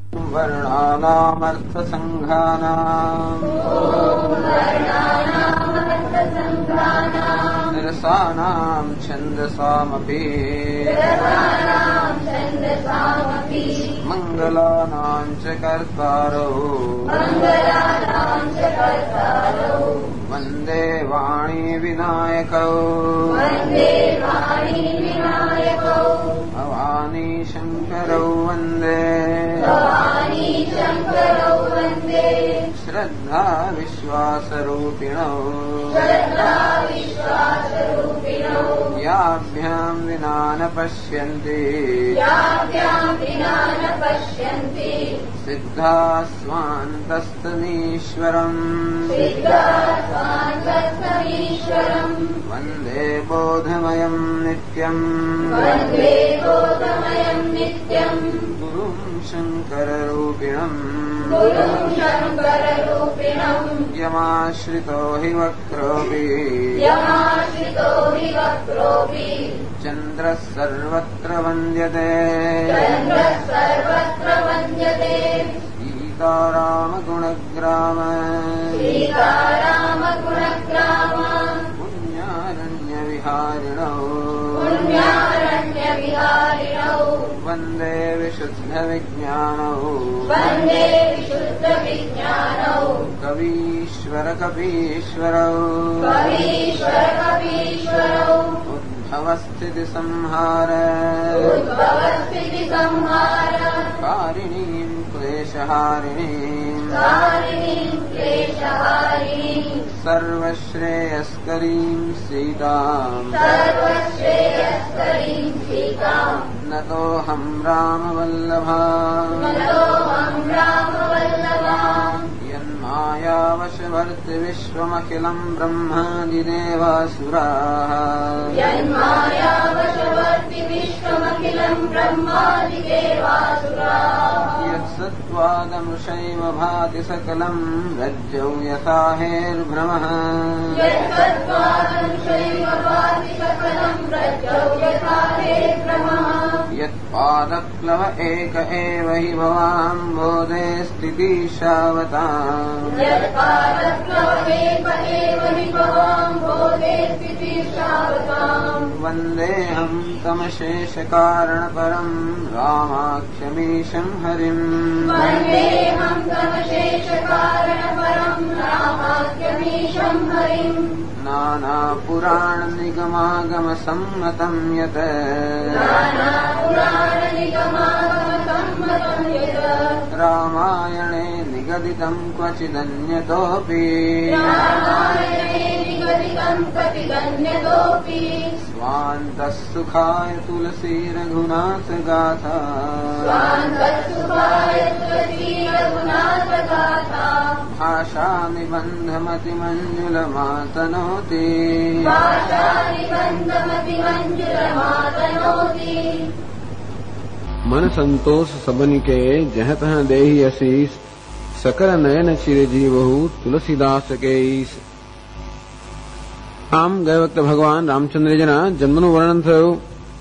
वर्णानामर्थसङ्घानाम् रसानाम् छन्दसामपि मङ्गलानाम् च कर्तारौ वन्दे वाणी विनायकौ भवानी शङ्करौ वन्दे श्रद्धा विश्वासरूपिणौ याभ्याम् विना न पश्यन्ति सिद्धा स्वान्तस्तमीश्वरम् वन्दे बोधमयम् नित्यम् गुरुम् शङ्कररूपिणम् यमाश्रितो हि वक्रोऽपि चन्द्रः सर्वत्र वन्द्यते सीतारामगुणग्राम पुण्यारण्यविहारिणौ वन्दे विशुद्धविज्ञानौ कवीश्वरकपीश्वरौ उद्भवस्थितिसंहार कारिणीम् क्लेशहारिणीम् सर्वश्रेयस्करीम् सीताम् नतोऽहम् रामवल्लभा यन्मायावशवर्ति विश्वमखिलम् ब्रह्मादिदेवासुराः यत्सत्त्वादमृषैव भाति सकलम् रज्जौ यथा हेर्भ्रमः यत्पादप्लव एक एव हि भवाम्भोधे स्थितिशावताम् वन्देऽहम् तमशेषकारणपरम् रामाख्यमीशम् हरिम् नानापुराणनिगमागमसम्मतम् यत् रामायणे निगदितम् क्वचिदन्यतोऽपि स्वान्तः सुखाय तुलसी रघुनाथ गाथा भाषा निबन्धमतिमञ्जुलमातनोति मन संतोष सबनिके जह तह देहि असीस सकल नयन चिरजीवहु तुलसीदास के ईस। આમ ગયા વખતે ભગવાન રામચંદ્રજીના જન્મનું વર્ણન થયું.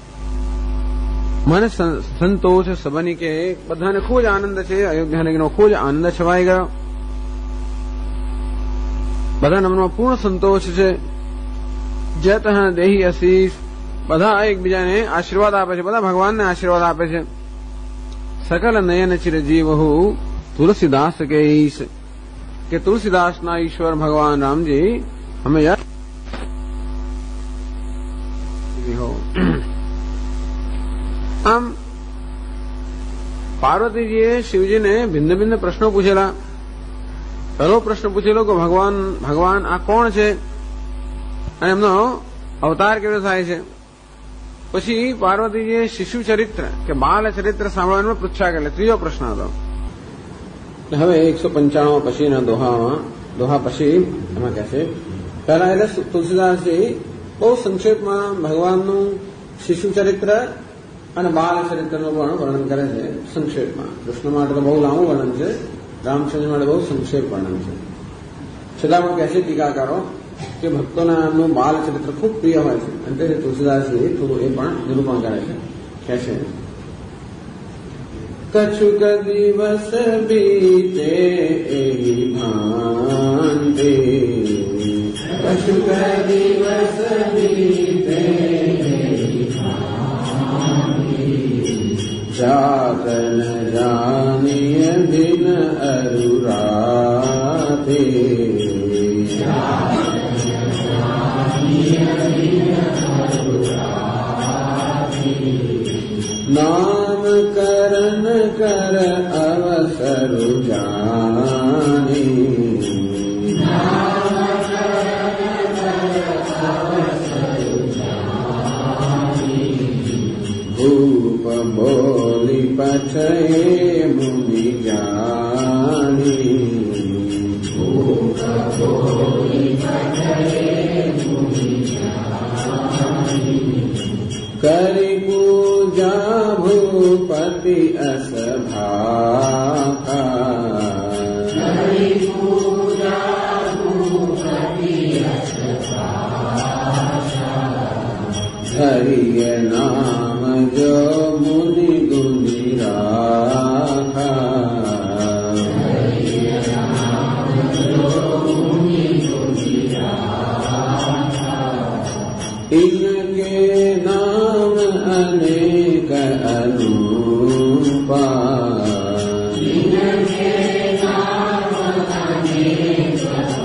મને સંતોષ સબની કે બધાને ખૂબ જ આનંદ છે. અયોધ્યાનગરીનો ખૂબ જ આનંદ છવાઈ ગયો. બધાના મનમાં પૂર્ણ સંતોષ છે. જય તહ દેહી અસીસ, બધા એકબીજાને આશીર્વાદ આપે છે, બધા ભગવાનને આશીર્વાદ આપે છે. સકલ નયન ચિરજીવહુ તુલસીદાસ કે ઈશ, કે તુલસીદાસના ઈશ્વર ભગવાન રામજી હમે યાદ આમ પાર્વતીજીએ શિવજીને ભિન્ન ભિન્ન પ્રશ્નો પૂછેલા. પહેલો પ્રશ્ન પૂછેલો કે ભગવાન આ કોણ છે અને એમનો અવતાર કેવો થાય છે. પછી પાર્વતીજીએ શિશુ ચરિત્ર કે બાલ ચરિત્ર સાંભળવાનું પૃચ્છા કરેલા. ત્રીજો પ્રશ્ન હતો. હવે 195 પછીના દોહા પછી એમાં કહે છે, પહેલા એટલે તુલસીદાસજી બહુ સંક્ષેપમાં ભગવાનનું શિશુ ચરિત્ર અને બાલ ચરિત્રનું પણ વર્ણન કરે છે. સંક્ષેપમાં કૃષ્ણ માટે તો બહુ લાંબુ વર્ણન છે, રામચંદ્ર માટે બહુ સંક્ષેપ વર્ણન છે. છતાં પણ કહે છે ટીકાકારો કે ભક્તોના એમનું બાલ ચરિત્ર ખૂબ પ્રિય હોય છે અને તેથી તુલસીદાસજી થોડું એ પણ નિરૂપણ કરે છે. કહે છે कछुक दिवस बीते एहि भांति, कछुक दिवस बीते एहि भांति, जात न जानिय दिन अरु राति, नाम करन कर अवसर जानी, भूप बोली पछये मुनि जानी, भूप बोली पछये मुनि जानी, करि पूजा भूपति अस भाका, करि पूजा भूपति अस भाका, हरिय नाम जो मुनि गुनि राखा, हरिय नाम जो मुनि गुनि राखा, इनके नाम अनेक अनूपा, इनके नाम अनेक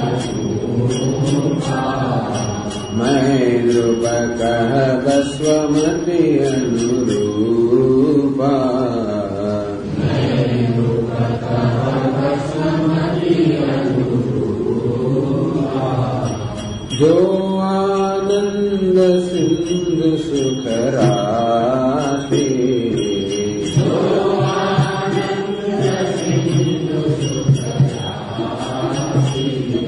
अनूपा, मैं नृप कह बस्वमति अनुरूपा, मैं नृप कह बस्वमति अनुरूपा, जो आनंद सिंधु सुख राशि, जो आनंद सिंधु सुख राशि,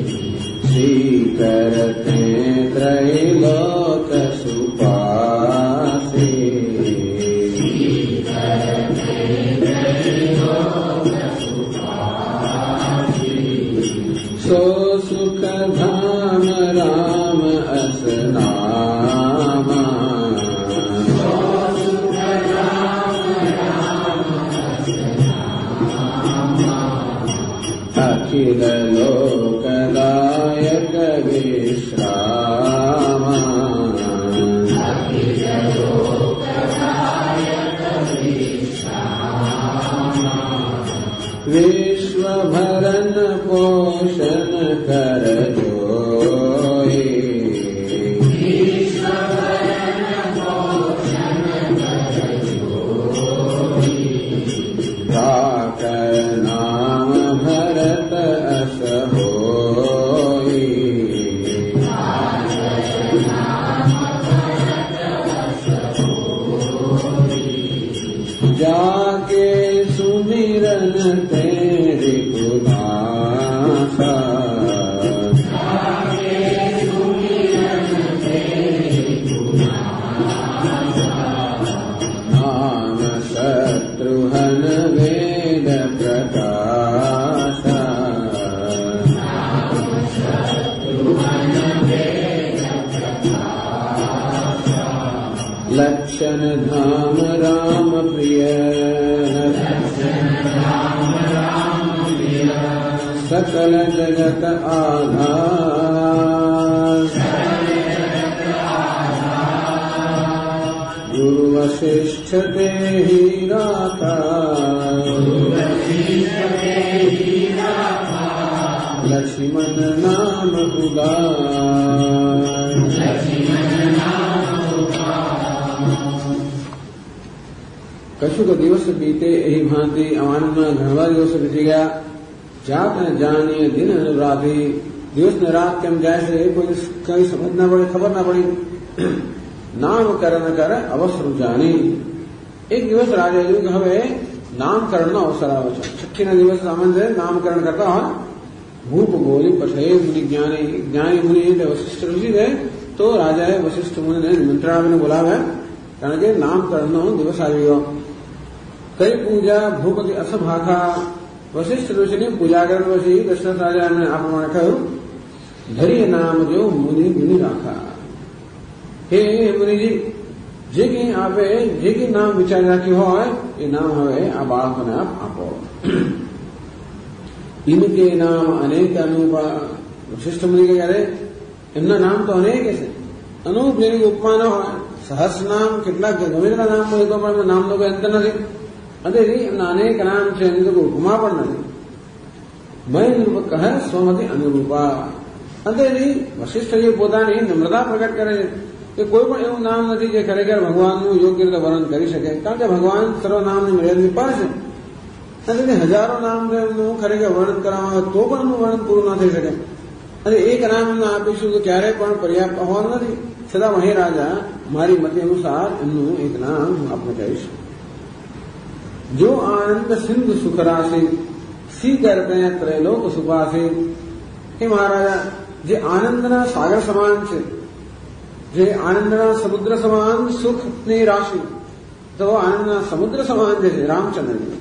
श्रीकरते त्रैलोक सुपासि, श्रीकरते त्रैलोक सुपासि, सो सुख धाम राम अस नामा, सो सुख धाम राम अस नामा, अखिल लोकदायक विश्रामा, अखिल लोकदायक विश्रामा, विश्व भरण पोषण कर जोई, विश्व भरण पोषण कर जोई, ताकर नाम भरत अस होई, ताकर नाम भरत अस होई, जाके सुमिरन तेरी पुनासा, जाके सुमिरन तेरी पुनासा, नाम शत्रुघ्न वेद प्रकाशा, नाम शत्रुघ्न वेद प्रकाशा, लक्षण धाम राम प्रिय, लक्षण धाम राम प्रिय, सकल जगत आधार, सकल जगत आधार, गुरु वशिष्ठ देहि राखा, गुरु वशिष्ठ देहि राखा, लक्ष्मण नाम उदार, लक्ष्मण नाम कछु को दिवस बीते यही भांति अमान में घनवा दिवस बीत गया, जात न जानिए दिन राति, दिवस ने रात के हम जैसे कोई कहीं समझ न पड़े, खबर न पड़ी, नाम करण कर अवसर जानी, एक दिवस राजा जो હવે નામકરણનો અવસર આવે છે. છઠ્ઠીના દિવસ સામાન્ય નામકરણ કરતા હોય. ભૂપ બોલી પછે મુનિ જ્ઞાની મુનિ એટલે વશિષ્ઠ ઋષિ છે, તો રાજાએ વશિષ્ઠ મુનિને નિમંત્રણ આપીને બોલાવ્યા, કારણ કે નામકરણનો દિવસ આવી ગયો. કઈ પૂજા ભૂપતિ અસભાખા, વશિષ્ઠ ઋષિની પૂજા કર્યા પછી દશરથ રાજાને આ પ્રમાણે કહ્યું, ધરી નામ જો મુનિ ગુની રાખા. હે મુનિજી, જે કંઈ આપે, જે કંઈ નામ વિચારી રાખ્યું હોય એ નામ હવે આ બાળકોને આપ આપો. ઇનકે નામ અનેક અનુપા. વશિષ્ઠ મુનિ કે અરે એમના નામ તો અનેક છે, અનુપ જેની ઉપમા ન હોય. સહસ્ર નામ કેટલાક ગમે તેટલા નામ હોય તો પણ નામનો કોઈ અંત નથી. અને એમના અનેક નામ છે, એની તો કોઈ ઉપમા પણ નથી. મય નિરૂપક કહે સ્વમતી અનુરૂપા. અંતેની વશિષ્ઠજી પોતાની નમ્રતા પ્રગટ કરે છે કે કોઈ પણ એવું નામ નથી જે ખરેખર ભગવાનનું યોગ્ય રીતે વર્ણન કરી શકે. કારણ કે ભગવાન સર્વ નામની મર્યાદા પર છે. અને હજારો નામ એમનું ખરેખર વર્ણન કરવામાં આવે તો પણ એમનું વર્ણન પૂરું ન થઈ શકે. અને એક નામ એમને આપીશું તો ક્યારેય પણ પર્યાપ્ત હોવાનું નથી. છતાં હે રાજા, મારી મતિ અનુસાર એમનું એક નામ હું આપને કહીશ. જો આનંદ સિંધુ સુખરાશી સી કરતે ત્રૈલોક સુપાસી. હે મહારાજા, જે આનંદના સાગર સમાન છે, જે આનંદના સમુદ્ર સમાન સુખની રાશિ, તો આનંદના સમુદ્ર સમાન જે છે રામચંદ્રજી.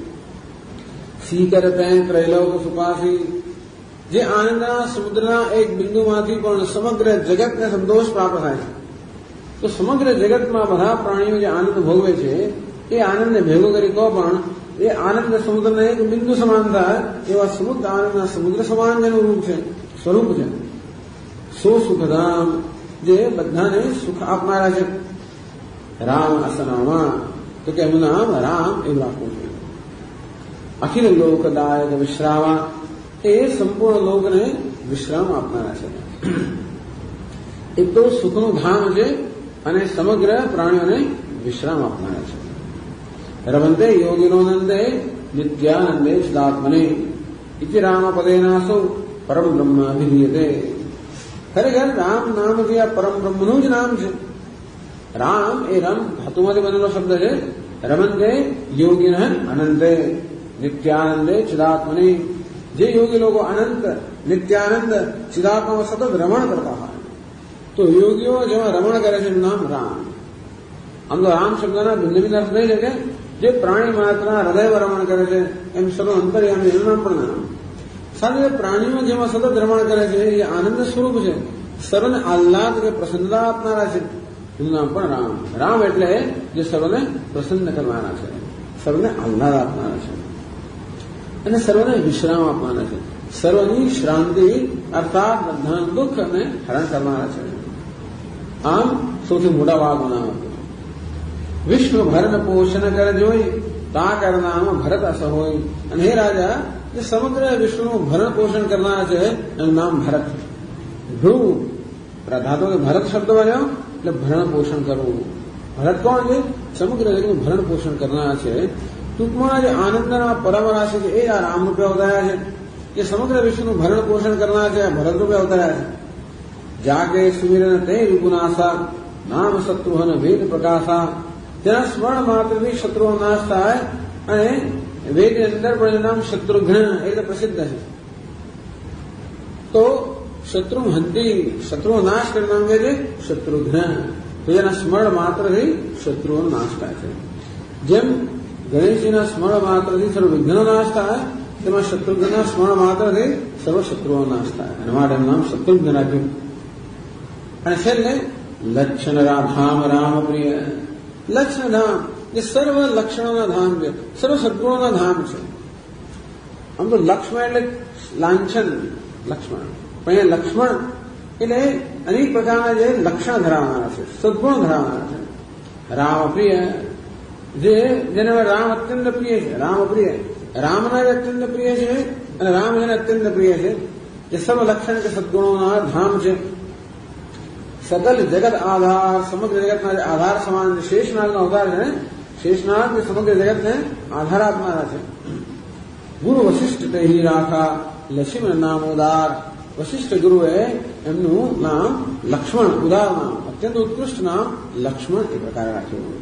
સી કરતે ત્રૈલોક સુપાસી, જે આનંદના સમુદ્રના એક બિંદુમાંથી પણ સમગ્ર જગતને સંતોષ પ્રાપ્ત થાય છે. તો સમગ્ર જગતમાં બધા પ્રાણીઓ જે આનંદ ભોગવે છે એ આનંદને ભેગો કરી તો પણ એ આનંદ સમુદ્રના એક બિંદુ સમાન થાય એવા સમુદ્ર આનંદના સમુદ્ર સમાન જેનું રૂપ છે, સ્વરૂપ છે. સો સુખધામ, જે બધાને સુખ આપનારા છે. રામ અસનામા, તો કે એમનું નામ રામ એવું રાખવું જોઈએ. અખિલ લોકદાયક વિશ્રામા, એ સંપૂર્ણ લોકને વિશ્રામ આપનારા છે. એક તો સુખનું ધામ છે અને સમગ્ર પ્રાણીઓને વિશ્રામ આપનારા છે. રમંતે યોગિનોનંદે નિત્યાનંદે સદાત્મને ઇતિ રામ પદેનાસો પરમ બ્રહ્મ અભિધીયતે. ખરેખર રામ નામ જે આ પરમ બ્રહ્મનું જ નામ છે. રામ એ રમ ધાતુમાંથી બનેલો શબ્દ છે. રમંતે યોગિન અનંતે નિત્યાનંદે ચિદાત્મને. જે યોગી લોકો અનંત નિત્યાનંદ ચિદાત્મામાં સતત રમણ કરતા હોય તો યોગીઓ જેમાં રમણ કરે છે એનું નામ રામ. આમ તો રામ શબ્દના ભિન્ન ભિન્ન અર્થ નહીં છે કે જે પ્રાણી માત્રના હૃદયમાં રમણ કરે છે એમ સર્વ અંતર્યામી એનું નામ પણ નામ. સાથે પ્રાણીઓ જેમાં સતત રમણ કરે છે એ આનંદ સ્વરૂપ છે, સર્વને આહ્લાદ કે પ્રસન્નતા આપનારા છે, એનું નામ પણ રામ. રામ એટલે જે સર્વને પ્રસન્ન કરવાના છે, સર્વને આહ્લાદ આપનારા છે અને સર્વને વિશ્રામ આપવાના છે. સર્વની શ્રાંતિ અર્થાત બધાનું દુઃખ અને હરણ કરવાના છે. આમ સૌથી મોટા ભાગનું નામ આપ્યું. વિશ્વ ભરણ પોષણ કર જોઈ તા કરનામ ભરત અસ હોય. અને હે રાજા, જે સમગ્ર વિશ્વનું ભરણ પોષણ કરનારા છે એનું નામ ભરત. ધ્રુવ ધાતુ ભરત શબ્દ બન્યો એટલે ભરણ પોષણ કરવું. ભરત કોણ છે? સમગ્ર જગતનું ભરણ પોષણ કરનારા છે. ટૂંકમાં જે આનંદના પરમ રાશિ છે એ આ રામ રૂપે અવતર્યા છે. જે સમગ્ર વિશ્વનું ભરણ પોષણ કરનાર છે આ ભરત રૂપે અવતર્યા છે. જાગે સુમિરન તે વિપુનાશા નામ શત્રુહન વેદ પ્રકાશા. તેના સ્મરણ માત્રથી શત્રુઓ નાશ થાય અને વેદની અંદર પણ નામ શત્રુઘ્ન એ પ્રસિદ્ધ છે. તો શત્રુ હંતી, શત્રુઓ નાશ કરી નામ છે શત્રુઘ્ન. તો એના સ્મરણ માત્રથી શત્રુઓ નાશ થાય છે. જેમ ગણેશજીના સ્મરણ માત્રથી સર્વ વિઘ્નો નાશ થાય તેમાં શત્રુઘ્નના સ્મરણ માત્રથી સર્વ શત્રુઓ નાશ થાય. એના માટે એનું નામ શત્રુઘ્ન રાખ્યું. અને છેલ્લે લક્ષણ ધામ રામ પ્રિય. લક્ષણ ધામ એ સર્વ લક્ષણોના ધામ છે, સર્વ સદગુણોના ધામ છે. આમ તો લક્ષ્મણ એટલે લાંછન લક્ષ્મણ, પણ અહીંયા લક્ષ્મણ એટલે અનેક પ્રકારના જે લક્ષણ ધરાવનારા છે, સદગુણ ધરાવનારા છે. રામ પ્રિય, જેને રામ અત્યંત પ્રિય છે. રામ પ્રિય, રામના જ અત્યંત પ્રિય છે અને રામ એને અત્યંત પ્રિય છે. જે સર્વ લક્ષણ કે સદગુણોના ધામ છે. સકલ જગત આધાર, સમગ્ર જગતના જે આધાર સમાન શેષનાગનો અવતાર છે ને, શેષનાગ જે સમગ્ર જગતને આધાર આપનારા છે. ગુરુ વશિષ્ઠ હિ રાખા લક્ષ્મણ નામ ઉદાર. વશિષ્ઠ ગુરુએ એમનું નામ લક્ષ્મણ, ઉદાર નામ, અત્યંત ઉત્કૃષ્ટ નામ લક્ષ્મણ એ પ્રકારે રાખ્યું.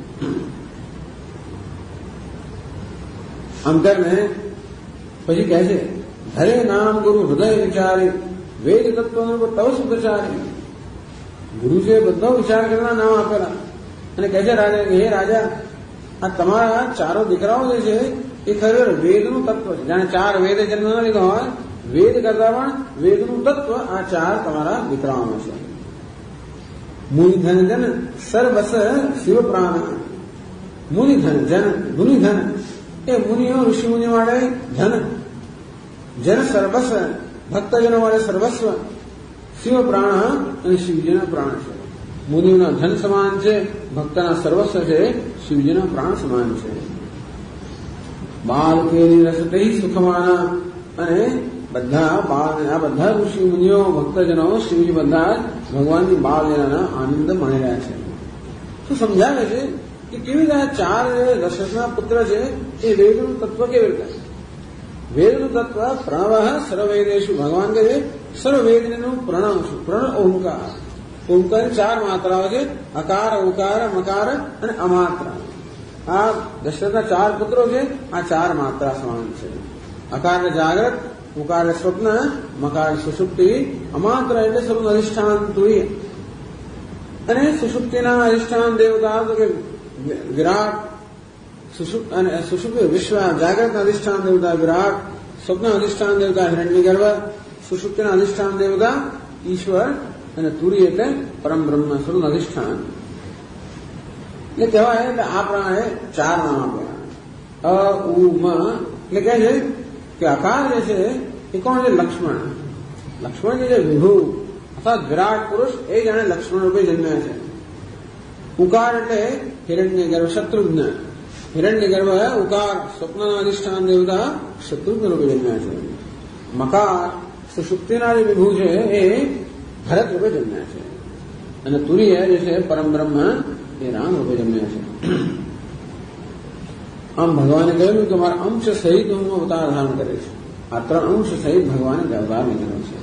આમ કરીને પછી કહે છે ધરે નામ ગુરુ હૃદય વિચારી વેદ તત્વનો તવ સુધારી. ગુરુ છે બધો વિચાર કરવાના નામ આપેલા. અને કહે છે રાજા કે હે રાજા, આ તમારા ચારો દીકરાઓ જે છે એ ખરેખર વેદનું તત્વ છે. જાણે ચાર વેદ જન્મ ન લીધો હોય, વેદ કરતા પણ વેદનું તત્વ આ ચાર તમારા દીકરાઓમાં છે. मुनिधन जन सर्वस शिव प्राण मुनिधन जन मुनिधन એ મુનિઓ ઋષિ મુનિ વાળે ધન જન સર્વસ્વ ભક્તજનો વાળે સર્વસ્વ શિવ પ્રાણ અને શિવજીના પ્રાણ છે. મુનિઓના ધન સમાન છે, ભક્તના સર્વસ્વ છે, શિવજીના પ્રાણ સમાન છે. બાલ કેરી રસતે સુખમાના અને બધા આ બધા ઋષિ મુનિઓ ભક્તજનો શિવજી બધા ભગવાનની બાળ લીલાના આનંદ માણી રહ્યા છે. શું સમજાવે છે કે કેવી રીતે આ ચાર દશરથના પુત્ર છે એ વેદનું તત્વ કેવી રીતે? વેદનું તત્વ પ્રણવ સર્વવેદેશુ. ભગવાન કહે છે સર્વવેદનું પ્રણવ છું. પ્રણ ઓંકાર. ઓંકારની ચાર માત્રાઓ છે, અકાર, ઉકાર, મકાર અને અમાત્રા. આ દશરથના ચાર પુત્રો છે, આ ચાર માત્રા સમાન છે. અકાર જાગ્રત, ઉકાર સ્વપ્ન, મકાર સુષુપ્તિ, અમાત્ર એટલે સર્વનું અધિષ્ઠાન તુર્ય. અને સુષુપ્તિના અધિષ્ઠાન દેવતા તો કે વિરાટ, સુષુપ્તિ વિશ્વ, જાગ્રતના અધિષ્ઠાન દેવતા વિરાટ, સ્વપ્ન અધિષ્ઠાન દેવતા હિરણ્યગર્ભ, સુષુપ્તિના અધિષ્ઠાન દેવતા ઈશ્વર અને તુર્ય એટલે પરમ બ્રહ્મ સ્વરૂપ અધિષ્ઠાન. એટલે કહેવાય એટલે આ પ્રમાણે ચાર નામ આપ્યા. અ ઉ મ એટલે કહે છે કે અકાર જે છે એ કોણ છે? લક્ષ્મણ. લક્ષ્મણ જે છે વિભુ અર્થાત વિરાટ પુરુષ એ જાણે લક્ષ્મણ રૂપે જન્મ્યા છે. ઉકાર એટલે હિરણ્યગર્ભ શત્રુઘ્ન. હિરણ્યગર્ભ ઉકાર સ્વપ્નના અધિષ્ઠાન દેવતા શત્રુઘ્ન રૂપે જન્મ્યા છે. મકાર સુષુપ્તિના જે વિભુ છે એ ભરત રૂપે જન્મ્યા છે. અને તુર્ય જે છે પરમ બ્રહ્મ એ રામ રૂપે જન્મ્યા છે. આમ ભગવાને કહ્યું કે મારા અંશ સહિત હું અવતાર ધારણ કરે છે. આ ત્રણ અંશ સહિત ભગવાને અવતાર લીધેલો છે.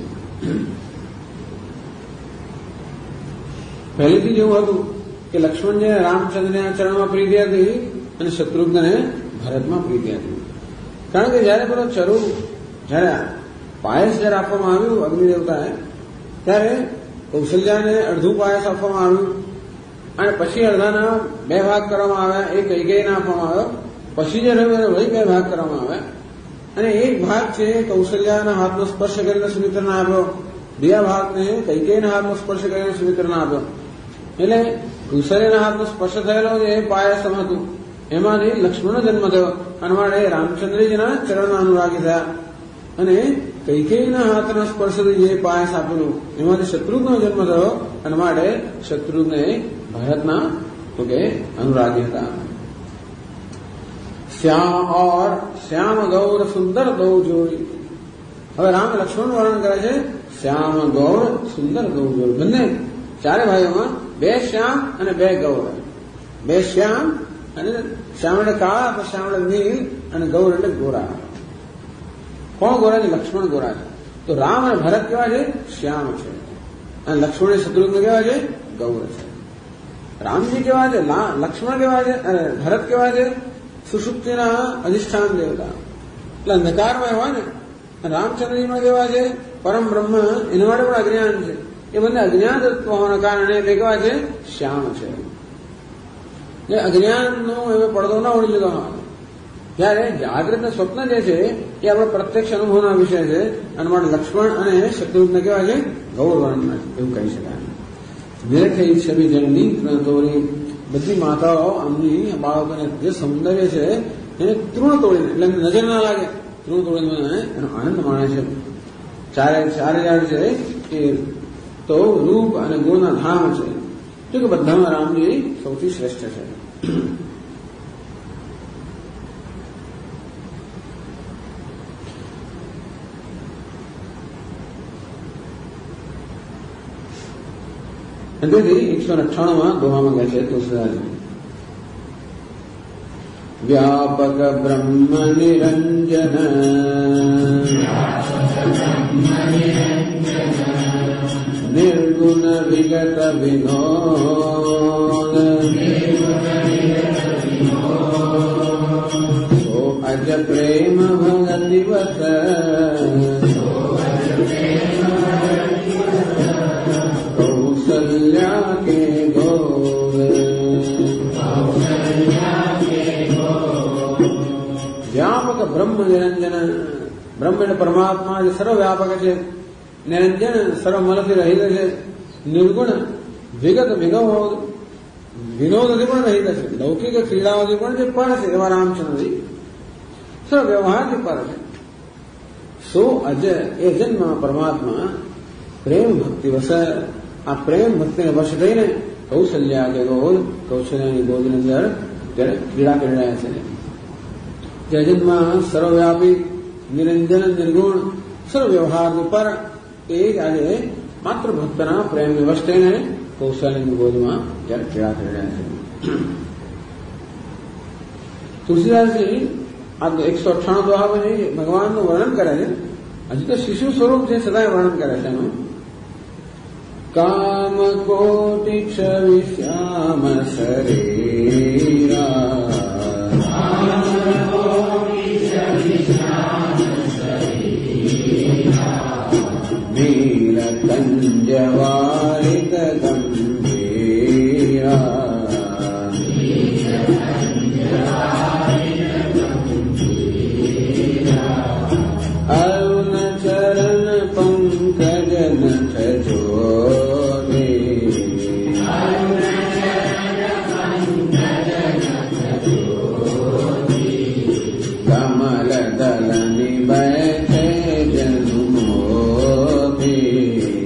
પહેલેથી જેવું હતું કે લક્ષ્મણને રામચંદ્રના ચરણમાં પ્રીતિ હતી અને શત્રુઘ્નને ભરતમાં પ્રીતિ હતી. કારણ કે જયારે પેલો જયારે પાયસ જયારે આપવામાં આવ્યું અગ્નિદેવતાએ ત્યારે કૌશલ્યાને અડધું પાયસ આપવામાં આવ્યું અને પછી અડધાના બે ભાગ કરવામાં આવ્યા. એક કૈકેયીને આપવામાં આવ્યો. પછી જે રહ્યું વળી બે ભાગ કરવામાં આવ્યા અને એક ભાગ છે કૌશલ્યાના હાથનો સ્પર્શ કરીને સુમિત્રને આપ્યો. બીજા ભાગને કૈકેયીના હાથનો સ્પર્શ કરીને સુમિત્રને આપ્યો. એટલે કૌશલ્યના હાથનો સ્પર્શ થયેલો જે પાયસમ હતું એમાંથી લક્ષ્મણનો જન્મ થયો અને માટે રામચંદ્રજીના ચરણમાં અનુરાગી થયા. અને કૈકેયીના હાથના સ્પર્શથી જે પાયસ આપેલું એમાંથી શત્રુઘ્નનો જન્મ થયો અને માટે શત્રુઘ્ને ભરતના તો કે અનુરાગી હતા. શ્યામ ઓર શ્યામ ગૌર સુંદર દૌ જોડી. હવે રામ લક્ષ્મણ વર્ણન કરે છે શ્યામ ગૌર સુંદર ગૌ જોડી. બંને ચારે ભાઈઓમાં બે શ્યામ અને બે ગૌર. બે શ્યામ અને શ્યામ એટલે કાળા, તો શ્યામ એટલે નીલ અને ગૌર એટલે ગોરા. કોણ ગોરા છે? લક્ષ્મણ ગોરા છે. તો રામ અને ભરત કેવા છે? શ્યામ છે. અને લક્ષ્મણ અને શત્રુઘ્ન કેવા છે? ગૌર છે. રામજી કેવા છે? લક્ષ્મણ કેવા છે? અને ભરત કેવા છે? સુષુપ્તિના અધિષ્ઠાન દેવતા એટલે અંધકારમાં હોય ને. રામચંદ્રજીમાં કેવા છે? પરમ બ્રહ્મ. એના માટે પણ અજ્ઞાન છે. એ બંને અજ્ઞાન હોવાના કારણે તે કેવા છે? શ્યામ છે. અજ્ઞાનનો એવો પડદો ના ઓળી લીધો હોય ત્યારે જાગ્રત સ્વપ્ન જે છે એ આપણા પ્રત્યક્ષ અનુભવના વિષય છે. અને માટે લક્ષ્મણ અને શત્રુઘ્ન કેવા છે? ગૌર વર્ણના એવું કહી શકાય. નિરખી છબી જનની તોરી. બધી માતાઓ આમની બાળકોને જે સૌંદર્ય છે એને તૃણ તોડીને એટલે નજર ના લાગે તૃણ તોડીને એનો આનંદ માણે છે. ચારે જાણ છે એ તો રૂપ અને ગુણના ધામ છે. જો કે બધામાં રામજી સૌથી શ્રેષ્ઠ છે. તેથી 198માં દોહામાં કહે છે તુલસીદાસજી વ્યાપક બ્રહ્મ નિરંજન નિર્ગુણ વિગત વિનોદ સો અજ પ્રેમ ભગતિવત કૌશલ્યા કે ગૌર. વ્યાપક બ્રહ્મ નિરંજન. બ્રહ્મ એટલે પરમાત્મા જે સર્વવ્યાપક છે. નિરંજન સર્વમલથી રહિત છે. નિર્ગુણ વિગત વિગમોદ વિનોદથી પણ રહિત છે. લૌકિક ક્રીડાઓથી પણ જે પર છે એવા રામચંદ્રજી સર્વ વ્યવહારથી પર છે. સો અજય એ જન્મ પરમાત્મા પ્રેમ ભક્તિ વસ આ પ્રેમ ભક્તિને વશ થઈને કૌશલ્યા કે ગોદ કૌશલ્યાની ગોદની અંદર ત્યારે ક્રીડા કરી રહ્યા છે. જે જન્મમાં સર્વવ્યાપી નિરંજન નિર્ગુણ સર્વ વ્યવહારનું પર એ જ આજે માત્ર ભક્તના પ્રેમને વશ થઈને કૌશલ્યની ગોદમાં ત્યારે ક્રીડા કરી રહ્યા છે. તુલસીદાસજી આ 198 દોહા પછી ભગવાનનું વર્ણન કરે છે. હજી તો શિશુ સ્વરૂપ છે છતાંય વર્ણન કરે છે એનું. કામ કોટિ વિશ્યામ શરીરા નીલકંજવારિત ગંભીરા અરુણ ચરણ પંકજ નખ જોરે કમલ દલ નિબૈઠે જન્મોથી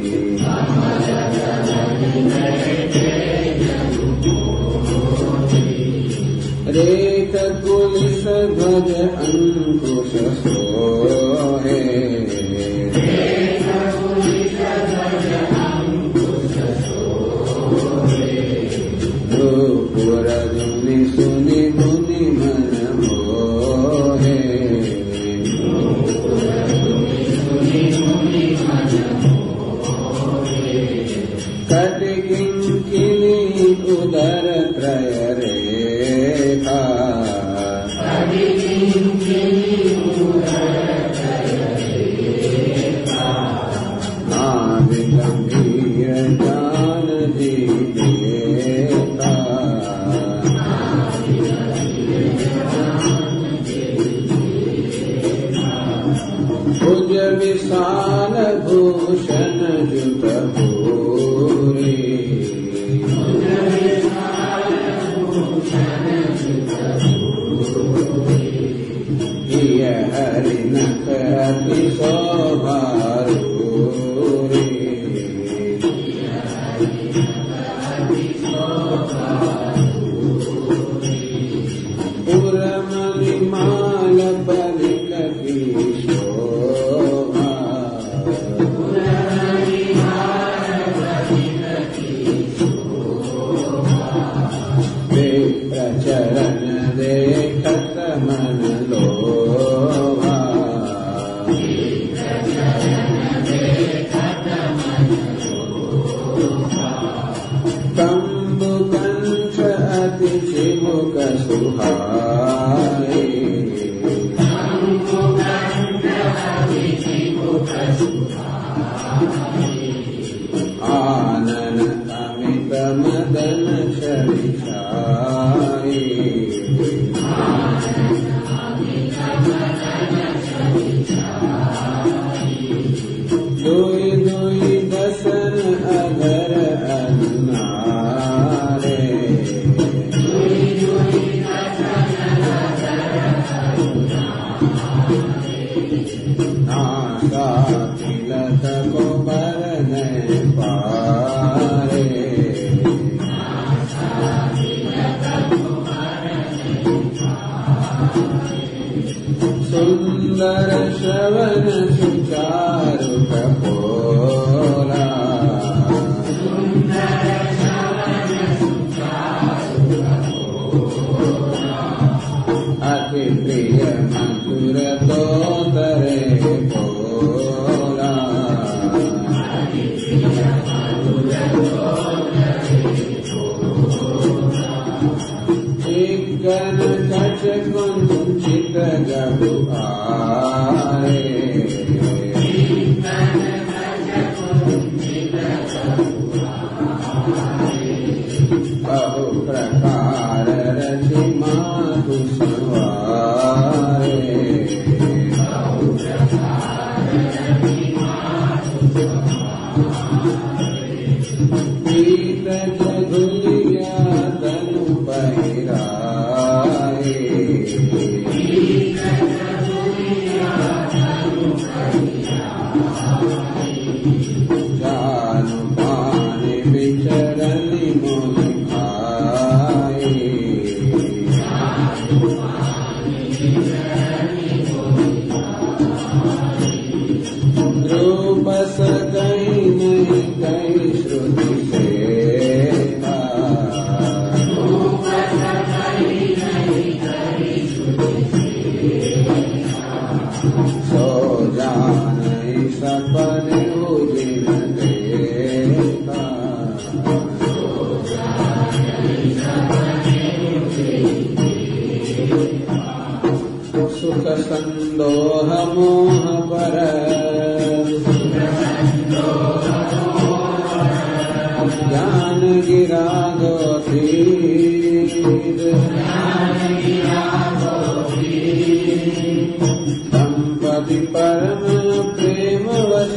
રેખ કુલિસ ધ્વજ અંકુશ સોહે રૂપુર ધુનિ સુનિ મુનિ મન મોહે કટ કિંકિની ઉદર ત્રય રેખા નાભિ ગંભીર જાનજી દેતા ભુજ વિશાલ ભૂષણ જુત પૂરી હરિનખ અતિ શોભારૂરી પુરમલિ માલ પલિક કી શોભા પ્રચરણ દેખત મન લોભા કંબુ કંઠ અતિ ચિમુક સુહાય આનન અમિત મદન શરિષાય દોઈ દોઈ દસન અગર અન્નારે નાસા તિલક કો બરને પારે સુંદર શ્રવણ સુચારુ કપોલા અતિ પ્રિય મધુર તોતરે બોલા ચિકન કચ કુંચિત ગબુ આરે जानु पाने विचरनि मोहि भाई ध्रुव सदै नहीं कई श्रुति सेवा सो जानै सपन उजिन देवा सुख संदोह मोह पर ज्ञान गिरा गोतीर दंपति परम प्रेम वश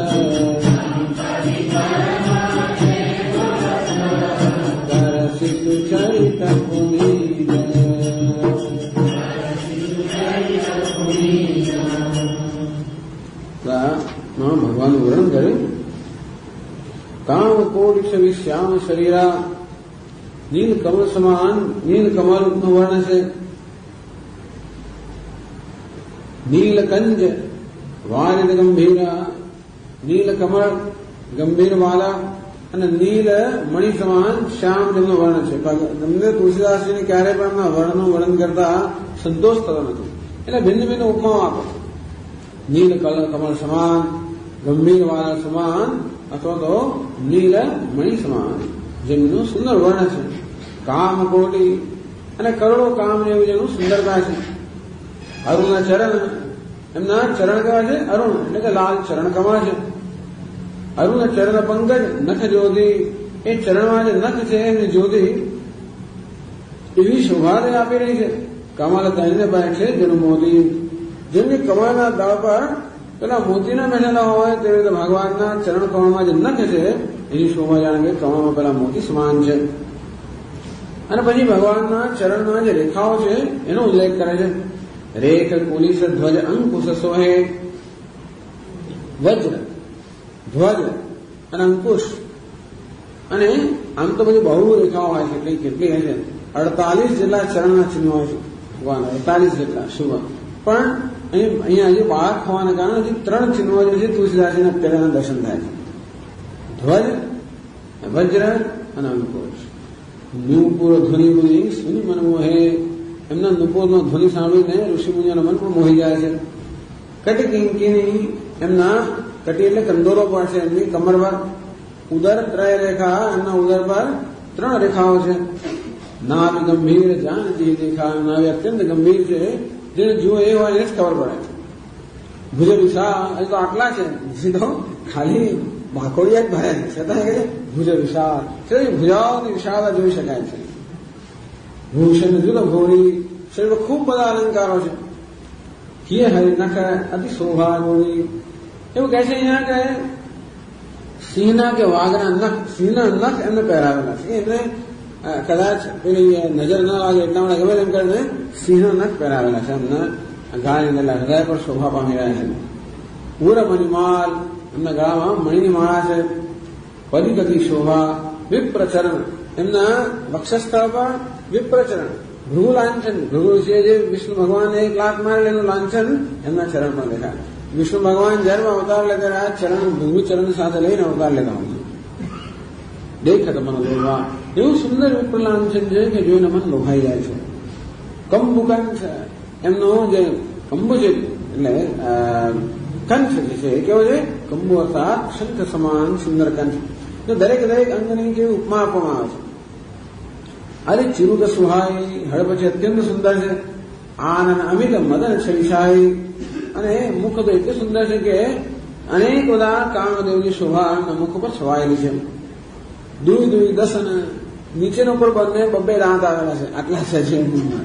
कर शिशु चरित पुनीत भगवान वर्णन करे काम कोटि छवि श्याम शरीरा नील कमल समान नील कमल वर्ण से नील कंज वारिद गंभीरा नील कमल गंभीर वाला અને નીલ મણિ સમાન શ્યામ જેમનો વર્ણ છે. તમને તુલસીદાસજીને ક્યારે પણ એમના વર્ણનું વર્ણન કરતા સંતોષ થતો નથી, એટલે ભિન્ન ભિન્ન ઉપમાઓ આપે છે. નીલ કમળ સમાન, ગંભીર વાળા સમાન અથવા તો નીલ મણિ સમાન જેમનું સુંદર વર્ણ છે. કામ કોટી અને કરોડો કામ જેવું જેનું સુંદરતા છે. અરુણ ચરણ એમના ચરણ કેવા છે? અરુણ એટલે કે લાલ ચરણ કમળ છે. અરુણ ચરણ પંકજ નખ જ્યોતિ એ ચરણમાં જે નખ છે એની જ્યોતિ એવી શોભાને આપી રહી છે. કમલ તઈને બેઠે જેનું મોતી જેમની કમળના દળ પર પેલા મોતીના બેઠેલા હોય તેવી રીતે ભગવાનના ચરણ કમળમાં જે નખ છે એની શોભા જાણે કે કમળમાં પેલા મોતી સમાન છે. અને પછી ભગવાનના ચરણમાં જે રેખાઓ છે એનો ઉલ્લેખ કરે છે. રેખ કુલિસ ધ્વજ અંકુશ સોહે વજ્ર ધ્વજ અને અંકુશ અને આમ તો બધી બહુ રેખાઓ હોય છે. કેટલી હોય છે? 48 જેટલા ચરણના ચિહ્નો હોય છે ભગવાન, 48 જેટલા શુભ. પણ અહીંયા હજી બાળક હોવાને કારણે હજી 3 ચિહ્નો જે છે તુલસીદાસજીના અત્યારે દર્શન થાય છે. ધ્વજ, વજ્ર અને અંકુશ. નુપુર ધ્વનિ મુનિ સુનિ મન મોહે એમના નુપુરનો ધ્વનિ સાંભળીને ઋષિમુનિઓના મન પણ મોહી જાય છે. કટી કિંકીની એમના કટી એટલે કંદોરો પર છે એમની કમર પર. ઉદર ત્રય રેખા એમના ઉદર પર 3 રેખાઓ છે. નાભ ગંભીર જાનજી દેખા નાભ અત્યંત ગંભીર છે, જેને જુઓ એ હોય એને જ ખબર પડે. ભુજ વિશાળ હજી તો આટલા છે, હજી તો ખાલી ભાખોડિયા જ ભરે છતાં કે ભુજ વિશાળ છે. ભુજાઓની વિશાળતા જોઈ શકાય છે. ભૂષણ જુલ ઘોરી શરીર ખૂબ બધા અલંકારો છે. કિયે હરિ નખ અતિ શોભા ગોરી એવું કહે છે અહીંયા કે સિંહના કે વાઘના નખ, સિંહના નખ એમને પહેરાવેલા છે. એમને કદાચ પેલી નજર ન લાગે એટલા માટે ગમે એમ કરીને સિંહના નખ પહેરાવેલા છે. એમના ગાળની અંદર હૃદય પર શોભા પામી રહ્યા છે. પૂર મણિમાલ એમના ગળામાં મણીની માળા છે. પદિકથી શોભા વિપ્રચરણ એમના વક્ષસ્થળ પર વિપ્રચરણ ભૃગુ લાંછન, ભૃગુ છે જે વિષ્ણુ ભગવાને 1 લાખ મારેલું લાંછન એમના ચરણ પર દેખાય. વિષ્ણુ ભગવાન જન્મ અવતાર લેતા રહ્યા ચરણ ભૃગુ ચરણ સાથે લઈને અવતાર લેતા હોય છે. દેખત મન લોભા એવું સુંદર વિપ્ર લાંછન છે કે જોઈને મન લોભાઈ જાય છે. કંબુકંઠ એમનો જે કંબુ છે એટલે કંઠ જે છે એ કેવો છે? કંબુ અર્થાત શંખ સમાન સુંદર કંઠ. દરેક અંગની કેવી ઉપમા આપવામાં આવે છે. અરે ચિરુદ સુહાઈ હળ પછી અત્યંત સુંદર છે. આનંદ અમિત મદન છવિશાહી અને મુખ તો એટલું સુંદર છે કે અનેક બધા કામદેવની શોભા મુખ પર છવાયેલી છે. દુઈ દુઈ દસન નીચેનો પર બંને 2 દાંત આવેલા છે, આટલા છે.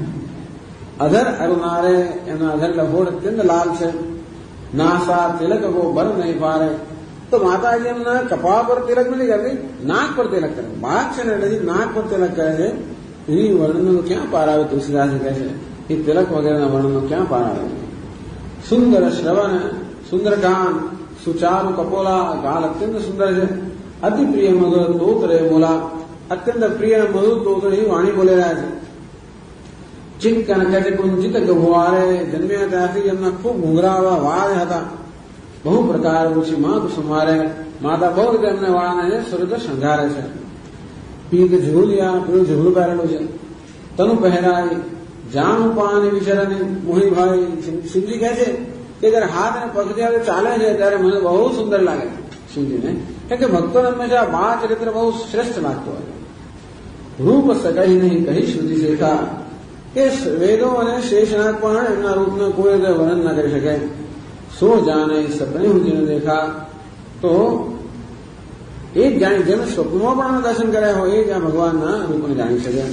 અધર અરુણારે એના અધર લફોડ અત્યંત લાલ છે. નાસા તિલક કો બર નહીં પારે તો માતાજી એમના કપાળ પર તિલક નથી કરતી, નાક પર તિલક કરે. બાળક છે ને એટલે નાક પર તિલક કરે છે. એની વર્ણનો ક્યાં પાર આવે? તુલસીદાસ કહે છે એ તિલક વગેરેના વર્ણનો ક્યાં પાર આવે? સુંદર શ્રવણ સુંદરકાન, સુચારુ કપોલા, ગાલ અત્યંત સુંદર છે. અતિ પ્રિય મધુર તોતરે બોલા, અત્યંત પ્રિય મધુર તોતરી વાણી બોલી રહ્યા છે. ચિંતન કહે છે કુંજિત ગભવારે, જન્મ્યા ત્યાંથી એમના ખૂબ ઘૂંઘરાવા વાળ હતા. બહુ પ્રકાર ઊંચી માત સુમારે, માતા બહુ રીતે એમને વાળાને સુરત શણગારે છે. પીત ઝઘુલિયા, પેલું ઝઘડું પહેરેલું છે. તનુ પહેરાય, જાણું પાણી વિચારાને મોહીભાઈ. શિવજી કહે છે કે જયારે હાથ અને પગ જયારે ચાલે છે ત્યારે મને બહુ સુંદર લાગે છે શિવજીને. કેમ કે ભક્તોને હંમેશા બાળ ચરિત્ર બહુ શ્રેષ્ઠ લાગતું હોય. રૂપ સકહી નહીં કહી શ્રુતિ શેખા, કે વેદો અને શેષનાગ પણ એમના રૂપને કોઈ રીતે વર્ણન ન કરી શકે. સો જાણે સપને હું જેને દેખા, તો એ જ જાણી, જેને સ્વપ્નમાં પણ દર્શન કર્યા હોય એ જ આ ભગવાનના રૂપને જાણી શકે.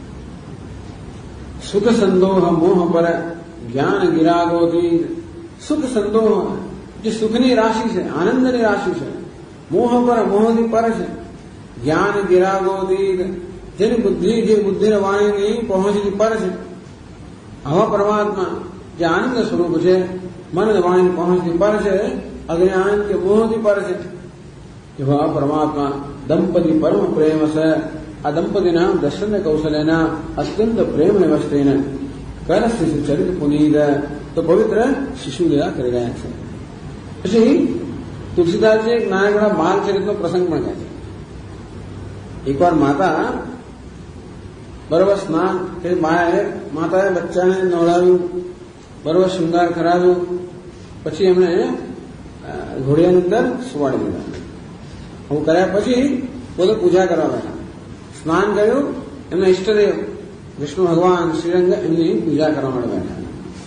સુખ સંદોહ મોહ પર જ્ઞાન ગિરાગોથી, સુખ સંદોહ જે સુખની રાશિ છે, આનંદની રાશિ છે. મોહ પર, મોહથી પર છે. જ્ઞાન ગિરાગોથી, જેની બુદ્ધિ, જે બુદ્ધિને વાણીની પહોંચથી પર છે. આવા પરમાત્મા જે આનંદ સ્વરૂપ છે, મન વાણી પહોંચથી પર છે, અજ્ઞાન કે મોહથી પર છે. એવા પરમાત્મા દંપતિ પરમ પ્રેમ છે. આ દંપતિના દર્શન કૌશલ્યના અત્યંત પ્રેમને વસ્તુને કર શિશુ ચરિત પુનીત, તો પવિત્ર શિશુ લીલા કરી રહ્યા છે. પછી તુલસીદાસજી એક નાનકડા બાલ ચરિત્રનો પ્રસંગ પણ કહે છે. એકવાર માતા બરોબર સ્નાન કે માતાએ બચ્ચાને નવડાવ્યું, બરોબર શૃંગાર કરાવ્યું, પછી એમણે ઘોડિયાની અંદર સુવાડી દીધા. હું કર્યા પછી પોતે પૂજા કરવા બેઠા. સ્નાન કર્યું, એમના ઈષ્ટદેવ વિષ્ણુ ભગવાન શ્રીરંગ એમની પૂજા કરવા માટે બેઠા.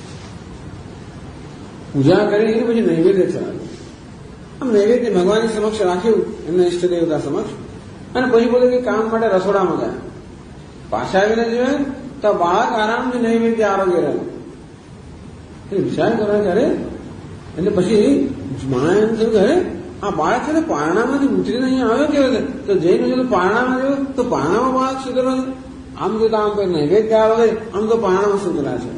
પૂજા કરી પછી નૈવેદ્ય ચડાવ્યું. આમ નૈવેદ્ય ભગવાનની સમક્ષ રાખ્યું, એમના ઈષ્ટદેવતા સમક્ષ, અને પછી બોલે કે કામ માટે રસોડામાં ગયા. પાછા આવીને જોઈએ તો બાળક આરામથી નૈવેદ્ય આરોગ્ય રહ્યું. એ વિચાર કરવા ત્યારે એટલે પછી માણસ એમ થયું કે અરે આ બાળક છે પારણામાંથી ઉતરીને અહીંયા આવ્યો કેવો છે? તો જઈને જો પારણામાં જોયું તો પારણામાં બાળક સુધરેલો છે. આમ જોતા આમ નૈવેદ્ય આવે, આમ તો પારણામાં સુધરા છે.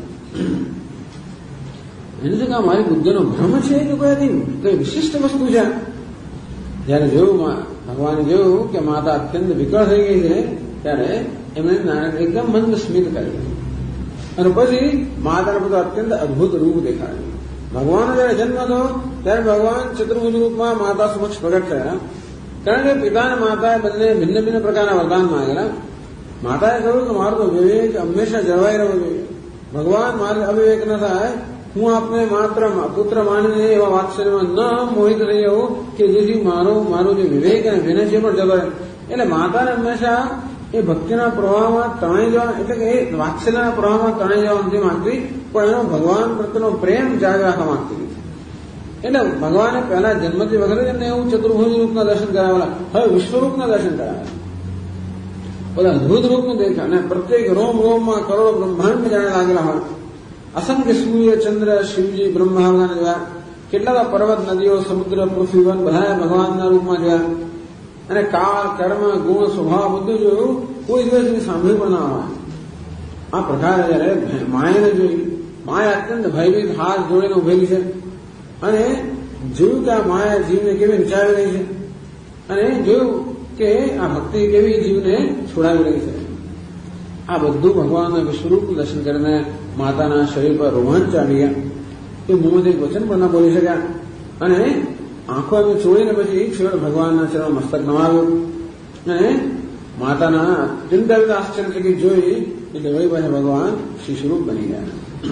એને તો મારી બુદ્ધિનો ભ્રમ છે કે કોઈ વિશિષ્ટ વસ્તુ છે. જયારે જોયું ભગવાને જોયું કે માતા અત્યંત વિકળ થઈ ગઈ છે, ત્યારે એમણે એકદમ મંદ સ્મિત કર્યું અને પછી માતાને બધું અત્યંત અદભુત રૂપ દેખાડ્યું. ભગવાનનો જયારે જન્મ થયો ત્યારે ભગવાન ચતુર્ભુજ રૂપમાં માતા સમક્ષ પ્રગટ થયા. કારણ કે પિતા અને માતાએ બંને ભિન્ન ભિન્ન પ્રકારના વરદાન માંગેલા. માતાએ કહ્યું કે મારો તો વિવેક હંમેશા જળવાઈ રહેવો જોઈએ. ભગવાન મારે અવિવેક ન થાય, હું આપને માત્ર પુત્ર માનીને એવા વાત્સલ્યમાં ન મોહિત થઈ જાઉં કે જેથી મારો જે વિવેક અને વિનય છે પણ જળવાય. એટલે માતાને હંમેશા એ ભક્તિના પ્રવાહમાં તણાઈ જવા, એટલે કે એ વાત્સલ્યના પ્રવાહમાં તણાઈ જવા નથી માંગતી, પણ એનો ભગવાન પ્રત્યેનો પ્રેમ જાળવી રાખવા માંગતી. એટલે ભગવાને પહેલા જન્મથી વખતે એમને એવું ચતુર્ભુજ રૂપના દર્શન કરાવેલા, હવે વિશ્વરૂપના દર્શન કરાવેલા. બધા અદભુત રૂપનું દેખ્યા અને પ્રત્યેક રોમ રોમમાં કરોડો બ્રહ્માંડ જાણે લાગેલા હોય. અસંખ્ય સૂર્ય, ચંદ્ર, શિવજી, બ્રહ્મા જોયા. કેટલા પર્વત, નદીઓ, સમુદ્ર, પૃથ્વી, વન બધા ભગવાનના રૂપમાં જોયા. અને કાળ, કર્મ, ગુણ, સ્વભાવ બધું જોયું. કોઈ દિવસ એની સાંભળ્યું પણ ના આવે. આ પ્રકારે જયારે માયાને જોઈ, માયા અત્યંત ભયભીત હાથ જોડીને ઉભેલી છે અને જોયું કે આ માયા જીવને કેવી વિચારી રહી છે અને જોયું કે આ ભક્તિ કેવી જીવને છોડાવી રહી છે. આ બધું ભગવાનના વિશ્વરૂપનું દર્શન કરીને માતાના શરીર પર રોમાંચ આવી ગયા. એ મોહથી એક વચન પણ ના બોલી શક્યા અને આંખો એમ છોડીને પછી એક ક્ષણ ભગવાનના ચરણ મસ્તક નમાવ્યું અને માતાના ચિંતા આશ્ચર્યચકિત જોઈ એટલે વળી પાસે ભગવાન શિશુરૂપ બની ગયા.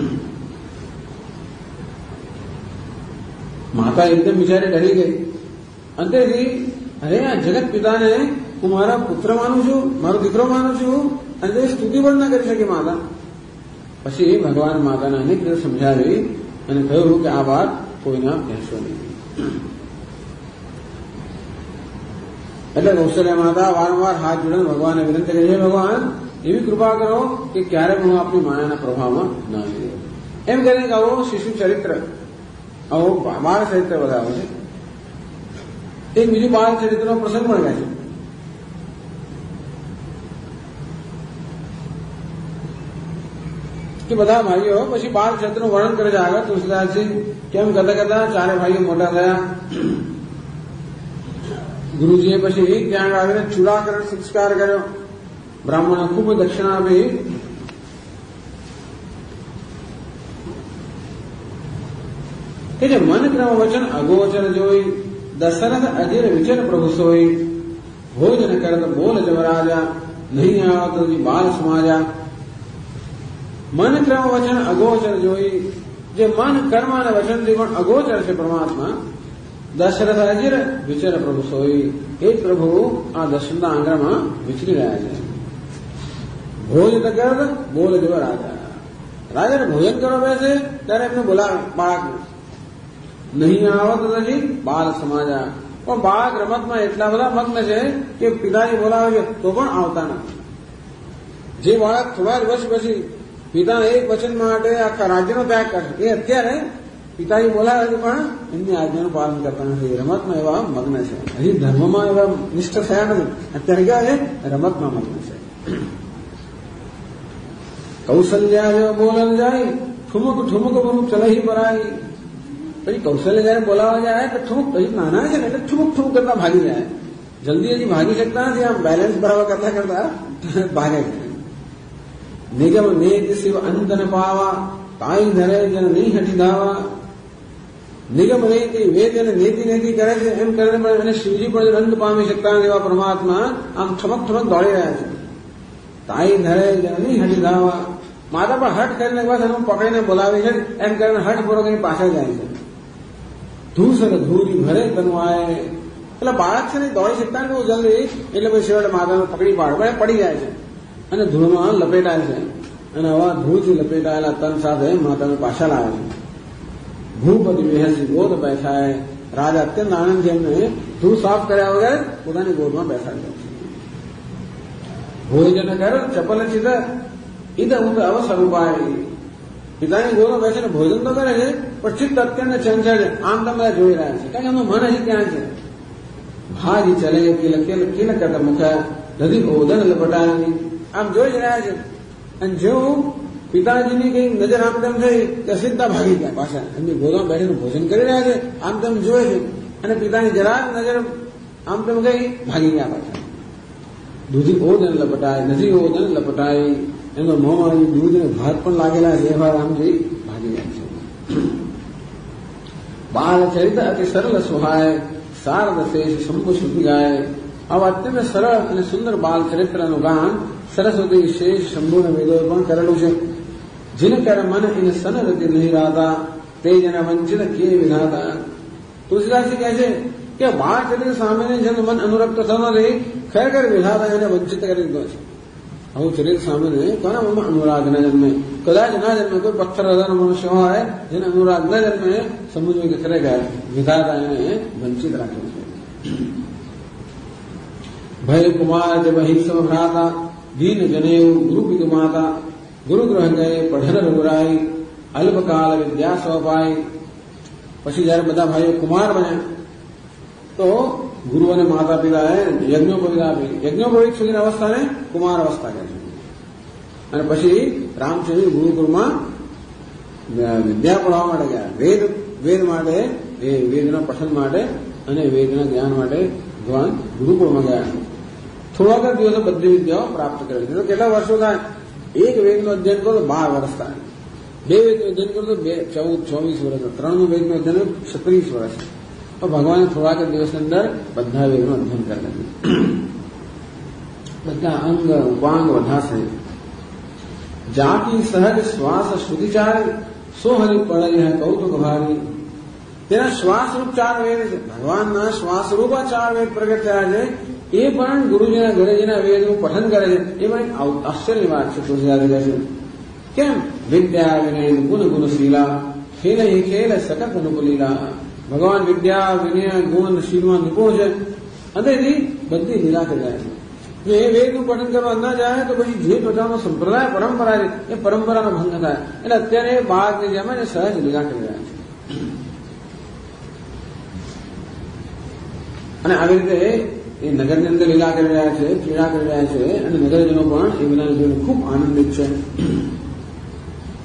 માતા એકદમ બિચારી ડરી ગઈ. અંતેથી અરે આ જગત પિતાને હું મારા પુત્ર માનું છું, મારો દીકરો માનું છું, અને તે સ્તુતિ પણ ના કરી શકે માતા. પછી ભગવાન માતાને અનેક રીતે સમજાવી અને કહ્યું કે આ વાત કોઈના કહેશો નહીં. એટલે કૌશલ્ય માતા વારંવાર હાથ જોડીને ભગવાનને વિનંતી કરી છે, ભગવાન એવી કૃપા કરો કે ક્યારેક હું આપની માયાના પ્રભાવમાં ન આવી રહ્યો. એમ કરીને કે આવો શિશુ ચરિત્ર, આવો બાળ ચરિત્ર બતાવે છે. એક બીજું બાળ ચરિત્રનો પ્રસંગ પણ કહે છે. કે બધા ભાઈઓ પછી બાળ ક્ષેત્રનું વર્ણન કરે છે આગળ તુલસીદાસજી કેમ કરતા કરતા ચારે ભાઈઓ મોટા થયા. ગુરુજીએ પછી ત્યાં આવીને ચૂડાકરણ સંસ્કાર કર્યો. બ્રાહ્મણે ખૂબ દક્ષિણા આપી. કે જે મન ક્રમ વચન અગોચર જોઈ દશરથ અજીર વિચર પ્રભુ સોઈ ભોજન કરત બોલ જવરાજા નહીં આવતો બાલ સમાજા. મન ક્રમ વચન અગોચર જોઈ જે મન કર્મ અને વચનથી પણ અગોચર છે પરમાત્મા. દશરથ અજીર વિચર પ્રભુ સોઈ એ જ પ્રભુ આ દશરથના આંગણામાં વિચરી રહ્યા છે. ભોજન કરત બોલ જવરાજા રાજાને ભોજન કરવા બેસે ત્યારે એમને બોલાવે બાળકને. નહીં આવત નથી બાલ સમાજા પણ બાળક રમતમાં એટલા બધા મગ્ન છે કે પિતાજી બોલાવે છે તો પણ આવતા નથી. જે બાળક થોડા જ વર્ષ પછી પિતાના એક વચન માટે આખા રાજ્યનો ત્યાગ કરશે એ અત્યારે પિતાજી બોલાવે છે પણ એમની આજ્ઞાનું પાલન કરતા નથી. રમતમાં એવા મગ્ન છે. હજી ધર્મમાં એવા નિષ્ઠ થયા નથી. અત્યારે કેવા છે રમતમાં મગ્ન છે. કૌશલ્યા જો બોલન જાય ઠુમક ઠુમક બહુ ચલહી પરાઈ. પછી કૌશલ્ય જયારે બોલાવા જાય તો ઠુમક પછી નાના છે ને એટલે ઠુમક ઠુમક કરતા ભાગી જાય. જલ્દી હજી ભાગી શકતા નથી. આમ બેલેન્સ બરાબર કરતા કરતા ભાગે છે. નિગમ નેત શિવ અંત ન પાવા તાઈ ધરે જન નહીં હટી ધાવા. નિગમ નેતી વેદ અને નેતી નેતી કરે છે એમ કરીને એને શિવજી પણ અંત પામી શકતા નથી. એવા પરમાત્મા આમ ઠમક ઠમક દોડી રહ્યા છે. તાઈ ધરે જન નહીં હટી ધાવા. માતા પર હટ કરીને બસ એનું પકડીને બોલાવી છે એમ કરીને હટ પૂર્વક એની પાછળ જાય છે. ધૂસર ધૂરી ભરે તનવાય એટલે બાળક છે ને દોડી શકતા ને બહુ જલ્દી એટલે પછી છેવટે માતાને પકડી પાડે પડી જાય છે અને ધૂળમાં લપેટાય છે. અને આવા ધૂળથી લપેટાયેલા તન સાથે માતાને પાછા લાવે છે. ભૂપતિ બેહસી ગોદ બેઠાય. રાજા અત્યંત આનંદ એમને ધૂળ સાફ કર્યા વગર પોતાની ગોદમાં બેસાડ્યો. ભોજન કર ચપલ ચિત ઈદ ઊંઘ અવસર ઉપાય. પિતાની ગોદમાં બેસીને ભોજન તો કરે છે પણ ચિત્ત અત્યંત ચંચળ છે. આમ તમે જોઈ રહ્યા છે કારણ કે એમનું મન અહીં ત્યાં છે. ભાજી ચલે કિલ કરતા મુખ નદી ઓદન લપટાય. આમ જોઈ જ રહ્યા છે. અને જેવું પિતાજીની કઈ નજર આમ તેમ થઈ કે સીધા ભાગી ગયા પાછા. એમની ગોદમાં બેસીને ભોજન કરી રહ્યા છે આમ તેમ જોયે છે અને પિતાની જરાક નજર આમ તેમ ગઈ ભાગી ગયા પાછા. દૂધી ઓદન લપટાય નદી ઓદન લપટાય. એમનો મોંમાં દૂધ ને ભાત પણ લાગેલા છે એવા આમ જઈ ભાગી ગયા છે. બાલ ચરિત્ર અતિ સરળ સુહાય શારદ શેષ શંભુ શુદ્ધિ ગાય. આવા અત્યંત સરળ અને સુંદર બાલ ચરિત્રનું ગાન સરસ્વતી શેષ શંભુના વેદોએ પણ કરેલું છે. જીન કર મન ઇન સનરતિ નહીં રાતા તે જેના વંચિત કે વિધાતા. તુલસીદાસજી કહે છે કે બાળ ચરિત્ર સામે જેનું મન અનુરક્ત થતો નથી ખરેખર વિધાતા એને વંચિત કરી દીધો છે. આવું ચરિત્ર સામે કોના મનમાં અનુરાગ ન જન્મે. કદાચ ના જન્મે કોઈ પથ્થર હૃદયનો મનુષ્ય હોય જેને અનુરાગ ન જન્મે સમજવું કે ખરેખર વિધાતા એને વંચિત રાખ્યો છે. ભય કુમાર જબ હિંસમ ભ્રાતા દીન જનેવ ગુરુ પિતુ માતા. ગુરુ ગ્રહ ગયે પઢન રઘુરાઈ અલ્પકાલ વિદ્યા સ્વપાય. પછી જયારે બધા ભાઈઓ કુમાર બન્યા તો ગુરુ અને માતા પિતાએ યજ્ઞોપવિત આપી. યજ્ઞોપવિત સુધીની અવસ્થાને કુમાર અવસ્થા કહે છે. અને પછી રામચંદ્ર ગુરુકુળમાં વિદ્યા પઢાવવા માટે ગયા. વેદ માટે એ વેદના પઠન માટે અને વેદના જ્ઞાન માટે ભગવાન ગુરુકુળમાં ગયા. થોડાક જ દિવસો બધી વિદ્યાઓ પ્રાપ્ત કરી. તો કેટલા વર્ષો થાય? એક વેદનું અધ્યયન કરો તો 12 વર્ષ થાય. 2 વેદનું અધ્યયન કરો તો 14-24 વર્ષ. 3નું વેદનું અધ્યયન 36 વર્ષ. તો ભગવાને થોડાક જ દિવસની અંદર બધા વેદનું અધ્યયન કરી લીધું. બધા અંગ ઉપાંગ વધાશે. જાતિ સહજ શ્વાસ શ્રુતિચાર સો હરિ પડે કૌતુક ભારી. તેના શ્વાસરૂપ 4 વેદ છે. ભગવાનના શ્વાસરૂપ આ 4 વેદ પ્રગટ થયા છે. એ પણ ગુરુજીના ઘરેજીના વેદનું પઠન કરે છે. એ પણ આશ્ચર્યની વાત છે. તુલસીદાસ કહે છે કેમ? વિદ્યા વિનય ગુણ ગુણશીલા ખેલ હિ ખેલ સકત અનુકૂલીલા. ભગવાન વિદ્યા વિનય ગુણ શીલમાં નિપુણ છે અને એની બધી લીલા કરી જાય છે. જો એ વેદનું પઠન કરવા ના જાય તો પછી જે પ્રકારનો સંપ્રદાય પરંપરા છે એ પરંપરાનો ભંગ થાય. એટલે અત્યારે બાળકની જેમ સહજ લીલા કરી રહ્યા છે. અને આવી રીતે એ નગરની અંદર લીલા કરી રહ્યા છે, ક્રીડા કરી રહ્યા છે અને નગરજનો પણ એ બધાને જોઈને ખૂબ આનંદિત છે.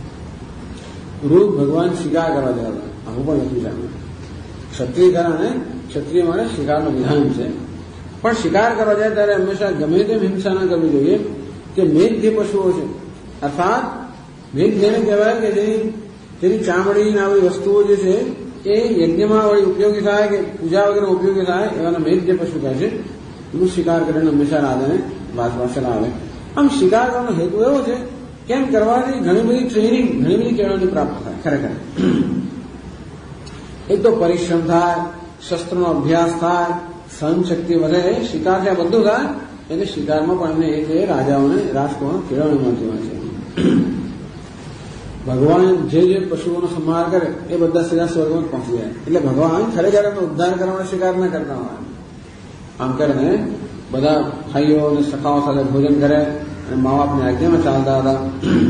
રોજ ભગવાન શિકાર કરવા જતા હતા. આવું પણ લખ્યું છે આમાં. ક્ષત્રિય કારણે ક્ષત્રિય માટે શિકારનું વિધાન છે. પણ શિકાર કરવા જાય ત્યારે હંમેશા ગમે તેમ હિંસા ન કરવી જોઈએ. કે મેઘ જે પશુઓ છે અર્થાત મેઘ જેને કહેવાય કે જેની ચામડી ને આવી વસ્તુઓ જે છે એ યજ્ઞમાં વળી ઉપયોગી થાય કે પૂજા વગેરે ઉપયોગી થાય એવાના મેઘ જે પશુ કહે છે એનું શિકાર કરીને હંમેશા રાજાને વાસવાસન આવે. આમ શિકાર કરવાનો હેતુ એવો છે કેમ કરવાથી ઘણી બધી ટ્રેનિંગ ઘણી બધી કેળવણી પ્રાપ્ત થાય. ખરેખર એક તો પરિશ્રમ થાય, શસ્ત્રનો અભ્યાસ થાય, સહનશક્તિ વધે, શિકાર છે બધું થાય. એટલે શિકારમાં પણ એમને એટલે રાજાઓને રાજકોનો કેળવણી મળતી હોય છે. ભગવાન જે પશુઓનો સંહાર કરે એ બધા સીધા સ્વર્ગમાં પહોંચી જાય. એટલે ભગવાન ખરેખર એમનો ઉદ્ધાર કરવાનો શિકાર ન કરતા હોય. આમ કરીને બધા ભાઈઓ અને સખાઓ સાથે ભોજન કરે અને મા બાપની આજ્ઞામાં ચાલતા હતા.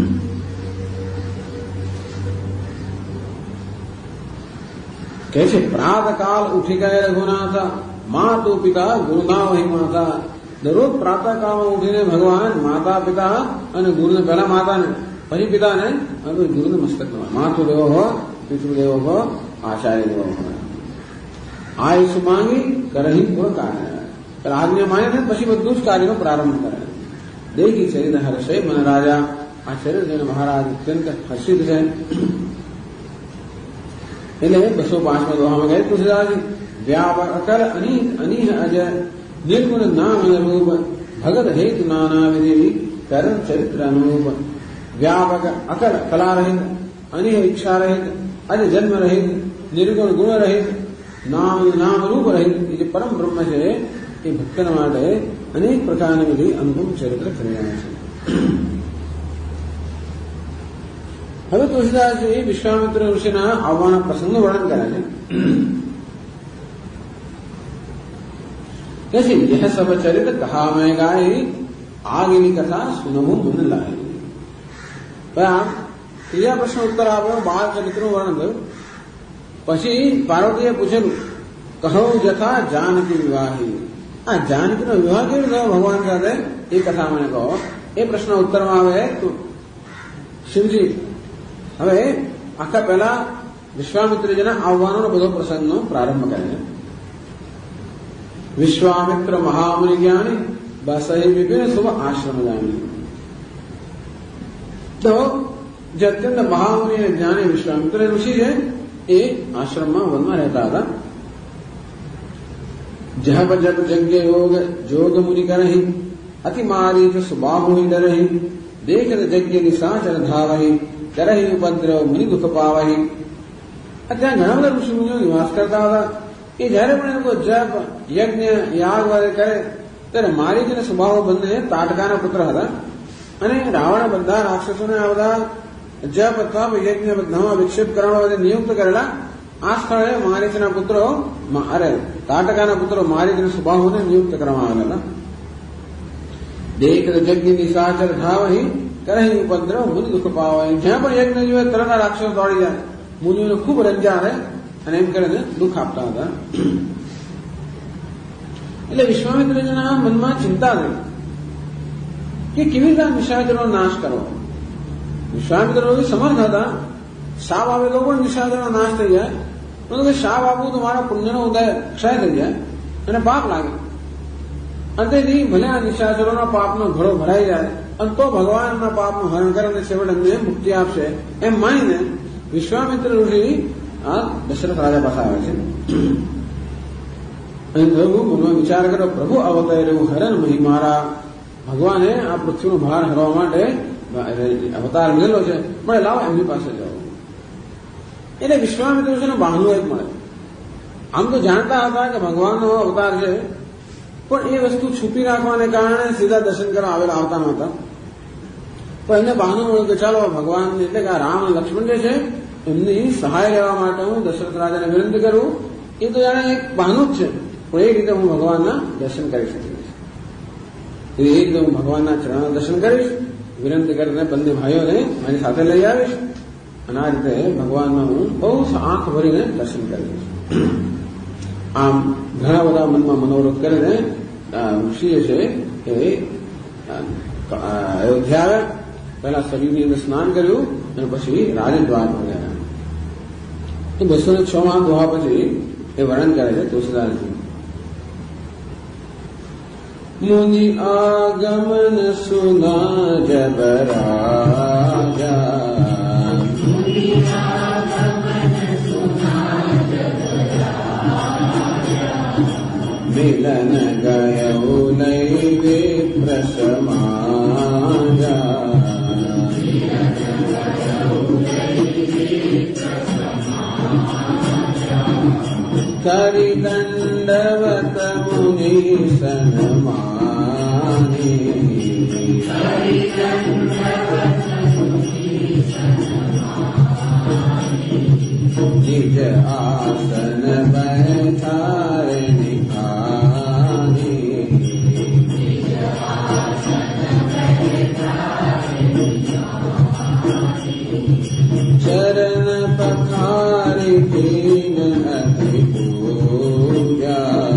કહે છે પ્રાતકાલ ઉઠી ગયા રઘુનાથ માતુ પિતા ગુરુના વહી માતા. દરરોજ પ્રાતકાળમાં ઉઠીને ભગવાન માતા પિતા અને ગુરુને પહેલા માતાને પછી પિતાને અને ગુરુને મસ્તક નવા. માતુદેવો હો, પિતૃદેવો હો, આચાર્ય દેવો હો. આયુષ માંગી કરહી પૂર્ણ કાર્ય. આજ્ઞા માને છે પછી બધું જ કાર્યનો પ્રારંભ કરે. દેખી શરીર હર્ષે મને રાજા. આ શરીર જોઈને મહારાજ અત્યંત હર્ષિત છે. એટલે 205માં દોહામાં કહે તુલસીદાસ વ્યાપક અકલ અનીહ અજય નિર્ગુણ નામ રૂપ ભગત હેતુ નાના વિધિ કરણ ચરિત્ર અનુરૂપ. વ્યાપક અકલ કલા રહિત, અનિહ ઈચ્છા રહિત, અજ જન્મ રહિત, નિર્ગુણ ગુણ રહિત, નામ રૂપ રહિત એ જે પરમ બ્રહ્મ છે એ ભક્તના માટે અનેક પ્રકારની વિધિ અનુપમ ચરિત્ર કરી રહ્યા છે. હવે તુલસીદાસજી વિશ્વામિત્ર ઋષિના આવવાના પ્રસંગનું વર્ણન કરે છે. कैसे यह सब चरित्र कहा मैं गाय आगे कथा सुनमु मन लाए. ત્રીજા પ્રશ્ન ઉત્તર આપ્યો, 12 ચરિત્રનું વર્ણન થયું. પછી પાર્વતીએ પૂછેલું કહો જથા જાનકી વિવાહી. આ જાનકીનો વિવાહ કેવી થયો ભગવાન સાથે એ કથા મને કહો. એ પ્રશ્ન ઉત્તરમાં આવે તો શિવજી હવે આખા પહેલા વિશ્વામિત્રજીના આવવાનો બધો પ્રસંગનો પ્રારંભ કરે છે. વિશ્વામિત્ર મહામુનિ જ્ઞાની બસહી વિભિન્ન શુભ આશ્રમ જાણી. તો જે અત્યંત મહામુનિ જ્ઞાની વિશ્વામિત્ર ઋષિ છે એ આશ્રમમાં વનમાં રહેતા હતા. જપ જપ જગ્ઞ યોગ જોગ મુનિ કરહી અતિ મારી સુબાહુ ડરહી દેખ જગ્ઞ નિશાચર ધાવહી કરહી ઉપદ્રવ મુનિ દુઃખ પાવહી. અત્યારે ઘણા બધા ઋષિ મુનિઓ નિવાસ કરતા હતા. એ જયારે પણ એ લોકો જપ યજ્ઞ યાગ વગેરે કરે ત્યારે મારીચ અને સુબાહુ બંને તાટકાના પુત્ર હતા. અને રાવણ બધા રાક્ષસોને આ બધા જપ અથવા યજ્ઞ બધામાં વિક્ષેપ કરવા માટે નિયુક્ત કરેલા. આ સ્થળે મારીચના પુત્રો તાટકાના પુત્રો મારીચ અને સુબાહુને નિયુક્ત કરવામાં આવેલા. દેખ જગ્ઞ નિશાચર ધાવહી કરહી ઉપદ્રવ મુનિ દુઃખ પાવહી. જ્યાં પણ યજ્ઞ જોઈએ તરત રાક્ષસો દોડી જાય, મુનિઓને ખૂબ રંજાડે અને એમ કરીને દુઃખ આપતા હતા. એટલે વિશ્વામિત્રજીના મનમાં ચિંતા થઈ કે કેવી રીતે નિશાચરનો નાશ કરવો. વિશ્વામિત્ર સમર્થ હતા, શાપ આવે તો પણ નિશાચરનો નાશ થઈ જાય. પરંતુ કે શાપ આપવું તો મારા પુણ્યનો ઉદય ક્ષય થઈ જાય અને પાપ લાગે. અંતેથી ભલે આ નિશાચરોના પાપનો ઘડો ભરાઈ જાય અને તો ભગવાનના પાપનું હરણ કરે અને છેવટે એમને મુક્તિ આપશે એમ માનીને વિશ્વામિત્ર ઋષિ આ દશરથ રાજા પાસે આવે છે. અહીં થયું મનમાં વિચાર કર્યો પ્રભુ અવતાર્યું હરણ મહી મારા. ભગવાને આ પૃથ્વીનો ભાર હરવા માટે અવતાર લીધેલો છે, મળે લાવો એમની પાસે જાઓ. એટલે વિશ્વામિત્ર ઋષિને બહાનું એક મળે. આમ તો જાણતા હતા કે ભગવાનનો અવતાર છે, પણ એ વસ્તુ છુપી રાખવાને કારણે સીધા દર્શન કરવા આવેલા આવતા નહોતા. પણ એમને બહાનું મળ્યું કે ચાલો ભગવાન એટલે કે આ રામ અને લક્ષ્મણ જે છે એમની સહાય લેવા માટે હું દશરથ રાજાને વિનંતી કરું. એ તો જાણે એક બહાનું જ છે, પણ એ રીતે હું ભગવાનના દર્શન કરી શકીશ. એ રીતે હું ભગવાનના ચરણના દર્શન કરીશ, વિનંતી કરીને બંને ભાઈઓને મારી સાથે લઈ આવીશ અને આ રીતે ભગવાનના હું બહુ આંખ ભરીને દર્શન કરીશ. આમ ઘણા બધા મનમાં મનોરથ કરીને ઋષિએ છે એ અયોધ્યા આવ્યા. પહેલા શરીરની અંદર સ્નાન કર્યું અને પછી રાજદ્વાર પર ગયા. તો 206 દોહા પછી એ વર્ણન કરે છે તુલસીદાસજી. મુનિ આગમન સુના જબ રાજા, મિલન ગયો લઈ વિપ્ર સમાજા, કરી દંડવત મુનિ સન્માની, નિજ આસન બેઠારે નિહારી, ચરણ પખારી તીન અતિ પૂજા,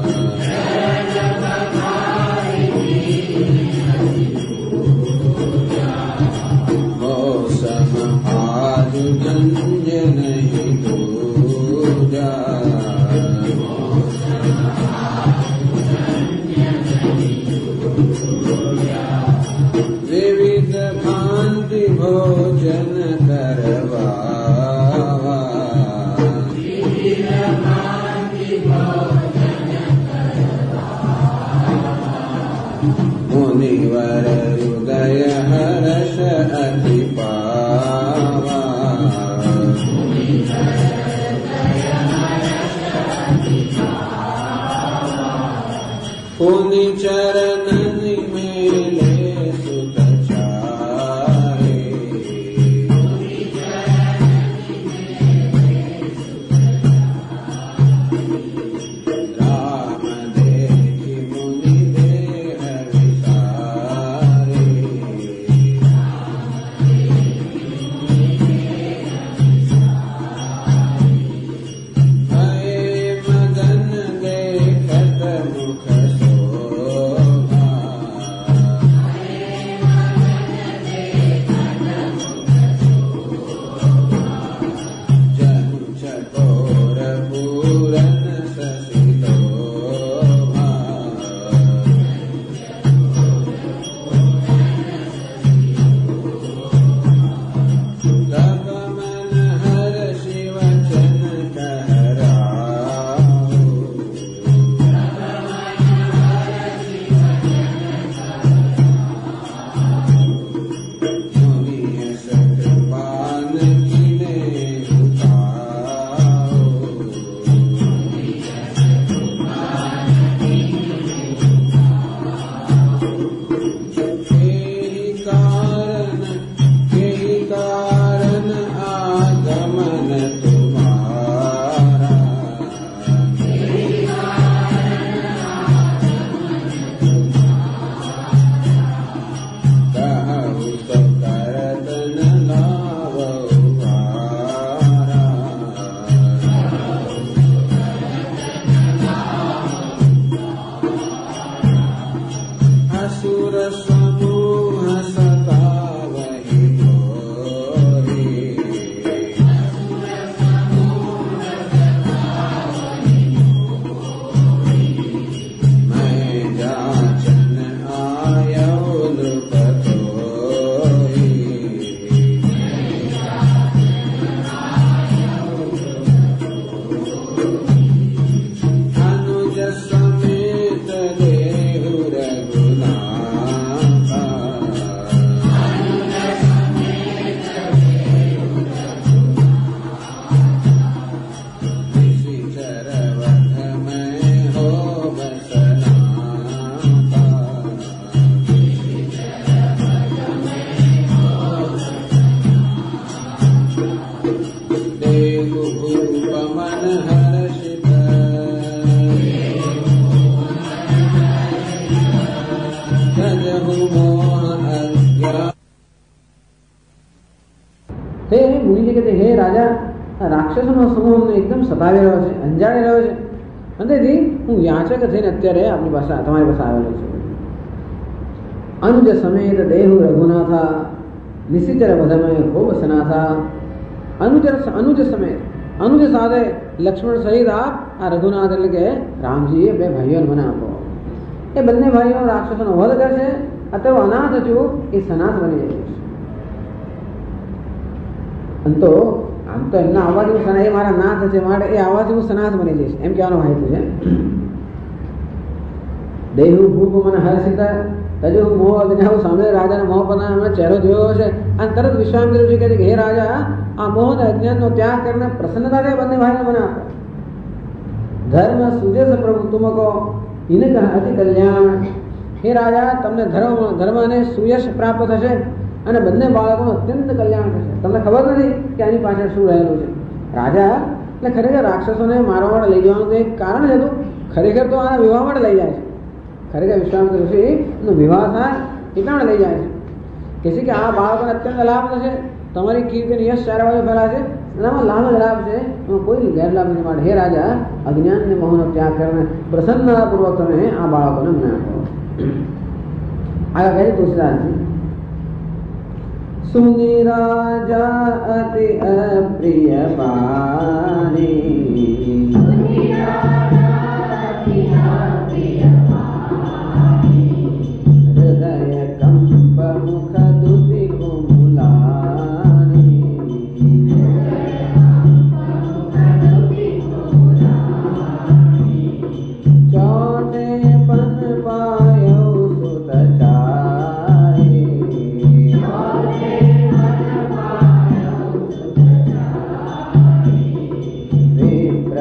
મૌસમ આજ જંજ નહીં દૂજા, વિવિધ ભાંતિ ભોજન કરવા, મુનિવર હૃદય હર્ષ અતિ પાવા, પુનિ ચરણ નિમેલે સુત ચારે, રામ દેખી મુનિ દેહ વિસારે, ભય મગન દેખત મુખ શોભા, જનુ ચકોર પૂરન સસિતોભા, તબ મન હર્ષિ વચન કહરાઉ, મુનિ સકૃપાન કિને ઉતાઉ, કેહી કારણ આગમન તુમ્હારા, કહું તો કરદન લાવઉ વારા, અસુર સમૂહ સતાવહી ગોરી, मैं जाचन आयो नृपतोई, अनुज समेत देहु रघुनाथा, निशिचर वध में हो बसनाथा, देहु भूप मन हर्षित, तजहु मोह अज्ञा. હે મુનિજી કે હે રાજા, આ રાક્ષસોનો સમૂહ અમને એકદમ સતાવી રહ્યો છે, અંજાડી રહ્યો છે, અને તેથી હું યાચક થઈને અત્યારે આપની પાસે તમારી પાસે આવેલો છું. અનુજ સમેત દેહુ રઘુનાથા, નિશિચર વધમય ખૂબ સનાથા. અનુજ સમેત अनुज साधे लक्ष्मण सहित आप आ रघुनाथ એટલે કે રામજીએ બે ભાઈઓને મને આપો. એ બંને ભાઈઓ રાક્ષસોનો વધ કરશે અથવા અનાથ છું એ સનાથ બની જાય છે. અંતો આમ તો એમના આવવાથી હું એ મારા નાથ છે માટે એ આવવાથી હું સનાથ બની જઈશ એમ કહેવાનો હેતુ છે. દેહુ ભૂપ મને હર્ષિત તજો મોહ અજ્ઞાવ સામે રાજાના મોહ પર એમનો ચહેરો જોયો છે અને તરત વિશ્વામિત્રજી કહે છે કે હે રાજા આ મોહ અને અજ્ઞાનનો ત્યાગ કરીને પ્રસન્નતાથી બંને ભાઈઓને મને આપો. ધર્મ સુદેશ પ્રભુ તુમકો ઇનક અતિ કલ્યાણ. હે રાજા તમને ધર્મ અને સુયશ પ્રાપ્ત થશે અને બંને બાળકોનું અત્યંત કલ્યાણ થશે. તમને ખબર નથી કે આની પાછળ શું રહેલું છે. રાજા એટલે ખરેખર રાક્ષસોને મારવા માટે લઈ જવાનું તો એક કારણ જ હતું. ખરેખર તો આના વિવાહ માટે લઈ જાય છે. ખરેખર વિશ્વામિત્ર ઋષિનો વિવાહ થાય એટલા માટે લઈ જાય છે. કહે છે કે આ બાળકોને અત્યંત લાભ થશે, તમારી કીર્તિ યશ ચારે બાજુ ફેલાશે અને આમાં લાભ જ લાભ છે, એમાં કોઈ ગેરલાભ નથી. માટે હે રાજા અજ્ઞાન ને મોહનો ત્યાગ કરીને પ્રસન્નતાપૂર્વક તમે આ બાળકોને મને આપો. આગળ કહે છે તુલસીદાસજી સુનિરાજા અતિ અપ્રિય પાણી હૃદય કંપ મુખ દુતિ કુમુલાની ચોટે પન પાયો સુત ચારી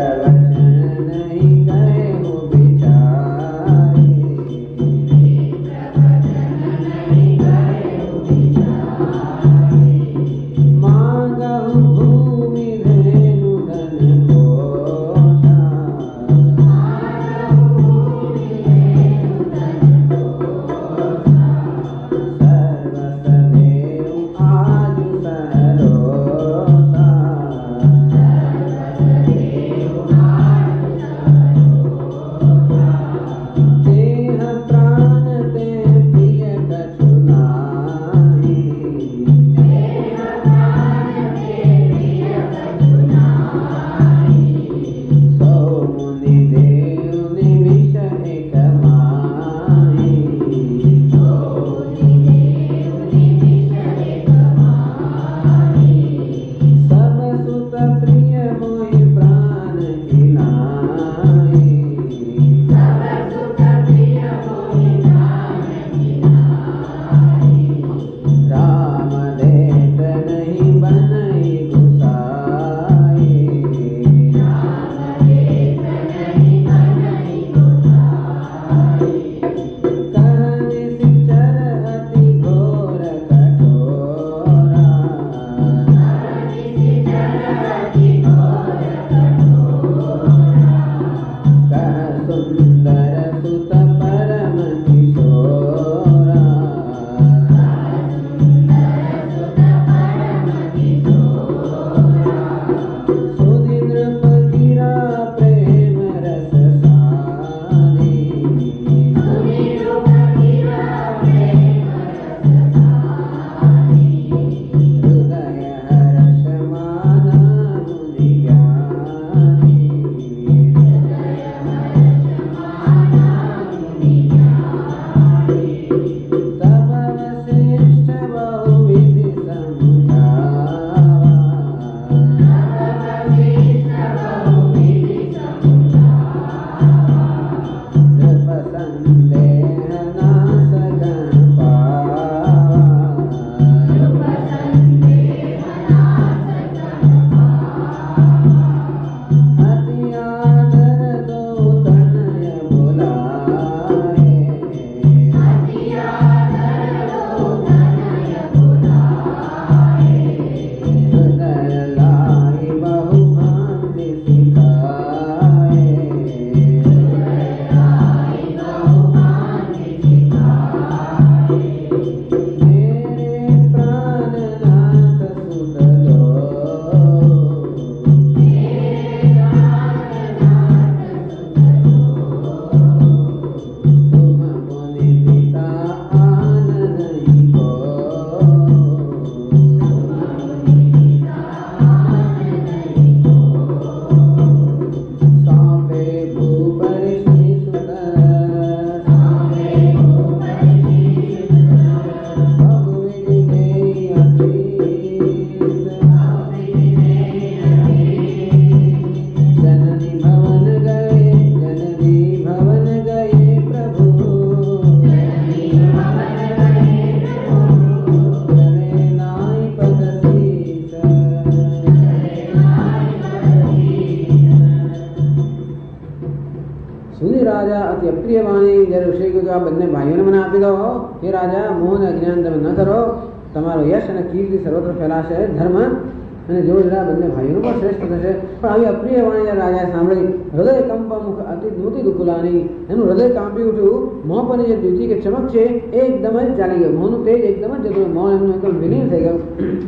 સુની રાજા અતિ અપ્રિય વાણી જ્યારે ઋષિ કહ્યું કે આ બંને ભાઈઓને મને આપી દો, હે રાજા મોહ અને અજ્ઞાન તમે ન કરો, તમારો યશ અને કીર્તિ સર્વત્ર ફેલાશે, ધર્મ અને જેવો જરા બંને ભાઈઓનું પણ શ્રેષ્ઠ થશે. પણ આવી અપ્રિય વાણી જ્યારે રાજાએ સાંભળી, હૃદય કંપ મુખ અતિ નૂતી દુકુલાની, એનું હૃદય કાંપી ઉઠ્યું. મોહ પરની જે દ્યુતિ કે ચમક છે એ એકદમ જ ચાલી ગયું, મોહનું તેજ એકદમ જ જતું, મોહ એમનું એકદમ વિલીન થઈ ગયું.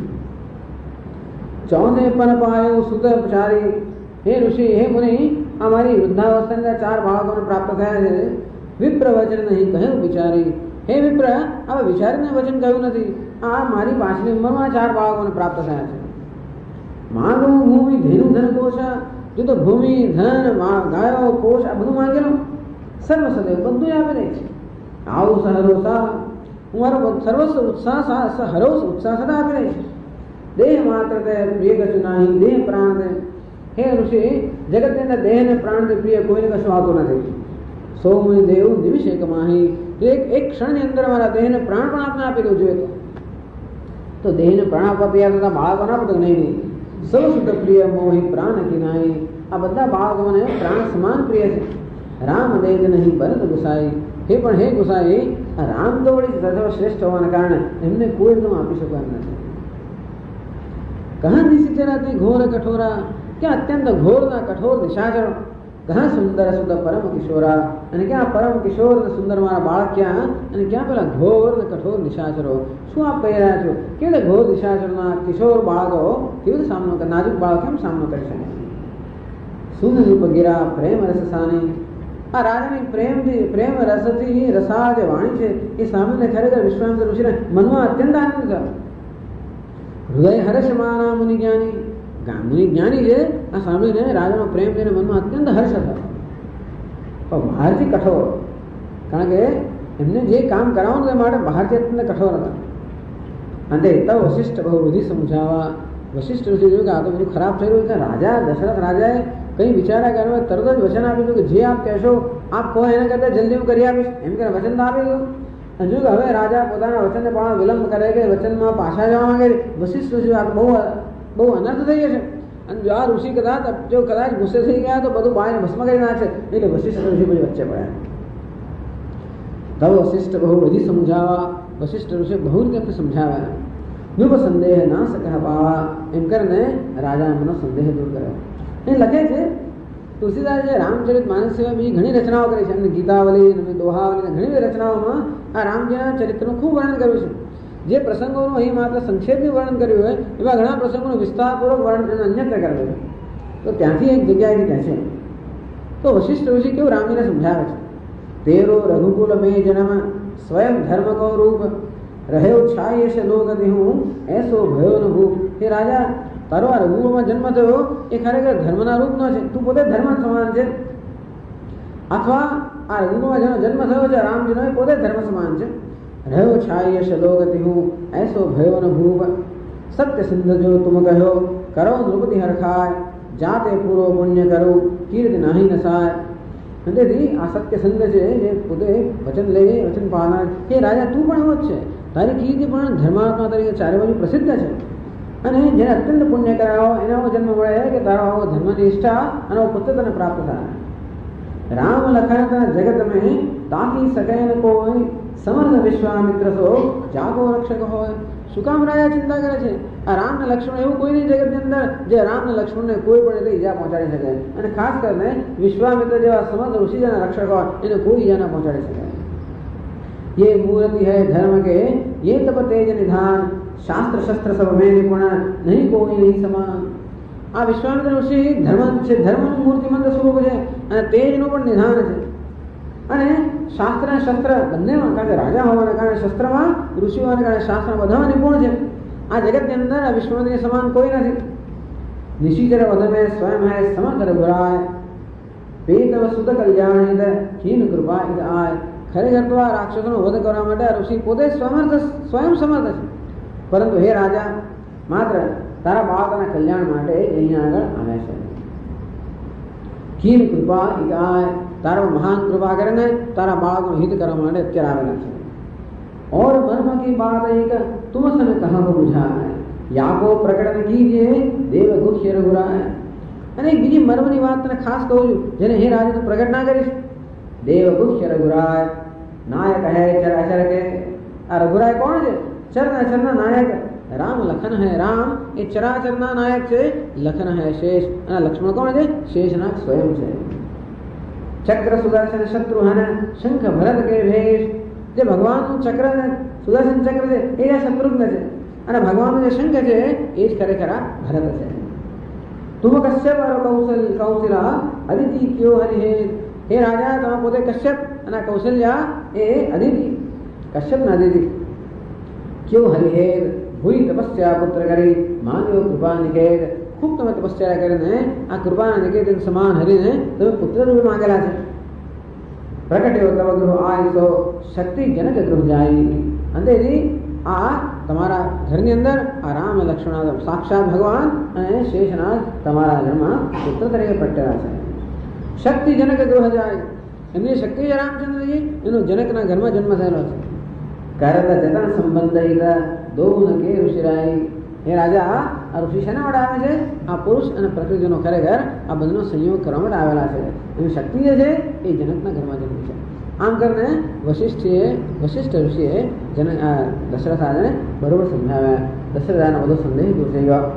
ચૌને પણ પાયો સુત ચારી, હે ઋષિ હે મુનિ, આ મારી વૃદ્ધાવસ્થાના 4 બાળકોને પ્રાપ્ત થયા છે. વિપ્ર વચન નહીં કહ્યું વિચારી, હે વિપ્ર આવા વિચારીને વચન કહ્યું નથી, આ મારી પાછલી ઉંમરમાં 4 બાળકોને પ્રાપ્ત થયા છે. માંગવું ભૂમિ ધેનું ધન કોશ, જો તો ભૂમિ ધન ગાયો કોશ આ બધું માંગેલું સર્વ સદૈવ બધું આપી દે છે. આવું સહરોસા હું મારો સર્વસ્વ ઉત્સાહ હરોસ ઉત્સાહ સદા આપી દે છે. દેહ માત્ર તે પ્રિય કશું નહીં, દેહ પ્રાણ દે. હે ઋષિ જગતની અંદર દેહ ને પ્રાણથી પ્રિય કોઈને કશું આવતું નથી. સૌમય દેવ નિમિષ એક માહી, એક ક્ષણની અંદર મારા દેહને પ્રાણ પણ આપને આપી દઉં જોઈએ તો દેહને પ્રાણ આપવા તૈયાર થતા બાળકો ના આપતો નહીં. સૌ શુદ્ધ પ્રિય મોહી પ્રાણ કિનાઈ, આ બધા બાળકો મને પ્રાણ સમાન પ્રિય છે. રામ દેજ નહીં ભરત ગુસાઈ, હે પણ હે ગુસાઈ આ રામ તો વળી સર્વશ્રેષ્ઠ હોવાના કારણે એમને કોઈ એકદમ આપી શકો એમ નથી. કહા નિશિચરાથી ઘોર કઠોરા, ક્યાં અત્યંત ઘોરના કઠોર નિશાચરો. કહા સુંદર સુંદર પરમ કિશોરા, અને ક્યાં પરમ કિશોર સુંદર મારા બાળક ક્યાં, અને ક્યાં પેલા ઘોર ને કઠોર નિશાચરો. શું આપ કહી રહ્યા છો? કેવી રીતે ઘોર નિશાચરોના કિશોર બાળકો કેવી રીતે સામનો કરે, નાજુક બાળક કેમ સામનો કરી શકે? સુંદર રૂપ ગીરા પ્રેમ રસ સાની, આ રાજાની પ્રેમ રસથી રસા જે વાણી છે એ સાંભળીને ખરેખર વિશ્વામિત્ર ઋષિને મનમાં અત્યંત આનંદ થયો. હૃદય હર્ષ માના મુનિ જ્ઞાની, મુનિ જ્ઞાની છે આ સાંભળીને રાજાનો પ્રેમ જોઈને મનમાં અત્યંત હર્ષ થયો. પણ બહારથી કઠોર, કારણ કે એમને જે કામ કરાવવાનું તે માટે બહારથી અત્યંત કઠોર હતા. અંતે તવ વશિષ્ઠ બહુ બધી સમજાવવા, વશિષ્ઠ ઋષિ જોયું કે આ તો બધું ખરાબ થઈ રહ્યું છે. રાજા દશરથ રાજાએ કંઈ વિચારા કરવા તરત જ વચન આપ્યું કે જે આપ કહેશો આપ કહો એના કરતાં જલ્દી હું કરી આપીશ, એમ કે વચન તો આપી દીધું. અને જો હવે રાજા પોતાના વચનને પણ વિલંબ કરે કે વચનમાં પાછા જવા માંગે, વશિષ્ઠ ઋષિ આ બહુ અનર્થ થઈ જશે. અને જો આ ઋષિ કદાચ ગુસ્સે થઈ ગયા તો બધું બાયને ભસ્મ કરી નાખશે. એટલે વશિષ્ઠ ઋષિ પછી વચ્ચે પડ્યા. તવ વશિષ્ઠ બહુ બધી સમજાવવા, વશિષ્ઠ ઋષિ બહુ રીતે સમજાવ્યા. નૃપ સંદેહ ના સકહ પાવા, એમ કરીને રાજા એમનો સંદેહ દૂર કર્યો. એ લખે છે તુલસીદાસે રામચરિત માનસ સિવાય બીજી ઘણી રચનાઓ કરી છે. એમને ગીતાવલી અને દોહાવલી ઘણી રચનાઓમાં આ રામજીના ચરિત્રનું ખૂબ વર્ણન કર્યું છે. જે પ્રસંગોનું અહીં માત્ર સંક્ષેપથી વર્ણન કર્યું હોય એવા ઘણા પ્રસંગોનું વિસ્તારપૂર્વક વર્ણન અન્યત્ર કરેલું છે. તો ત્યાંથી એક જગ્યાએથી કહે છે તો વશિષ્ઠ ઋષિ કેવું રામજીને સમજાવે છે. તેરો રઘુકુલ મેં જન્મ સ્વયં ધર્મ કો રૂપ, રહ્યો છાય છે લોક દેહું એસો ભયો ન ભૂપ. હે રાજા તારો આ રઘુકુળમાં જન્મ થયો એ ખરેખર ધર્મના રૂપનો છે, તું પોતે ધર્મ સમાન છે. અથવા આ રઘુકુળમાં જેનો જન્મ થયો છે રામજીનો એ પોતે ધર્મ સમાન છે. રહ્યો છાય શલોક દેહું એસો ભયો ન ભૂપ, સત્ય સિંધ જો તુમ કહ્યો કરો નૃપતિ હરખાય, જાતે પૂરો પુણ્ય કરો કીર્તિ નાહી નસાય. તેથી આ સત્ય સિંધ છે જે પોતે વચન લે વચન પાલન. હે રાજા તું પણ એવો જ છે, તારી કીર્તિ પણ ધર્માત્મા તરીકે ચારે બાજુ પ્રસિદ્ધ છે. અને જેને અત્યંત પુણ્ય કરાવો એને આવો જન્મ મળે કે તારો આવો ધર્મની નિષ્ઠા અને પુત્ર તને પ્રાપ્ત થાય. રામ લખન જગત મેં તાકી શકે ને કોઈ, સમર્થ વિશ્વામિત્ર સો જાગો રક્ષક હોય. શું કામ રાજા ચિંતા કરે છે? આ રામ ને લક્ષ્મણ એવું કોઈ નહીં જગતની અંદર જે રામ ને લક્ષ્મણને કોઈ પણ રીતે ઈજા પહોંચાડી શકે. અને ખાસ કરીને વિશ્વામિત્ર જેવા સમર્થ ઋષિ જેના રક્ષક હોય એને કોઈ ઈજા ના પહોંચાડી શકે. ये मूर्ति है धर्म के ये तप तेज निधान, शास्त्र शस्त्र सब में निपुण नहीं कोई नहीं समान. આ વિશ્વામિત્ર ઋષિ ધર્મ છે, ધર્મનું મૂર્તિમંત સ્વરૂપ છે અને તેજનું પણ નિધાન છે. અને શાસ્ત્ર અને શસ્ત્ર બંનેમાં, કારણ કે રાજા હોવાના કારણે શસ્ત્રમાં, ઋષિ હોવાના કારણે શાસ્ત્રમાં બધામાં નિપુણ છે. આ જગતની અંદર આ વિશ્વામિત્રની સમાન કોઈ નથી. નિશિચર વદમે સ્વયં હૈ સમર્થ રઘુરાય, પેતવ સુત કલ્યાણ હિત ખીન કૃપા હિત આય. ખરેખર તો આ રાક્ષસોનો વધ કરવા માટે આ ઋષિ પોતે સ્વયં સમર્થ છે. પરંતુ હે રાજા માત્ર તારા બાળકોના કલ્યાણ માટે અહીંયા આગળ આવ્યા છે. ખીન કૃપા હિત આય, તારો મહાન કૃપા કરીને તારા બાળકોનું હિત કરવા માટે અત્યારે આવેલા છે. और मर्म की बात एक तुम सन कहाँ को बुझा है, याको प्रकटन कीजिए देव गुह्य रघुराय. અને એક બીજી મર્મની વાત તને ખાસ કહું છું જેને હે રાજા તું પ્રગટ ના કરીશ. દેવગુહ્ય રઘુરાય નાયક હૈ ચર અચર કે. આ રઘુરાય કોણ છે? ચર અચરના નાયક. રામ લખન હૈ. રામ એ ચરાચરના નાયક છે. લખન હૈ શેષ. અને લક્ષ્મણ કોણ છે? શેષનાગ સ્વયં છે. ચક્ર સુદર્શન શત્રુહન શંખ ભરત કે ભેષ. જે ભગવાનનું ચક્ર છે, સુદર્શન ચક્ર છે, એ આ શત્રુઘ્ન છે. અને ભગવાનનું જે શંખ છે એ જ ખરેખર આ ભરત છે. તુમ કશ્યપ કૌશલા અદિતિ ક્યો હરિહેત. હે રાજા, તમે પોતે કશ્યપ અને કૌશલ્યા એ અદિતિ, કશ્યપ ના અદિતિ. ક્યો હરિહેત ભૂઈ તપસ્યા પુત્ર કરી માન્યો કૃપા નિકેત. ખૂબ તમે તપસ્યા કરીને આ કૃપાના નિકેતન સમાન હરીને તમે પુત્ર રૂપે માંગેલા છે. પ્રગટ્યો તવ ગૃહ આયસો શક્તિ જનક ગૃહ જાય. અંતેથી આ તમારા ઘરની અંદર આ રામ લક્ષ્મણ સાક્ષાત ભગવાન અને શેષનાગ તમારા ઘરમાં પુત્ર તરીકે પ્રગટેલા છે. શક્તિ જનક ગૃહ જાય. એમની શક્તિ છે રામચંદ્રજી, એનો જનકના ઘરમાં જન્મ થયેલો છે. કરત જતન સંબંધિત દોન કે ઋષિરાય. હે રાજા, આ ઋષિ શેના માટે આવે છે? આ પુરુષ અને પ્રકૃતિનો ખરેખર આ બંનેનો સંયોગ કરવા માટે આવેલા છે. એની શક્તિ જે છે એ જનકના ઘરમાં જન્મી છે. આમ કરીને વશિષ્ઠ ઋષિએ દશરથ રાજાને બરોબર સમજાવ્યા. દશરથ રાજાનો બધો સંદેહ દૂર થઈ ગયો.